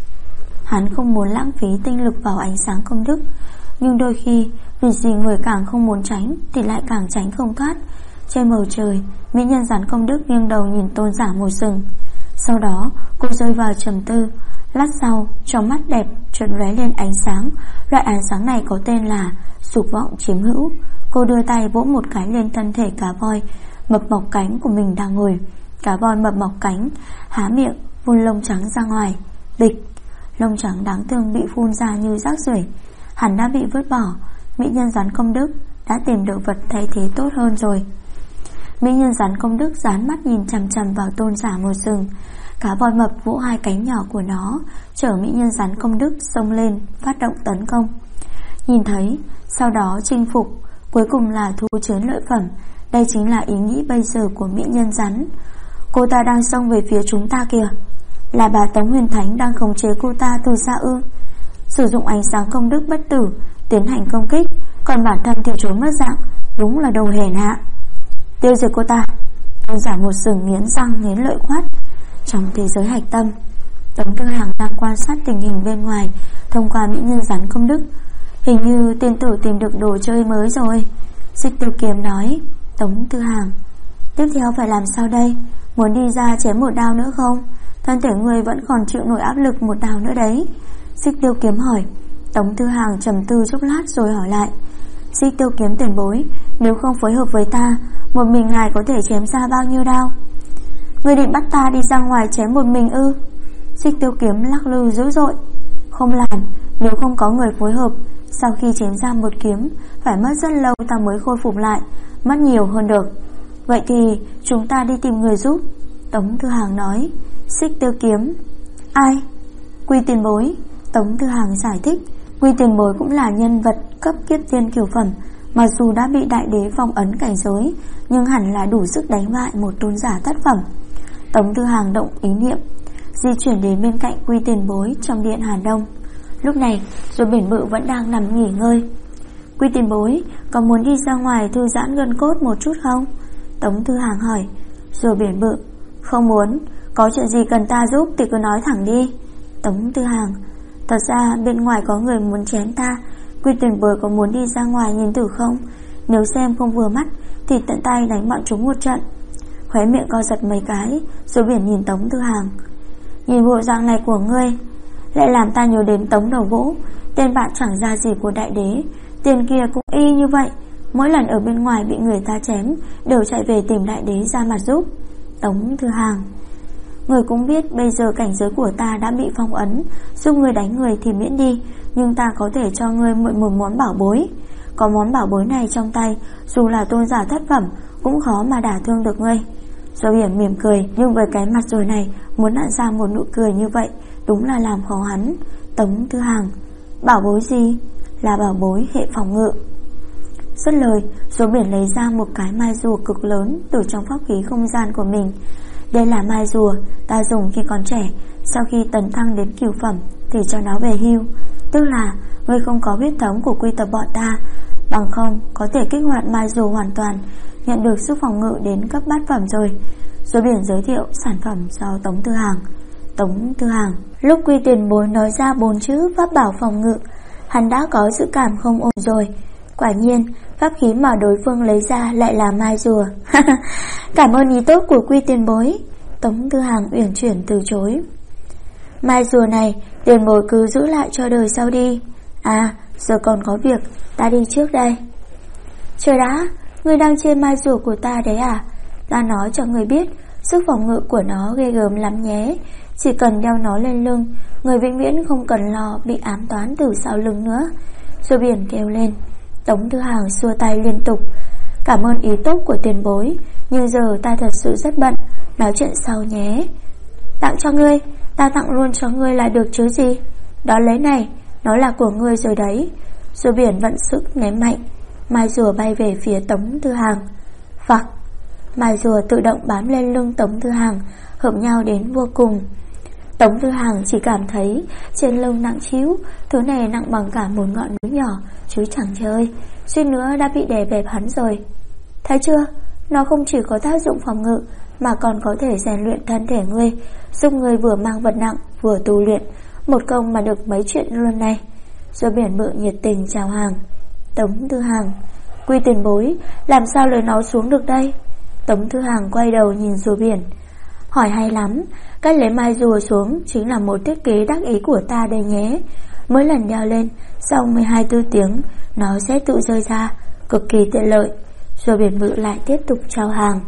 Hắn không muốn lãng phí tinh lực vào ánh sáng công đức, nhưng đôi khi việc gì người càng không muốn tránh thì lại càng tránh không thoát. Trên bầu trời, mỹ nhân rắn công đức nghiêng đầu nhìn tôn giả một sừng. Sau đó cô rơi vào trầm tư. Lát sau, trong mắt đẹp chợt lóe lên ánh sáng. Loại ánh sáng này có tên là dục vọng chiếm hữu. Cô đưa tay vỗ một cái lên thân thể cá voi mập mọc cánh của mình đang ngồi. Cá voi mập mọc cánh há miệng phun lông trắng ra ngoài. Bịch, lông trắng đáng thương bị phun ra như rác rưởi. Hắn đã bị vứt bỏ. Mỹ nhân rắn công đức đã tìm được vật thay thế tốt hơn rồi. Mỹ nhân rắn công đức dán mắt nhìn chằm chằm vào tôn giả một sừng. Cá voi mập vỗ hai cánh nhỏ của nó, chở mỹ nhân rắn công đức xông lên phát động tấn công. Nhìn thấy, sau đó chinh phục, cuối cùng là thu chớn lợi phẩm. Đây chính là ý nghĩ bây giờ của mỹ nhân rắn. Cô ta đang xông về phía chúng ta kìa. Là bà Tống Huyền Thánh đang khống chế cô ta từ xa ư? Sử dụng ánh sáng công đức bất tử tiến hành công kích, còn bản thân thì trốn mất dạng. Đúng là đồ hèn hạ. Tiêu diệt cô ta. Tôn giả một sừng nghiến răng nghiến lợi quát. Trong thế giới hạch tâm, Tống Tư Hàng đang quan sát tình hình bên ngoài thông qua mỹ nhân rắn công đức. Hình như tiên tử tìm được đồ chơi mới rồi. Xích Tiêu Kiếm nói. Tống Tư Hàng, tiếp theo phải làm sao đây? Muốn đi ra chém một đao nữa không? Thân thể người vẫn còn chịu nổi áp lực một đao nữa đấy. Xích Tiêu Kiếm hỏi. Tống Tư Hàng trầm tư chốc lát rồi hỏi lại. Xích Tiêu Kiếm tiền bối, nếu không phối hợp với ta, một mình ngài có thể chém ra bao nhiêu đao? Ngươi định bắt ta đi ra ngoài chém một mình ư? Xích Tiêu Kiếm lắc lư dữ dội. Không làm, nếu không có người phối hợp, sau khi chém ra một kiếm phải mất rất lâu ta mới khôi phục lại, mất nhiều hơn được. Vậy thì chúng ta đi tìm người giúp. Tống Tư Hàng nói. Xích Tiêu Kiếm. Ai? Quy tiền bối. Tống Tư Hàng giải thích. Quy tiền bối cũng là nhân vật cấp kiếp tiên cửu phẩm Mặc dù đã bị đại đế phong ấn cảnh giới, nhưng hẳn là đủ sức đánh bại một tôn giả thất phẩm. Tống Tư Hàng động ý niệm, di chuyển đến bên cạnh Quy Tiền Bối trong điện Hàn Đông. Lúc này Rùa Biển Bự vẫn đang nằm nghỉ ngơi. Quy Tiền Bối, có muốn đi ra ngoài thư giãn gân cốt một chút không? Tống Tư Hàng hỏi. Rùa Biển Bự, không muốn, có chuyện gì cần ta giúp thì cứ nói thẳng đi. Tống Tư Hàng, thật ra bên ngoài có người muốn chém ta, Quy Tiền Bối có muốn đi ra ngoài nhìn thử không? Nếu xem không vừa mắt thì tận tay đánh bọn chúng một trận. Khóe miệng co giật mấy cái, Rùa Biển nhìn Tống Tư Hàng. Nhìn bộ dạng này của ngươi lại làm ta nhớ đến Tống Đầu Vũ, tên bạn chẳng ra gì của đại đế. Tiền kia cũng y như vậy, mỗi lần ở bên ngoài bị người ta chém đều chạy về tìm đại đế ra mặt giúp. Tống Tư Hàng, người cũng biết bây giờ cảnh giới của ta đã bị phong ấn, giúp người đánh người thì miễn đi, nhưng ta có thể cho ngươi mượn một món bảo bối. Có món bảo bối này trong tay, dù là tôn giả thất phẩm cũng khó mà đả thương được ngươi. Rùa Biển mỉm cười, nhưng với cái mặt rồi này, muốn nặn ra một nụ cười như vậy đúng là làm khó hắn. Tống Tư Hàng, bảo bối gì? Là bảo bối hệ phòng ngự. Dứt lời, Rùa Biển lấy ra một cái mai rùa cực lớn từ trong pháp khí không gian của mình. Đây là mai rùa ta dùng khi còn trẻ, sau khi tấn thăng đến cửu phẩm thì cho nó về hưu. Tức là ngươi không có huyết thống của quy tập bọn ta, bằng không có thể kích hoạt mai rùa hoàn toàn, nhận được sức phòng ngự đến cấp bát phẩm rồi. Rùa Biển giới thiệu sản phẩm do Tống Tư Hàng. Tống Tư Hàng, lúc Quy Tiền Bối nói ra 4 chữ pháp bảo phòng ngự, hắn đã có dự cảm không ổn rồi. Quả nhiên pháp khí mà đối phương lấy ra lại là mai rùa. Cảm ơn ý tốt của Quy Tiền Bối. Tống Tư Hàng uyển chuyển từ chối. Mai rùa này Tiền Bối cứ giữ lại cho đời sau đi. À, giờ còn có việc, ta đi trước đây. Chờ đã, ngươi đang chê mai rùa của ta đấy à? Ta nói cho ngươi biết, sức phòng ngự của nó ghê gớm lắm nhé. Chỉ cần đeo nó lên lưng, người vĩnh viễn không cần lo bị ám toán từ sau lưng nữa. Rùa Biển kêu lên. Tống Tư Hàng xua tay liên tục. Cảm ơn ý tốt của Tiền Bối, nhưng giờ ta thật sự rất bận, nói chuyện sau nhé. Tặng cho ngươi, ta tặng luôn cho ngươi là được chứ gì. Đó lấy này, nó là của ngươi rồi đấy. Rùa Biển vận sức ném mạnh, mai rùa bay về phía Tống Tư Hàng. Phặc, mai rùa tự động bám lên lưng Tống Tư Hàng, hợp nhau đến vô cùng. Tống Tư Hàng chỉ cảm thấy trên lưng nặng trĩu, thứ này nặng bằng cả một ngọn núi nhỏ, chứ chẳng chơi, suýt nữa đã bị đè bẹp hắn rồi. Thấy chưa, nó không chỉ có tác dụng phòng ngự mà còn có thể rèn luyện thân thể ngươi, giúp ngươi vừa mang vật nặng vừa tu luyện, một công mà được mấy chuyện luôn này. Rùa Biển Bự nhiệt tình chào hàng. Tống Tư Hàng, Quy Tiền Bối, làm sao lấy nó xuống được đây? Tống Tư Hàng quay đầu nhìn Rùa Biển. Hỏi hay lắm, cách lấy mai rùa xuống chính là một thiết kế đắc ý của ta đây nhé. Mỗi lần đeo lên, sau 12 tiếng nó sẽ tự rơi ra, cực kỳ tiện lợi. Rùa Biển Bự lại tiếp tục chào hàng.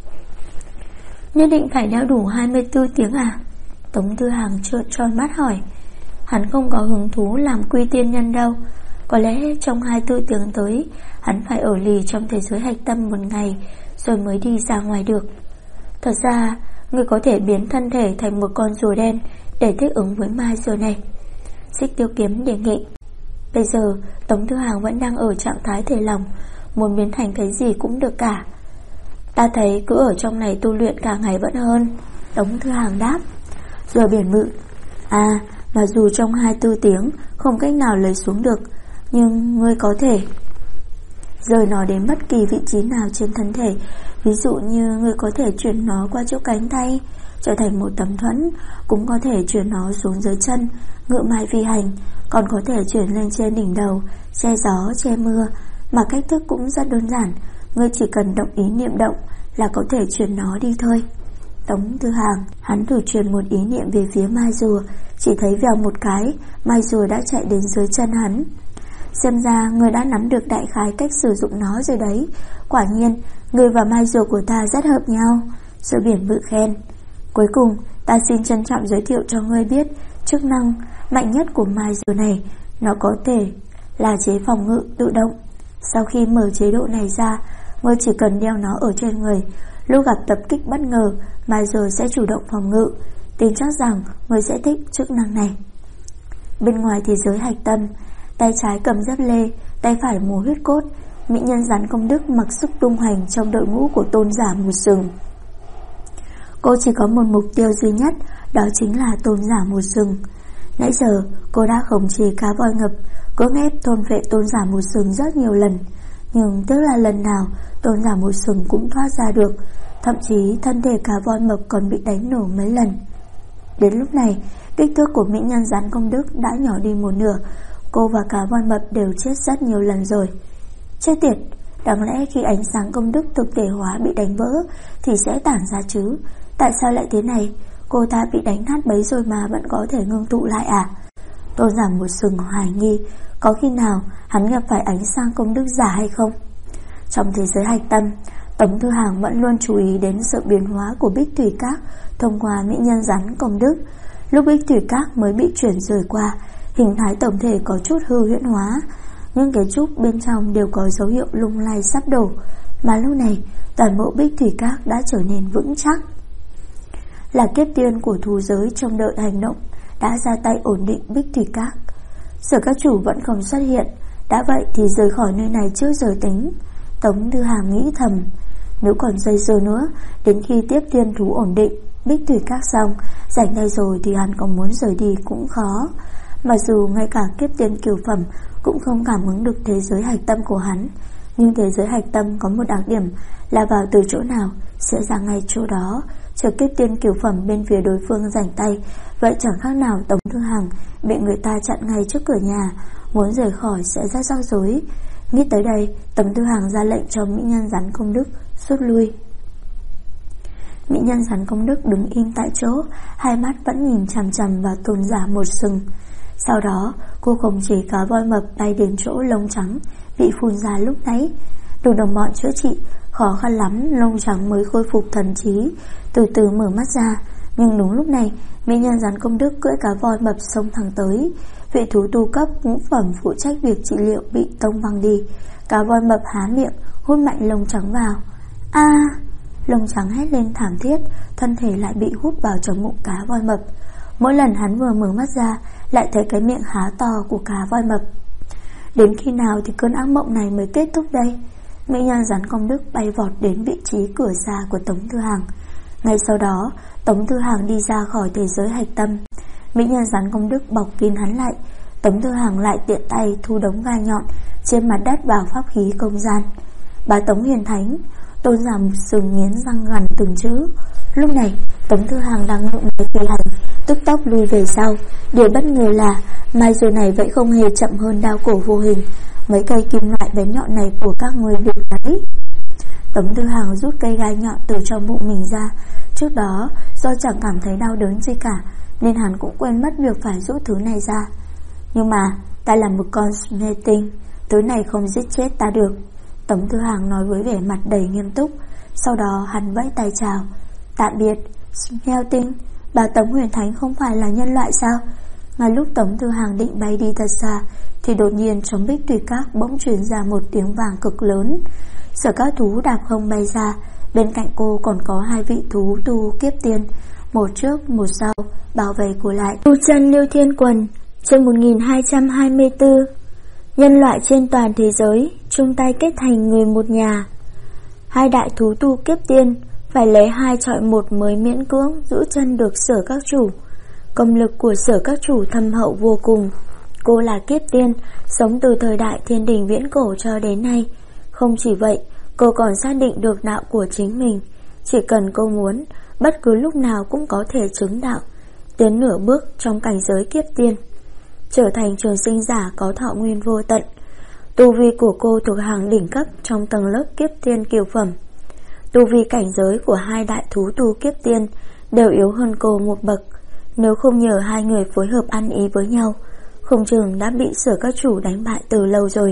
Nhất định phải đeo đủ 24 tiếng à? Tống Tư Hàng trợn tròn mắt hỏi. Hắn không có hứng thú làm quy tiên nhân đâu. Có lẽ trong 24 tiếng tới, hắn phải ở lì trong thế giới hạch tâm một ngày rồi mới đi ra ngoài được. Thật ra, ngươi có thể biến thân thể thành một con rùa đen để thích ứng với mai rùa này. Xích Tiêu Kiếm đề nghị. Bây giờ Tống Tư Hàng vẫn đang ở trạng thái thể lòng, muốn biến thành cái gì cũng được cả. Ta thấy cứ ở trong này tu luyện cả ngày vẫn hơn. Tống Tư Hàng đáp. Rùa Biển Bự, à, mà dù trong 24 tiếng không cách nào lấy xuống được, nhưng ngươi có thể rời nó đến bất kỳ vị trí nào trên thân thể. Ví dụ như ngươi có thể chuyển nó qua chỗ cánh tay, trở thành một tấm thuẫn, cũng có thể chuyển nó xuống dưới chân, ngựa mai phi hành, còn có thể chuyển lên trên đỉnh đầu, che gió, che mưa. Mà cách thức cũng rất đơn giản, ngươi chỉ cần động ý niệm động là có thể chuyển nó đi thôi. Tống Tư Hàng, hắn thử truyền một ý niệm về phía mai rùa, chỉ thấy vèo một cái, mai rùa đã chạy đến dưới chân hắn. Xem ra người đã nắm được đại khái cách sử dụng nó rồi đấy. Quả nhiên, người và mai rùa của ta rất hợp nhau. Rùa Biển Bự khen. Cuối cùng, ta xin trân trọng giới thiệu cho ngươi biết chức năng mạnh nhất của mai rùa này. Nó có thể là chế phòng ngự tự động. Sau khi mở chế độ này ra, ngươi chỉ cần đeo nó ở trên người, lúc gặp tập kích bất ngờ, mai rùa sẽ chủ động phòng ngự. Tin chắc rằng ngươi sẽ thích chức năng này. Bên ngoài thế giới hạch tâm, tay trái cầm dép lê, tay phải múa huyết cốt, mỹ nhân rắn công đức mặc sức tung hoành trong đội ngũ của tôn giả một sừng. Cô chỉ có một mục tiêu duy nhất, đó chính là tôn giả một sừng. Nãy giờ cô đã khống chế cá voi ngập, cưỡng ép thôn vệ tôn giả một sừng rất nhiều lần, nhưng tức là lần nào tôn giả một sừng cũng thoát ra được, thậm chí thân thể cá voi mập còn bị đánh nổ mấy lần. Đến lúc này, kích thước của mỹ nhân rắn công đức đã nhỏ đi một nửa. Cô và cá voi mập đều chết rất nhiều lần rồi. Chết tiệt, đáng lẽ khi ánh sáng công đức thực thể hóa bị đánh vỡ thì sẽ tản ra chứ, tại sao lại thế này? Cô ta bị đánh nát bấy rồi mà vẫn có thể ngưng tụ lại à? Tôn giả một sừng hoài nghi có khi nào hắn gặp phải ánh sáng công đức giả hay không. Trong thế giới hạch tâm, Tống Thư Hàng vẫn luôn chú ý đến sự biến hóa của Bích Thủy Các thông qua mỹ nhân rắn công đức. Lúc Bích Thủy Các mới bị chuyển rời qua, hình thái tổng thể có chút hư huyễn hóa, những cái trúc bên trong đều có dấu hiệu lung lay sắp đổ, mà lúc này toàn bộ Bích Thủy Các đã trở nên vững chắc. Là kiếp tiên của thú giới trong đợi hành động đã ra tay ổn định Bích Thủy Các. Sở các chủ vẫn không xuất hiện, đã vậy thì rời khỏi nơi này trước giờ tính. Tống Thư Hàng nghĩ thầm, nếu còn dây dưa nữa, đến khi tiếp tiên thú ổn định Bích Thủy Các xong, rảnh tay rồi thì hắn có muốn rời đi cũng khó. Mặc dù ngay cả kiếp tiên cửu phẩm cũng không cảm ứng được thế giới hạch tâm của hắn, nhưng thế giới hạch tâm có một đặc điểm là vào từ chỗ nào sẽ ra ngay chỗ đó. Chờ kiếp tiên cửu phẩm bên phía đối phương rảnh tay, vậy chẳng khác nào Tống Thư Hàng bị người ta chặn ngay trước cửa nhà, muốn rời khỏi sẽ rất rắc rối. Nghĩ tới đây, Tống Thư Hàng ra lệnh cho mỹ nhân rắn công đức rút lui. Mỹ nhân rắn công đức đứng im tại chỗ, hai mắt vẫn nhìn chằm chằm vào tôn giả một sừng. Sau đó cô khống chế cá voi mập bay đến chỗ lông trắng bị phun ra lúc nãy. Đủ đồng bọn chữa trị, khó khăn lắm lông trắng mới khôi phục thần trí, từ từ mở mắt ra. Nhưng đúng lúc này, mỹ nhân rắn công đức cưỡi cá voi mập xông thẳng tới. Vị thú tu cấp ngũ phẩm phụ trách việc trị liệu bị tông văng đi. Cá voi mập há miệng hút mạnh lông trắng vào. A! Lông trắng hét lên thảm thiết, thân thể lại bị hút vào trong bụng cá voi mập. Mỗi lần hắn vừa mở mắt ra, lại thấy cái miệng há to của cá voi mập. Đến khi nào thì cơn ác mộng này mới kết thúc đây? Mỹ nhân rắn công đức bay vọt đến vị trí cửa ra của Tống Thư Hàng. Ngay sau đó, Tống Thư Hàng đi ra khỏi thế giới hạch tâm. Mỹ nhân rắn công đức bọc kín hắn lại. Tống Thư Hàng lại tiện tay thu đống gai nhọn trên mặt đất vào pháp khí không gian. Bá Tống Huyền Thánh. Tôn giả một sừng nghiến răng gằn từng chữ. Lúc này Tống Thư Hàng đang ngượng máy phi hành, tức tốc lùi về sau. Điều bất ngờ là mai rùa này vậy không hề chậm hơn đao cổ vô hình. Mấy cây kim loại bén nhọn này của các người được đấy. Tống Thư Hàng rút cây gai nhọn từ trong bụng mình ra. Trước đó do chẳng cảm thấy đau đớn gì cả, nên hắn cũng quên mất việc phải rút thứ này ra. Nhưng mà ta là một con Smelting, thứ này không giết chết ta được, Tống Thư Hàng nói với vẻ mặt đầy nghiêm túc. Sau đó hắn vẫy tay chào. Tạm biệt Smelting. Bà Tống Huyền Thánh không phải là nhân loại sao? Ngay lúc Tống Thư Hàng định bay đi thật xa thì đột nhiên trong Bích Thủy Các bỗng truyền ra một tiếng vàng cực lớn. Sở các thú đạp không bay ra. Bên cạnh cô còn có hai vị thú tu kiếp tiên, một trước một sau, bảo vệ cô lại. Tu chân Lưu Thiên Quần, chương 1224. Nhân loại trên toàn thế giới chung tay kết thành người một nhà. Hai đại thú tu kiếp tiên phải lấy 2 chọi 1 mới miễn cưỡng giữ chân được Sở các chủ. Công lực của Sở các chủ thâm hậu vô cùng. Cô là kiếp tiên, sống từ thời đại thiên đình viễn cổ cho đến nay. Không chỉ vậy, cô còn xác định được đạo của chính mình. Chỉ cần cô muốn, bất cứ lúc nào cũng có thể chứng đạo, tiến nửa bước trong cảnh giới kiếp tiên, trở thành trường sinh giả có thọ nguyên vô tận. Tu vi của cô thuộc hàng đỉnh cấp trong tầng lớp kiếp tiên kiều phẩm. Tu vi cảnh giới của hai đại thú tu kiếp tiên đều yếu hơn cô một bậc. Nếu không nhờ hai người phối hợp ăn ý với nhau, không chừng đã bị Sở các chủ đánh bại từ lâu rồi.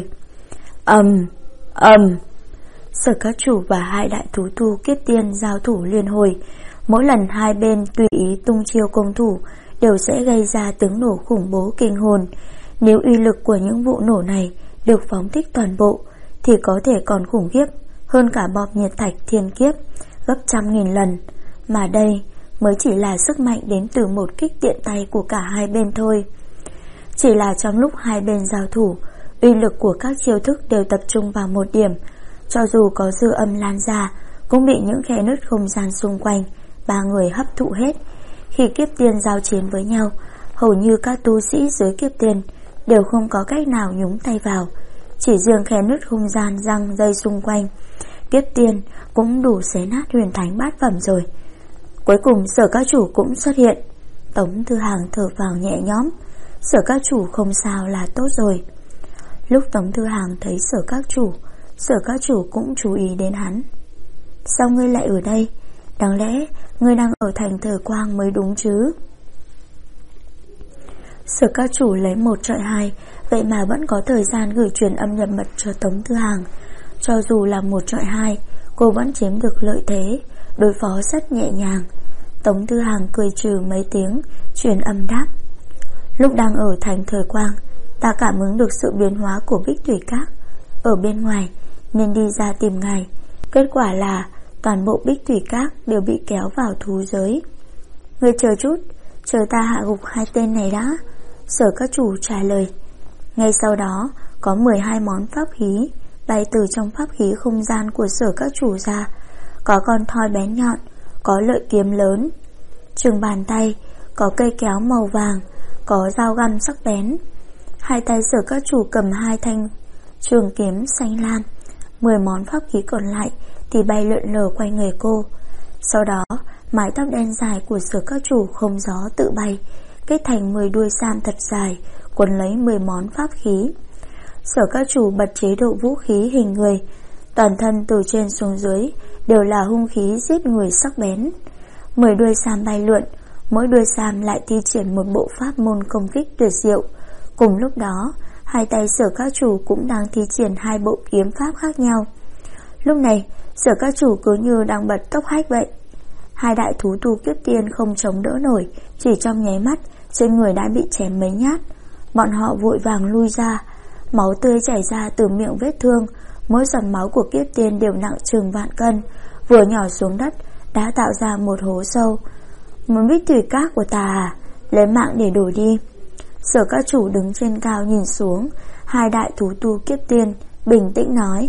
Sở các chủ và hai đại thú tu kiếp tiên giao thủ liên hồi. Mỗi lần hai bên tùy ý tung chiêu công thủ đều sẽ gây ra tiếng nổ khủng bố kinh hồn. Nếu uy lực của những vụ nổ này được phóng thích toàn bộ thì có thể còn khủng khiếp hơn cả bọt nhiệt thạch thiên kiếp gấp 100.000 lần. Mà đây mới chỉ là sức mạnh đến từ một kích tiện tay của cả hai bên thôi. Chỉ là trong lúc hai bên giao thủ, Uy lực của các chiêu thức đều tập trung vào một điểm, cho dù có dư âm lan ra cũng bị những khe nứt không gian xung quanh ba người hấp thụ hết. Khi kiếp tiên giao chiến với nhau, hầu như các tu sĩ dưới kiếp tiên đều không có cách nào nhúng tay vào. Chỉ riêng khe nứt không gian răng dây xung quanh kiếp tiên cũng đủ xé nát huyền thánh bát phẩm rồi. Cuối cùng Sở các chủ cũng xuất hiện. Tống Thư Hàng thở vào nhẹ nhõm. Sở các chủ không sao là tốt rồi. Lúc Tống Thư Hàng thấy Sở các chủ cũng chú ý đến hắn. Sao ngươi lại ở đây? Đáng lẽ ngươi đang ở thành Thời Quang mới đúng chứ? Sở các chủ lấy 1-2, vậy mà vẫn có thời gian gửi truyền âm nhập mật cho Tống Thư Hàng. Cho dù là 1-2, cô vẫn chiếm được lợi thế, đối phó rất nhẹ nhàng. Tống Thư Hàng cười trừ mấy tiếng, truyền âm đáp. Lúc đang ở thành Thời Quang, ta cảm ứng được sự biến hóa của Bích Thủy Các ở bên ngoài, nên đi ra tìm ngài. Kết quả là toàn bộ Bích Thủy Các đều bị kéo vào thú giới. Ngươi chờ chút, chờ ta hạ gục 2 tên này đã. Sở các chủ trả lời. Ngay sau đó có 12 món pháp khí bay từ trong pháp khí không gian của Sở các chủ ra. Có con thoi bén nhọn, có lợi kiếm lớn chừng bàn tay, có cây kéo màu vàng, có dao găm sắc bén. 2 tay Sở các chủ cầm 2 thanh trường kiếm xanh lam. 10 món pháp khí còn lại thì bay lượn lờ quanh người cô. Sau đó mái tóc đen dài của Sở các chủ không gió tự bay, kết thành 10 đuôi sam thật dài, quấn lấy 10 món pháp khí. Sở các chủ bật chế độ vũ khí hình người, toàn thân từ trên xuống dưới đều là hung khí giết người sắc bén. 10 đuôi sam bay lượn, mỗi đuôi sam lại thi triển một bộ pháp môn công kích tuyệt diệu. Cùng lúc đó, 2 tay Sở các chủ cũng đang thi triển 2 bộ kiếm pháp khác nhau. Lúc này, Sở các chủ cứ như đang bật tốc hách vậy. 2 đại thú tu kiếp tiên không chống đỡ nổi, chỉ trong nháy mắt trên người đã bị chém mấy nhát. Bọn họ vội vàng lui ra, máu tươi chảy ra từ miệng vết thương. Mỗi giọt máu của kiếp tiên đều nặng chừng vạn cân, vừa nhỏ xuống đất đã tạo ra một hố sâu. Muốn Bích Thủy Các của ta à? Lấy mạng để đổi đi. Sở các chủ đứng trên cao nhìn xuống 2 đại thú tu kiếp tiên, bình tĩnh nói.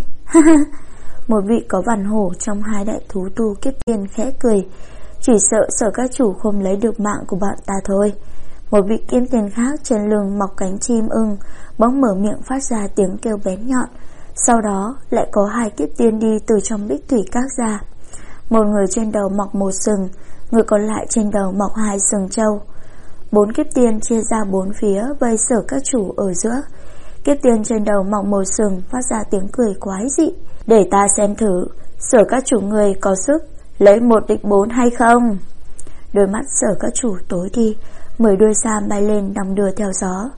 Một vị có vằn hổ trong 2 đại thú tu kiếp tiên khẽ cười. Chỉ sợ Sở các chủ không lấy được mạng của bọn ta thôi. Một vị kiếp tiên khác trên lưng mọc cánh chim ưng bỗng mở miệng phát ra tiếng kêu bén nhọn. Sau đó lại có 2 kiếp tiên đi từ trong Bích Thủy Các ra. Một người trên đầu mọc 1 sừng, người còn lại trên đầu mọc 2 sừng trâu. 4 kiếp tiên chia ra 4 phía vây Sở các chủ ở giữa. Kiếp tiên trên đầu mọc 1 sừng phát ra tiếng cười quái dị. Để ta xem thử Sở các chủ người có sức lấy 1 địch 4 hay không. Đôi mắt Sở các chủ tối đi, 10 đuôi sam bay lên đong đưa theo gió.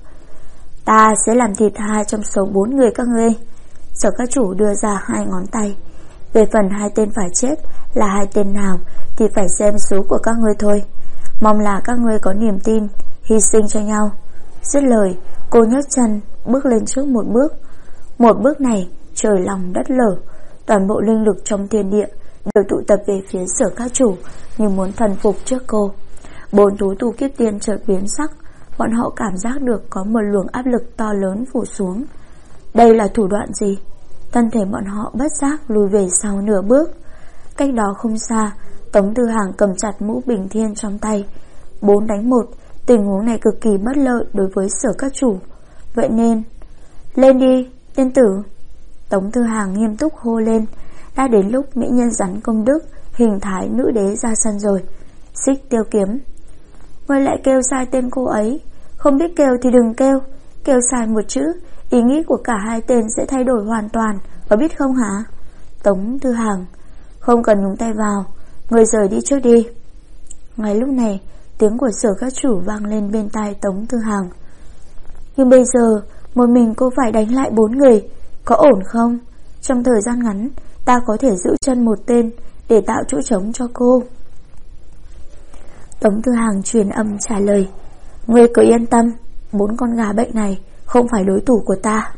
Ta sẽ làm thịt 2 trong số 4 người các ngươi. Sở các chủ đưa ra 2 ngón tay. Về phần 2 tên phải chết là 2 tên nào thì phải xem số của các ngươi thôi. Mong là các ngươi có niềm tin, hy sinh cho nhau. Dứt lời, cô nhấc chân bước lên trước một bước. Một bước này trời lòng đất lở, toàn bộ linh lực trong thiên địa đều tụ tập về phía Sở các chủ như muốn thần phục trước cô. 4 thú tu kiếp tiên chợt biến sắc, bọn họ cảm giác được có một luồng áp lực to lớn phủ xuống. Đây là thủ đoạn gì? Thân thể bọn họ bất giác lùi về sau nửa bước. Cách đó không xa, Tống Thư Hàng cầm chặt mũ bình thiên trong tay. 4 đánh 1, tình huống này cực kỳ bất lợi đối với Sở các chủ. Vậy nên, lên đi, tiên tử. Tống Thư Hàng nghiêm túc hô lên. Đã đến lúc mỹ nhân rắn công đức, hình thái nữ đế ra sân rồi. Xích Tiêu Kiếm. Ngươi lại kêu sai tên cô ấy. Không biết kêu thì đừng kêu. Kêu sai một chữ, ý nghĩ của cả 2 tên sẽ thay đổi hoàn toàn, có biết không hả? Tống Thư Hàng. Không cần nhúng tay vào, người rời đi trước đi. Ngay lúc này, tiếng của Sở các chủ vang lên bên tai Tống Thư Hàng. Nhưng bây giờ một mình cô phải đánh lại 4 người, có ổn không? Trong thời gian ngắn ta có thể giữ chân một tên để tạo chỗ trống cho cô. Tống Thư Hàng truyền âm trả lời. Ngươi cứ yên tâm, 4 con gà bệnh này không phải đối thủ của ta.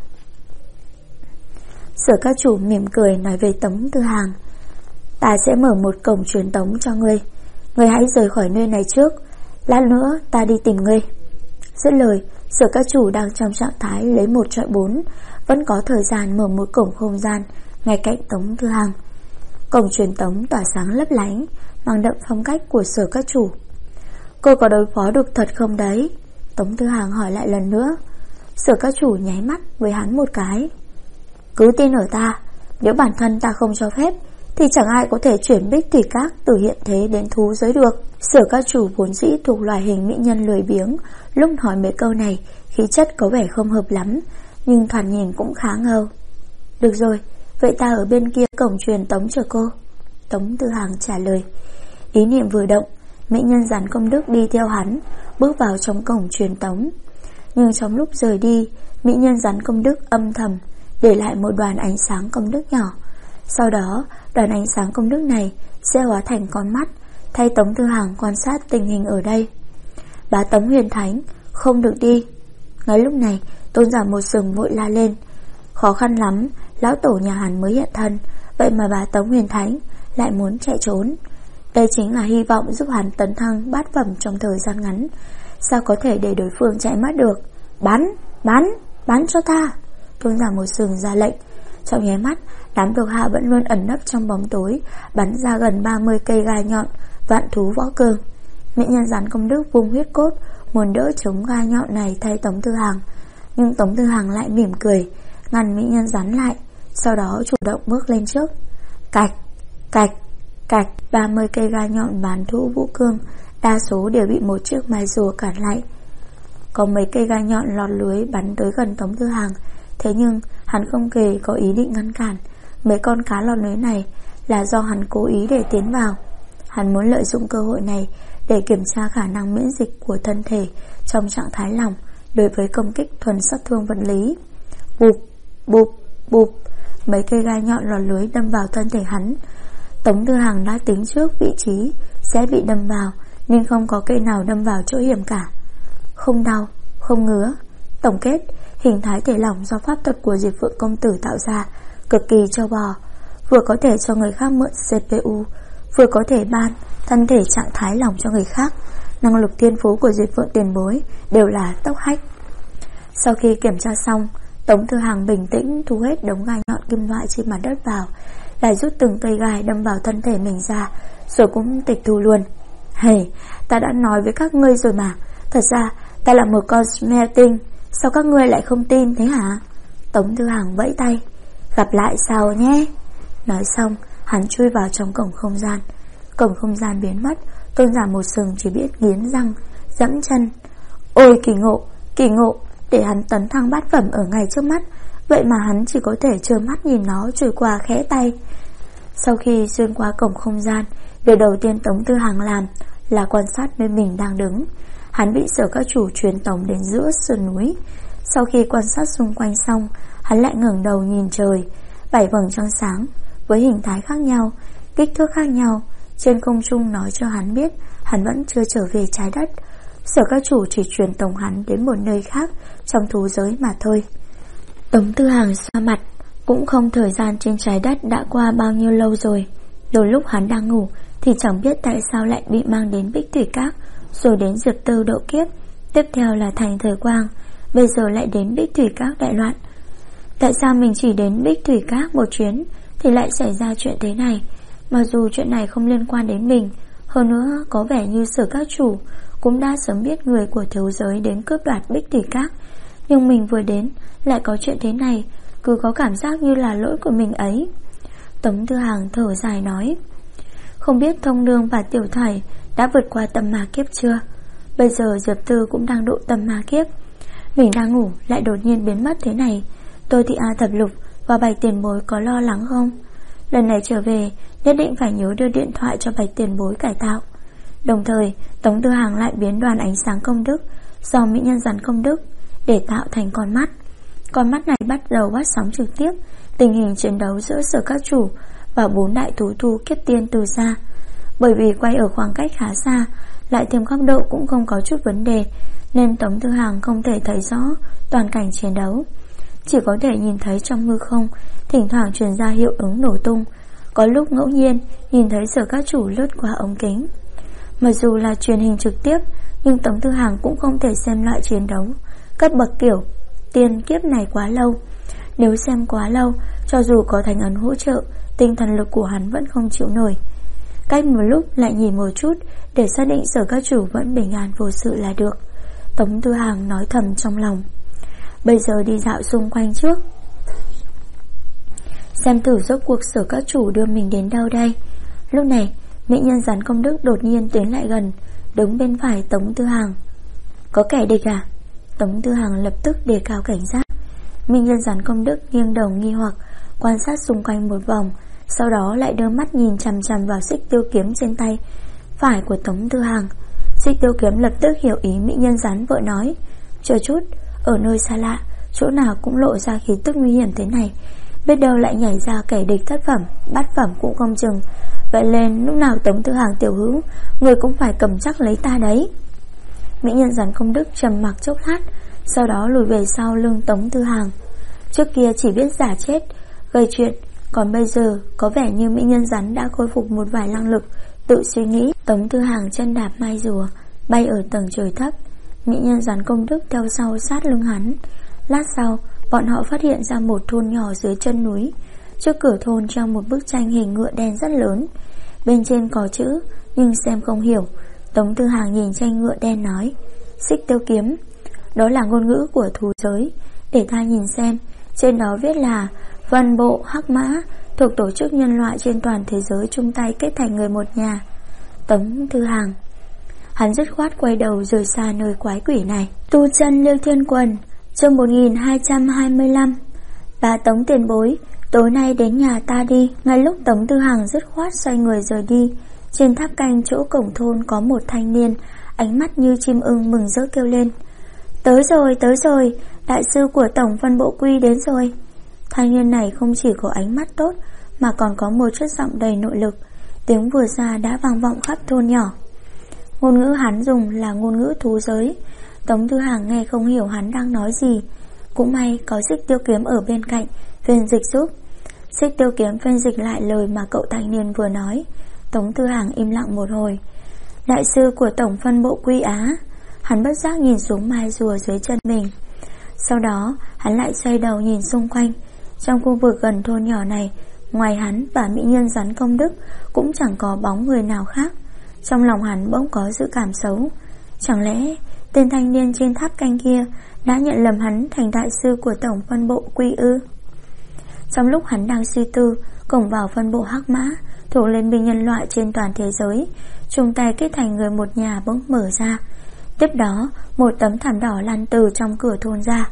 Sở các chủ mỉm cười nói về Tống Thư Hàng. Ta sẽ mở một cổng truyền tống cho ngươi. Ngươi hãy rời khỏi nơi này trước, lát nữa ta đi tìm ngươi. Dứt lời, Sở Các Chủ đang trong trạng thái lấy 1/4, vẫn có thời gian mở một cổng không gian ngay cạnh Tống Thư Hàng. Cổng truyền tống tỏa sáng lấp lánh, mang đậm phong cách của Sở Các Chủ. Cô có đối phó được thật không đấy? Tống Thư Hàng hỏi lại lần nữa. Sở Các Chủ nháy mắt với hắn một cái. Cứ tin ở ta, nếu bản thân ta không cho phép thì chẳng ai có thể chuyển Bích Thủy Các từ hiện thế đến thú giới được. Sở Các Chủ vốn dĩ thuộc loại hình mỹ nhân lười biếng, lúc hỏi mấy câu này khí chất có vẻ không hợp lắm, nhưng thoạt nhìn cũng khá ngầu. Được rồi, vậy ta ở bên kia cổng truyền tống chờ cô. Tống Thư Hàng trả lời. Ý niệm vừa động, mỹ nhân Giản Công Đức đi theo hắn, bước vào trong cổng truyền tống. Nhưng trong lúc rời đi, mỹ nhân Giản Công Đức âm thầm để lại một đoàn ánh sáng công đức nhỏ. Sau đó, đoàn ánh sáng công đức này sẽ hóa thành con mắt, thay Tống Thư Hàng quan sát tình hình ở đây. Bá Tống Huyền Thánh, không được đi. Ngay lúc này, Tôn giả Một Sừng vội la lên. Khó khăn lắm, lão tổ nhà hắn mới hiện thân, vậy mà Bá Tống Huyền Thánh lại muốn chạy trốn. Đây chính là hy vọng giúp hắn tấn thăng bát phẩm trong thời gian ngắn. Sao có thể để đối phương chạy mất được? Bắn cho ta. Tôn giả Một Sừng ra lệnh. Trong nháy mắt, đám thuộc hạ vẫn luôn ẩn nấp trong bóng tối bắn ra gần 30 cây gai nhọn, vạn thú võ cương. Mỹ nhân Giản Công Đức vung huyết cốt muốn đỡ chống gai nhọn này thay Tống Thư Hàng, nhưng Tống Thư Hàng lại mỉm cười ngăn mỹ nhân Giản lại, sau đó chủ động bước lên trước. Cạch, cạch, cạch. 30 cây gai nhọn bán thú vũ cương đa số đều bị một chiếc mái rùa cản lại. Có mấy cây gai nhọn lọt lưới bắn tới gần Tống Thư Hàng, thế nhưng hắn không hề có ý định ngăn cản. Mấy con cá lọt lưới này là do hắn cố ý để tiến vào. Hắn muốn lợi dụng cơ hội này để kiểm tra khả năng miễn dịch của thân thể trong trạng thái lỏng đối với công kích thuần sát thương vật lý. Bụp, bụp, bụp. Mấy cây gai nhọn lọt lưới đâm vào thân thể hắn. Tống Thư Hàng đã tính trước vị trí sẽ bị đâm vào, nhưng không có cây nào đâm vào chỗ hiểm cả. Không đau, không ngứa. Tổng kết, hình thái thể lỏng do pháp thuật của Diệp Phượng công tử tạo ra cực kỳ trâu bò, vừa có thể cho người khác mượn CPU, vừa có thể ban thân thể trạng thái lỏng cho người khác. Năng lực thiên phú của Diệp Phượng tiền bối đều là tốc hách. Sau khi kiểm tra xong, Tống Thư Hàng bình tĩnh thu hết đống gai nhọn kim loại trên mặt đất vào, lại rút từng cây gai đâm vào thân thể mình ra, rồi cũng tịch thu luôn. Hey, ta đã nói với các ngươi rồi mà, thật ra ta là một con smelting, sao các ngươi lại không tin thế hả? Tống Thư Hàng vẫy tay. Gặp lại sau nhé. Nói xong, hắn chui vào trong cổng không gian. Cổng không gian biến mất. Tôn giả Một Sừng chỉ biết nghiến răng, giẫm chân. Ôi kỳ ngộ, để hắn tấn thăng bát phẩm ở ngay trước mắt, vậy mà hắn chỉ có thể trơ mắt nhìn nó trôi qua khẽ tay. Sau khi xuyên qua cổng không gian, việc đầu tiên Tống Thư Hàng làm là quan sát nơi mình đang đứng. Hắn bị Sở Các Chủ truyền tống đến giữa sườn núi. Sau khi quan sát xung quanh xong, hắn lại ngẩng đầu nhìn trời. 7 vầng trăng sáng với hình thái khác nhau, kích thước khác nhau trên không trung nói cho hắn biết hắn vẫn chưa trở về trái đất. Sở Các Chủ chỉ truyền tống hắn đến một nơi khác trong thú giới mà thôi. Tống Thư Hàng xoa mặt, cũng không thời gian trên trái đất đã qua bao nhiêu lâu rồi. Đôi lúc hắn đang ngủ thì chẳng biết tại sao lại bị mang đến Bích Thủy Các, rồi đến Diệp Tư độ kiếp, tiếp theo là Thành Thời Quang, bây giờ lại đến Bích Thủy Các đại loạn. Tại sao mình chỉ đến Bích Thủy Các một chuyến thì lại xảy ra chuyện thế này? Mặc dù chuyện này không liên quan đến mình, hơn nữa có vẻ như Sở Các Chủ cũng đã sớm biết người của thiếu giới đến cướp đoạt Bích Thủy Các, nhưng mình vừa đến lại có chuyện thế này, cứ có cảm giác như là lỗi của mình ấy. Tống Thư Hàng thở dài nói. Không biết Thông Nương và Tiểu Thải đã vượt qua tâm ma kiếp chưa? Bây giờ Diệp Tư cũng đang độ tâm ma kiếp. Mình đang ngủ lại đột nhiên biến mất thế này. Tôi thì A Thập Lục và Bạch Tiền Bối có lo lắng không? Lần này trở về nhất định phải nhớ đưa điện thoại cho Bạch Tiền Bối cải tạo. Đồng thời Tống Thư Hàng lại biến đoàn ánh sáng công đức do mỹ nhân Giản Công Đức để tạo thành con mắt. Con mắt này bắt đầu phát sóng trực tiếp tình hình chiến đấu giữa Sở Các Chủ và 4 đại thú thu kiếp tiên từ xa. Bởi vì quay ở khoảng cách khá xa, lại thêm góc độ cũng không có chút vấn đề, nên Tống Thư Hàng không thể thấy rõ toàn cảnh chiến đấu, chỉ có thể nhìn thấy trong hư không thỉnh thoảng truyền ra hiệu ứng nổ tung. Có lúc ngẫu nhiên nhìn thấy Sở Các Chủ lướt qua ống kính. Mặc dù là truyền hình trực tiếp, Nhưng Tống Tư Hàng cũng không thể xem loại chiến đấu cấp bậc kiểu tiên kiếp này quá lâu. Nếu xem quá lâu, cho dù có Thánh ấn hỗ trợ, tinh thần lực của hắn vẫn không chịu nổi. Cách một lúc lại nhìn một chút, để xác định Sở các chủ vẫn bình an vô sự là được. Tống Tư Hàng nói thầm trong lòng. Bây giờ đi dạo xung quanh trước, xem thử rốt cuộc Sở các chủ đưa mình đến đâu đây. Lúc này mỹ nhân rắn công đức đột nhiên tiến lại gần, đứng bên phải Tống Tư Hàng. Có kẻ địch à? Tống Tư Hàng lập tức đề cao cảnh giác. Mỹ nhân rắn công đức nghiêng đầu nghi hoặc, quan sát xung quanh một vòng, sau đó lại đưa mắt nhìn chằm chằm vào xích tiêu kiếm trên tay phải của Tống Tư Hàng. Xích tiêu kiếm lập tức hiểu ý mỹ nhân rắn, vội nói: chờ chút, ở nơi xa lạ, chỗ nào cũng lộ ra khí tức nguy hiểm thế này, biết đâu lại nhảy ra kẻ địch thất phẩm, bát phẩm cũng không chừng. Vậy nên lúc nào Tống Tư Hàng tiểu hữu, người cũng phải cầm chắc lấy ta đấy. Mỹ nhân rắn công đức trầm mặc chốc lát, sau đó lùi về sau lưng Tống Tư Hàng. Trước kia chỉ biết giả chết gây chuyện, còn bây giờ có vẻ như mỹ nhân rắn đã khôi phục một vài năng lực tự suy nghĩ. Tống Tư Hàng chân đạp mai rùa bay ở tầng trời thấp, mỹ nhân rắn công đức theo sau sát lưng hắn. Lát sau, bọn họ phát hiện ra một thôn nhỏ dưới chân núi. Trước cửa thôn treo một bức tranh hình ngựa đen rất lớn, bên trên có chữ nhưng xem không hiểu. Tống Tư Hàng nhìn tranh ngựa đen nói: xích tiêu kiếm. Đó là ngôn ngữ của thú giới, để ta nhìn xem. Trên đó viết là Vân Bộ Hắc Mã, thuộc tổ chức nhân loại trên toàn thế giới chung tay kết thành người một nhà. Tống Tư Hàng, hắn dứt khoát quay đầu rời xa nơi quái quỷ này. Tu chân Liêu Thiên Quần, chương 1225. Bà Tống tiền bối, tối nay đến nhà ta đi. Ngay lúc Tống Tư Hàng dứt khoát xoay người rời đi, trên tháp canh chỗ cổng thôn có một thanh niên, ánh mắt như chim ưng mừng rỡ kêu lên: tới rồi, đại sư của Tổng Phân Bộ Quy đến rồi. Thanh niên này không chỉ có ánh mắt tốt, mà còn có một chất giọng đầy nội lực, tiếng vừa ra đã vang vọng khắp thôn nhỏ. Ngôn ngữ hắn dùng là ngôn ngữ thú giới, Tống Tư Hàng nghe không hiểu hắn đang nói gì. Cũng may có xích tiêu kiếm ở bên cạnh phiên dịch giúp. Xích tiêu kiếm phiên dịch lại lời mà cậu thanh niên vừa nói. Tống Tư Hàng im lặng một hồi. Đại sư của Tổng Phân Bộ Quy Á. Hắn bất giác nhìn xuống mai rùa dưới chân mình. Sau đó hắn lại xoay đầu nhìn xung quanh. Trong khu vực gần thôn nhỏ này, ngoài hắn và mỹ nhân rắn công đức, cũng chẳng có bóng người nào khác. Trong lòng hắn bỗng có dự cảm xấu. Chẳng lẽ tên thanh niên trên tháp canh kia đã nhận lầm hắn thành đại sư của Tổng Phân Bộ Quy ư? Trong lúc hắn đang suy tư, cổng vào phân bộ Hắc Mã thuộc liên minh nhân loại trên toàn thế giới chung tay kết thành người một nhà bỗng mở ra. Tiếp đó một tấm thảm đỏ lăn từ trong cửa thôn ra.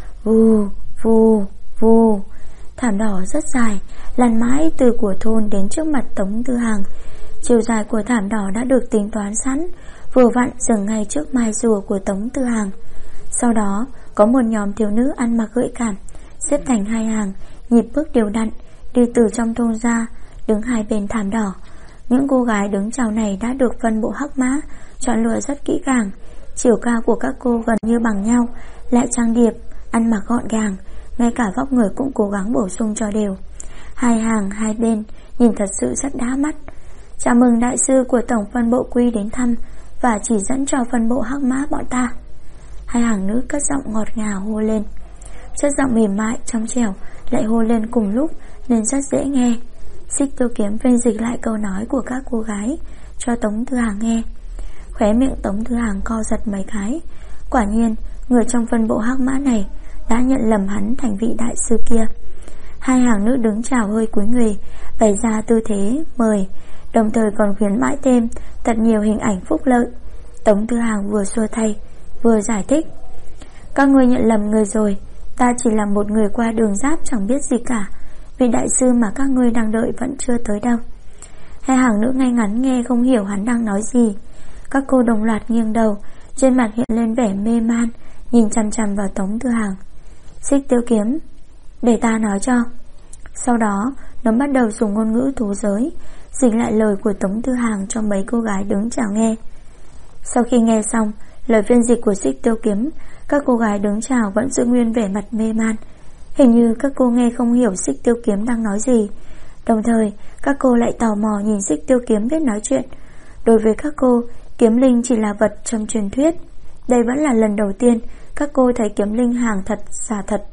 Vù vù vù. Thảm đỏ rất dài, lăn mãi từ của thôn đến trước mặt Tống Tư Hàng. Chiều dài của thảm đỏ đã được tính toán sẵn, vừa vặn dừng ngay trước mai rùa của Tống Tư Hàng. Sau đó có một nhóm thiếu nữ ăn mặc gợi cảm, xếp thành hai hàng, nhịp bước đều đặn, đi từ trong thôn ra, đứng hai bên thảm đỏ. Những cô gái đứng chào này đã được phân bộ Hắc Mã chọn lựa rất kỹ càng. Chiều cao của các cô gần như bằng nhau, lại trang điệp, ăn mặc gọn gàng, ngay cả vóc người cũng cố gắng bổ sung cho đều. Hai hàng hai bên nhìn thật sự rất đã mắt. Chào mừng đại sư của Tổng Phân Bộ Quy đến thăm và chỉ dẫn cho phân bộ Hắc Mã bọn ta. Hai hàng nữ cất giọng ngọt ngào hô lên. Chất giọng mềm mại trong trẻo lại hô lên cùng lúc nên rất dễ nghe. Xích tiêu kiếm phiên dịch lại câu nói của các cô gái cho Tống Tư Hàng nghe. Khóe miệng Tống Tư Hàng co giật mấy cái. Quả nhiên người trong phân bộ Hắc Mã này đã nhận lầm hắn thành vị đại sư kia. Hai hàng nữ đứng chào hơi cúi người, bày ra tư thế mời, đồng thời còn khuyến mãi thêm thật nhiều hình ảnh phúc lợi. Tống Tư Hàng vừa xua tay vừa giải thích: các ngươi nhận lầm người rồi, ta chỉ là một người qua đường giáp chẳng biết gì cả. Vị đại sư mà các ngươi đang đợi vẫn chưa tới đâu. Hai hàng nữ ngay ngắn nghe không hiểu hắn đang nói gì. Các cô đồng loạt nghiêng đầu, trên mặt hiện lên vẻ mê man, nhìn chằm chằm vào Tống Tư Hàng. Xích tiêu kiếm, để ta nói cho. Sau đó nó bắt đầu dùng ngôn ngữ thú giới dịch lại lời của Tống Tư Hàng cho mấy cô gái đứng chào nghe. Sau khi nghe xong lời phiên dịch của xích tiêu kiếm, các cô gái đứng chào vẫn giữ nguyên vẻ mặt mê man. Hình như các cô nghe không hiểu xích tiêu kiếm đang nói gì. Đồng thời các cô lại tò mò nhìn xích tiêu kiếm biết nói chuyện. Đối với các cô kiếm linh chỉ là vật trong truyền thuyết. Đây vẫn là lần đầu tiên các cô thấy kiếm linh hàng thật giả thật.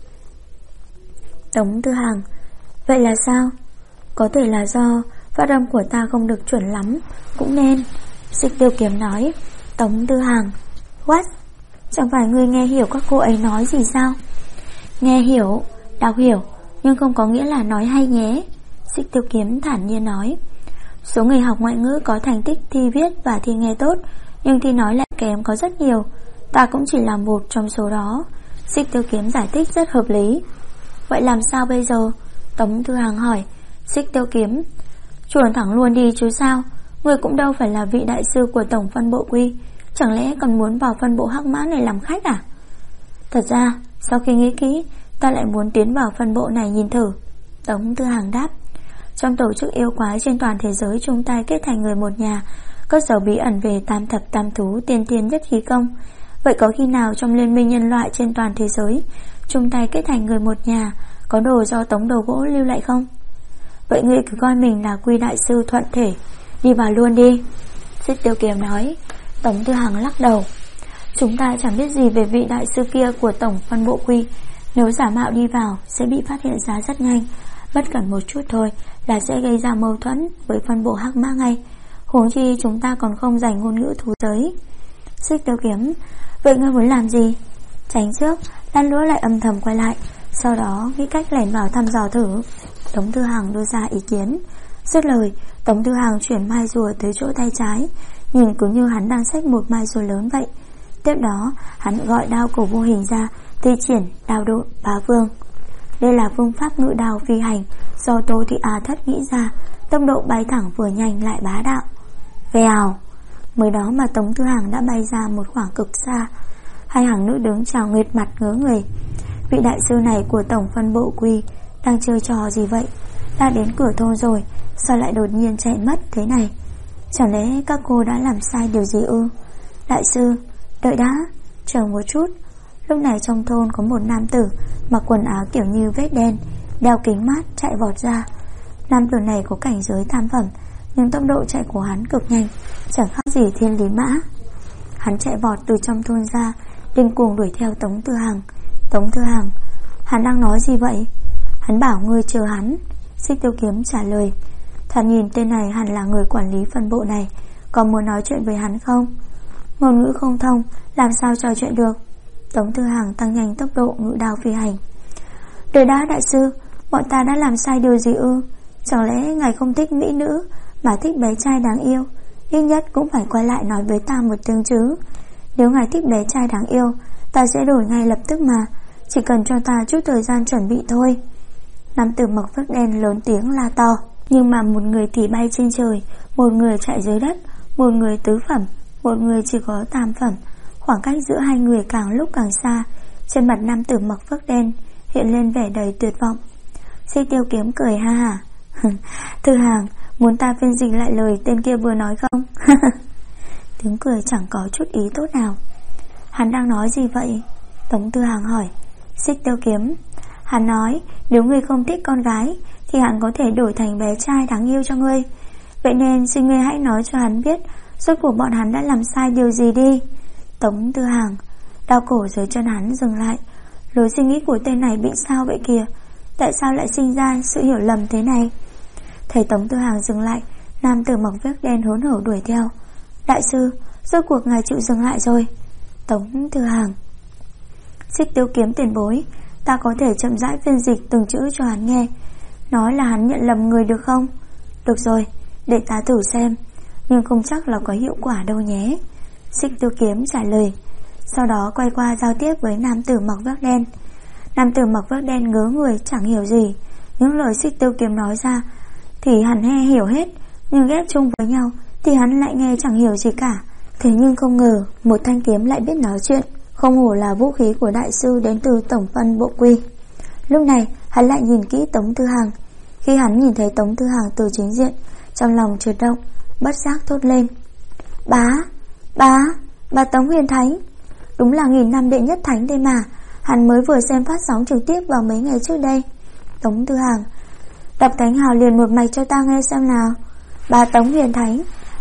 Tống Tư Hàng: Vậy là sao? Có thể là do phát âm của ta không được chuẩn lắm, cũng nên. Xích Tiêu Kiếm nói. Tống Tư Hàng: What? Chẳng phải ngươi nghe hiểu các cô ấy nói gì sao? Nghe hiểu, đọc hiểu, nhưng không có nghĩa là nói hay nhé. Xích Tiêu Kiếm thản nhiên nói. Số người học ngoại ngữ có thành tích thi viết và thi nghe tốt, nhưng thi nói lại kém có rất nhiều. Ta cũng chỉ là một trong số đó. Xích Tiêu Kiếm giải thích rất hợp lý. Vậy làm sao bây giờ? Tống Tư Hàng hỏi. Xích Tiêu Kiếm: Chuồn thẳng luôn đi chứ sao. Người cũng đâu phải là vị đại sư của tổng phân bộ Quy, chẳng lẽ còn muốn vào phân bộ Hắc Mã này làm khách à? Thật ra sau khi nghĩ kỹ, ta lại muốn tiến vào phân bộ này nhìn thử. Tống Tư Hàng đáp. Trong tổ chức yêu quái trên toàn thế giới chung tay kết thành người một nhà, cất giấu bí ẩn về tam thập tam thú tiên thiên nhất khí công. Vậy có khi nào trong liên minh nhân loại trên toàn thế giới chung tay kết thành người một nhà, có đồ do Tống Đầu Gỗ lưu lại không? Vậy ngươi cứ coi mình là Quy đại sư thuận thể, đi vào luôn đi. Xích Tiêu Kiếm nói. Tống Tư Hàng lắc đầu. Chúng ta chẳng biết gì về vị đại sư kia của tổng phân bộ Quy. Nếu giả mạo đi vào sẽ bị phát hiện ra rất nhanh. Bất cẩn một chút thôi là sẽ gây ra mâu thuẫn với phân bộ Hắc Mã ngay. Huống chi chúng ta còn không dành ngôn ngữ thú giới. Xích Tiêu Kiếm: Vậy ngươi muốn làm gì? Tránh trước, lăn lúa lại âm thầm quay lại, sau đó nghĩ cách lẻn vào thăm dò thử. Tống Tư Hàng đưa ra ý kiến. Dứt lời, Tống Tư Hàng chuyển mai rùa tới chỗ tay trái, nhìn cứ như hắn đang xách một mai rùa lớn vậy. Tiếp đó hắn gọi đao cổ vô hình ra, thi triển đao độn bá vương. Đây là phương pháp ngự đao phi hành do Tô Thị A Thất nghĩ ra, tốc độ bay thẳng vừa nhanh lại bá đạo. Vèo. Mới đó mà Tống Tư Hàng đã bay ra một khoảng cực xa. Hai hàng nữ đứng chào nghệt mặt ngớ người. Vị đại sư này của tổng phân bộ Quy đang chơi trò gì vậy? Đã đến cửa thôn rồi, sao lại đột nhiên chạy mất thế này? Chẳng lẽ các cô đã làm sai điều gì ư? Đại sư, đợi đã, chờ một chút. Lúc này trong thôn có một nam tử mặc quần áo kiểu như vết đen, đeo kính mát chạy vọt ra. Nam tử này có cảnh giới tam phẩm, nhưng tốc độ chạy của hắn cực nhanh, chẳng khác gì thiên lý mã. Hắn chạy vọt từ trong thôn ra, điên cuồng đuổi theo Tống Tư Hàng. Tống Tư Hàng: Hắn đang nói gì vậy? Hắn bảo ngươi chờ hắn. Xích Tiêu Kiếm trả lời. Thoạt nhìn tên này hẳn là người quản lý phân bộ này, có muốn nói chuyện với hắn không? Ngôn ngữ không thông, làm sao trò chuyện được? Tống Tư Hàng tăng nhanh tốc độ ngự đao phi hành. Đợi đã đại sư, bọn ta đã làm sai điều gì ư? Chẳng lẽ ngài không thích mỹ nữ mà thích bé trai đáng yêu? Ít nhất cũng phải quay lại nói với ta một tiếng chứ. Nếu ngài thích bé trai đáng yêu, ta sẽ đổi ngay lập tức mà, chỉ cần cho ta chút thời gian chuẩn bị thôi. Nam tử mặc vest đen lớn tiếng la to. Nhưng mà một người thì bay trên trời, một người chạy dưới đất, một người tứ phẩm, một người chỉ có tam phẩm. Khoảng cách giữa hai người càng lúc càng xa. Trên mặt nam tử mặc vest đen hiện lên vẻ đầy tuyệt vọng. Xích Tiêu Kiếm cười ha hả. Tư Hàng, muốn ta phiên dịch lại lời tên kia vừa nói không? Tiếng cười chẳng có chút ý tốt nào. Hắn đang nói gì vậy? Tống Tư Hàng hỏi. Xích Tiêu Kiếm: Hắn nói nếu ngươi không thích con gái thì hắn có thể đổi thành bé trai đáng yêu cho ngươi. Vậy nên xin ngươi hãy nói cho hắn biết rốt cuộc bọn hắn đã làm sai điều gì đi. Tống Tư Hàng: Đao cổ dưới chân hắn dừng lại. Lối suy nghĩ của tên này bị sao vậy kìa? Tại sao lại sinh ra sự hiểu lầm thế này? Thấy Tống Tư Hàng dừng lại, nam tử mặc vest đen hớn hở đuổi theo. Đại sư, rốt cuộc ngài chịu dừng lại rồi. Tống Tư Hàng: Xích Tiêu Kiếm tiền bối, ta có thể chậm rãi phiên dịch từng chữ cho hắn nghe. Nói là hắn nhận lầm người được không? Được rồi, để ta thử xem, nhưng không chắc là có hiệu quả đâu nhé. Xích Tiêu Kiếm trả lời. Sau đó quay qua giao tiếp với nam tử mặc vest đen. Nam tử mặc vest đen ngớ người chẳng hiểu gì. Những lời Xích Tiêu Kiếm nói ra thì hắn nghe hiểu hết, nhưng ghép chung với nhau thì hắn lại nghe chẳng hiểu gì cả. Thế nhưng không ngờ một thanh kiếm lại biết nói chuyện. Không hổ là vũ khí của đại sư đến từ tổng phân bộ Quy. Lúc này hắn lại nhìn kỹ Tống Tư Hàng. Khi hắn nhìn thấy Tống Tư Hàng từ chính diện, trong lòng chợt động, bất giác thốt lên. Bà Tống Huyền Thánh. Đúng là 1000 năm đệ nhất thánh đây mà. Hắn mới vừa xem phát sóng trực tiếp vào mấy ngày trước đây. Tống Tư Hàng: Đọc thánh hào liền một mạch cho ta nghe xem nào. Bà Tống Huyền Thánh,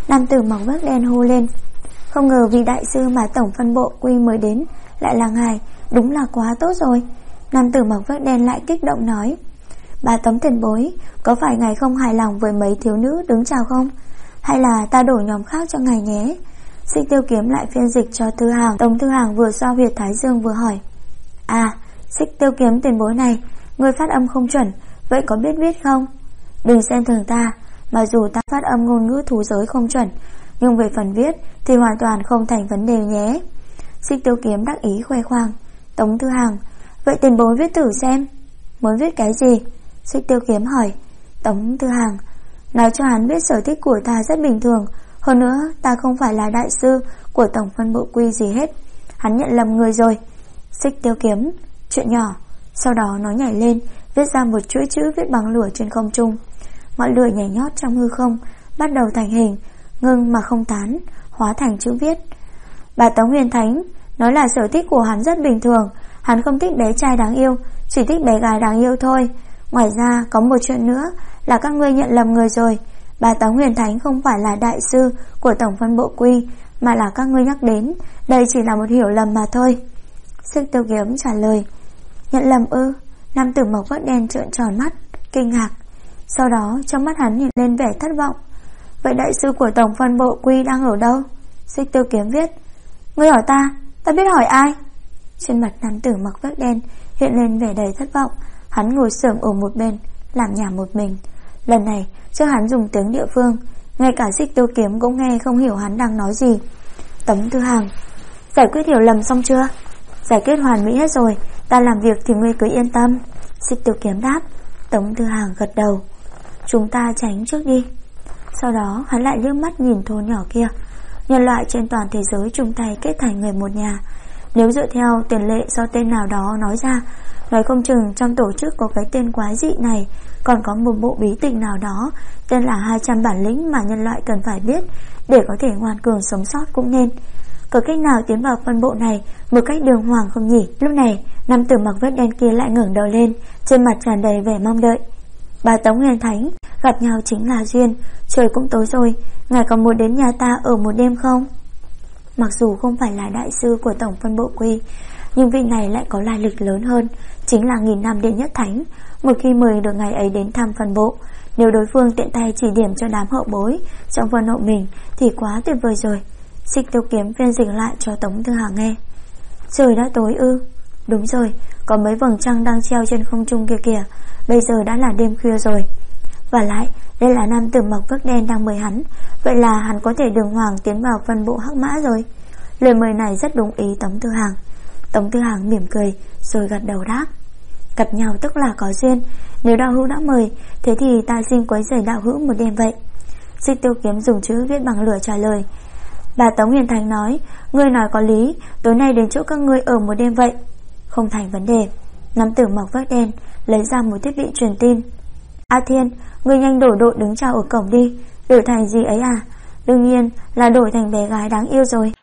Nam tử mặc vest đen hô lên. Không ngờ vị đại sư mà tổng phân bộ Quy mới đến lại là ngài, đúng là quá tốt rồi. Nam tử mặc vest đen lại kích động nói. Bà Tống tiền bối, có phải ngài không hài lòng với mấy thiếu nữ đứng chào không? Hay là ta đổi nhóm khác cho ngài nhé? Xích Tiêu Kiếm lại phiên dịch cho Thư Hàng. Tống Thư Hàng vừa xoa huyệt thái dương vừa hỏi. À, Xích Tiêu Kiếm tiền bối này, ngươi phát âm không chuẩn, vậy có biết viết không? Đừng xem thường ta, mà dù ta phát âm ngôn ngữ thú giới không chuẩn, nhưng về phần viết thì hoàn toàn không thành vấn đề nhé. Xích Tiêu Kiếm đắc ý khoe khoang. Tống Thư Hàng, vậy tiền bối viết thử xem. Muốn viết cái gì? Xích Tiêu Kiếm hỏi. Tống Thư Hàng, nói cho hắn biết sở thích của ta rất bình thường. Hơn nữa ta không phải là đại sư của tổng phân bộ Quy gì hết. Hắn nhận lầm người rồi. Xích Tiêu Kiếm, chuyện nhỏ. Sau đó nó nhảy lên, viết ra một chuỗi chữ viết bằng lửa trên không trung. Ngọn lửa nhảy nhót trong hư không, bắt đầu thành hình, ngưng mà không tán, hóa thành chữ viết. Bà Tống Huyền Thánh nói là sở thích của hắn rất bình thường. Hắn không thích bé trai đáng yêu, chỉ thích bé gái đáng yêu thôi. Ngoài ra có một chuyện nữa là các ngươi nhận lầm người rồi. Bà Tống Huyền Thánh không phải là đại sư của tổng phân bộ Quy, mà là các ngươi nhắc đến. Đây chỉ là một hiểu lầm mà thôi. Xích Tiêu Kiếm trả lời. Nhận lầm ư? Nam tử mặc vest đen trợn tròn mắt, kinh ngạc. Sau đó trong mắt hắn hiện lên vẻ thất vọng. Vậy đại sư của tổng phân bộ Quy đang ở đâu? Xích Tiêu Kiếm viết. Ngươi hỏi ta biết hỏi ai? Trên mặt nam tử mặc vest đen hiện lên vẻ đầy thất vọng. Hắn ngồi xổm ở một bên, làm nhảm một mình. Lần này trước hắn dùng tiếng địa phương, ngay cả Xích Tiêu Kiếm cũng nghe không hiểu hắn đang nói gì. Tống Thư Hàng, giải quyết hiểu lầm xong chưa? Giải quyết hoàn mỹ hết rồi, ta làm việc thì ngươi cứ yên tâm. Xích Tiêu Kiếm đáp. Tống Thư Hàng gật đầu. Chúng ta tránh trước đi. Sau đó hắn lại liếc mắt nhìn thôn nhỏ kia. Nhân loại trên toàn thế giới chung tay kết thành người một nhà. Nếu dựa theo tiền lệ do tên nào đó nói ra, nói không chừng trong tổ chức có cái tên quái dị này còn có một bộ bí tịch nào đó tên là 200 bản lĩnh mà nhân loại cần phải biết để có thể ngoan cường sống sót cũng nên. Có cách nào tiến vào phân bộ này một cách đường hoàng không nhỉ? Lúc này nam tử mặc vest đen kia lại ngẩng đầu lên, trên mặt tràn đầy vẻ mong đợi. Bà Tống Huyền Thánh, gặp nhau chính là duyên. Trời cũng tối rồi, ngài có muốn đến nhà ta ở một đêm không? Mặc dù không phải là đại sư của tổng phân bộ Quy, nhưng vị này lại có lai lịch lớn hơn, chính là nghìn năm đệ nhất thánh. Một khi mời được ngài ấy đến thăm phân bộ, nếu đối phương tiện tay chỉ điểm cho đám hậu bối trong phân hộ mình thì quá tuyệt vời rồi. Xích Tiêu Kiếm phiên dịch lại cho Tống Thư Hàng nghe. Trời đã tối ư? Đúng rồi, có mấy vầng trăng đang treo trên không trung kia kìa. Bây giờ đã là đêm khuya rồi. Và lại đây là nam tử mặc vest đen đang mời hắn, vậy là hắn có thể đường hoàng tiến vào phân bộ Hắc Mã rồi. Lời mời này rất đúng ý Tống Thư Hàng. Tống Thư Hàng mỉm cười rồi gật đầu đáp. Gặp nhau tức là có duyên. Nếu đạo hữu đã mời, thế thì ta xin quấy rầy đạo hữu một đêm vậy. Xích Tiêu Kiếm dùng chữ viết bằng lửa trả lời. Bà Tống Huyền Thành nói, ngươi nói có lý, tối nay đến chỗ các ngươi ở một đêm vậy. Không thành vấn đề. Nam tử mặc vest đen lấy ra một thiết bị truyền tin. A Thiên, ngươi nhanh đổi đội đứng chào ở cổng đi. Đổi thành gì ấy à? Đương nhiên là đổi thành bé gái đáng yêu rồi.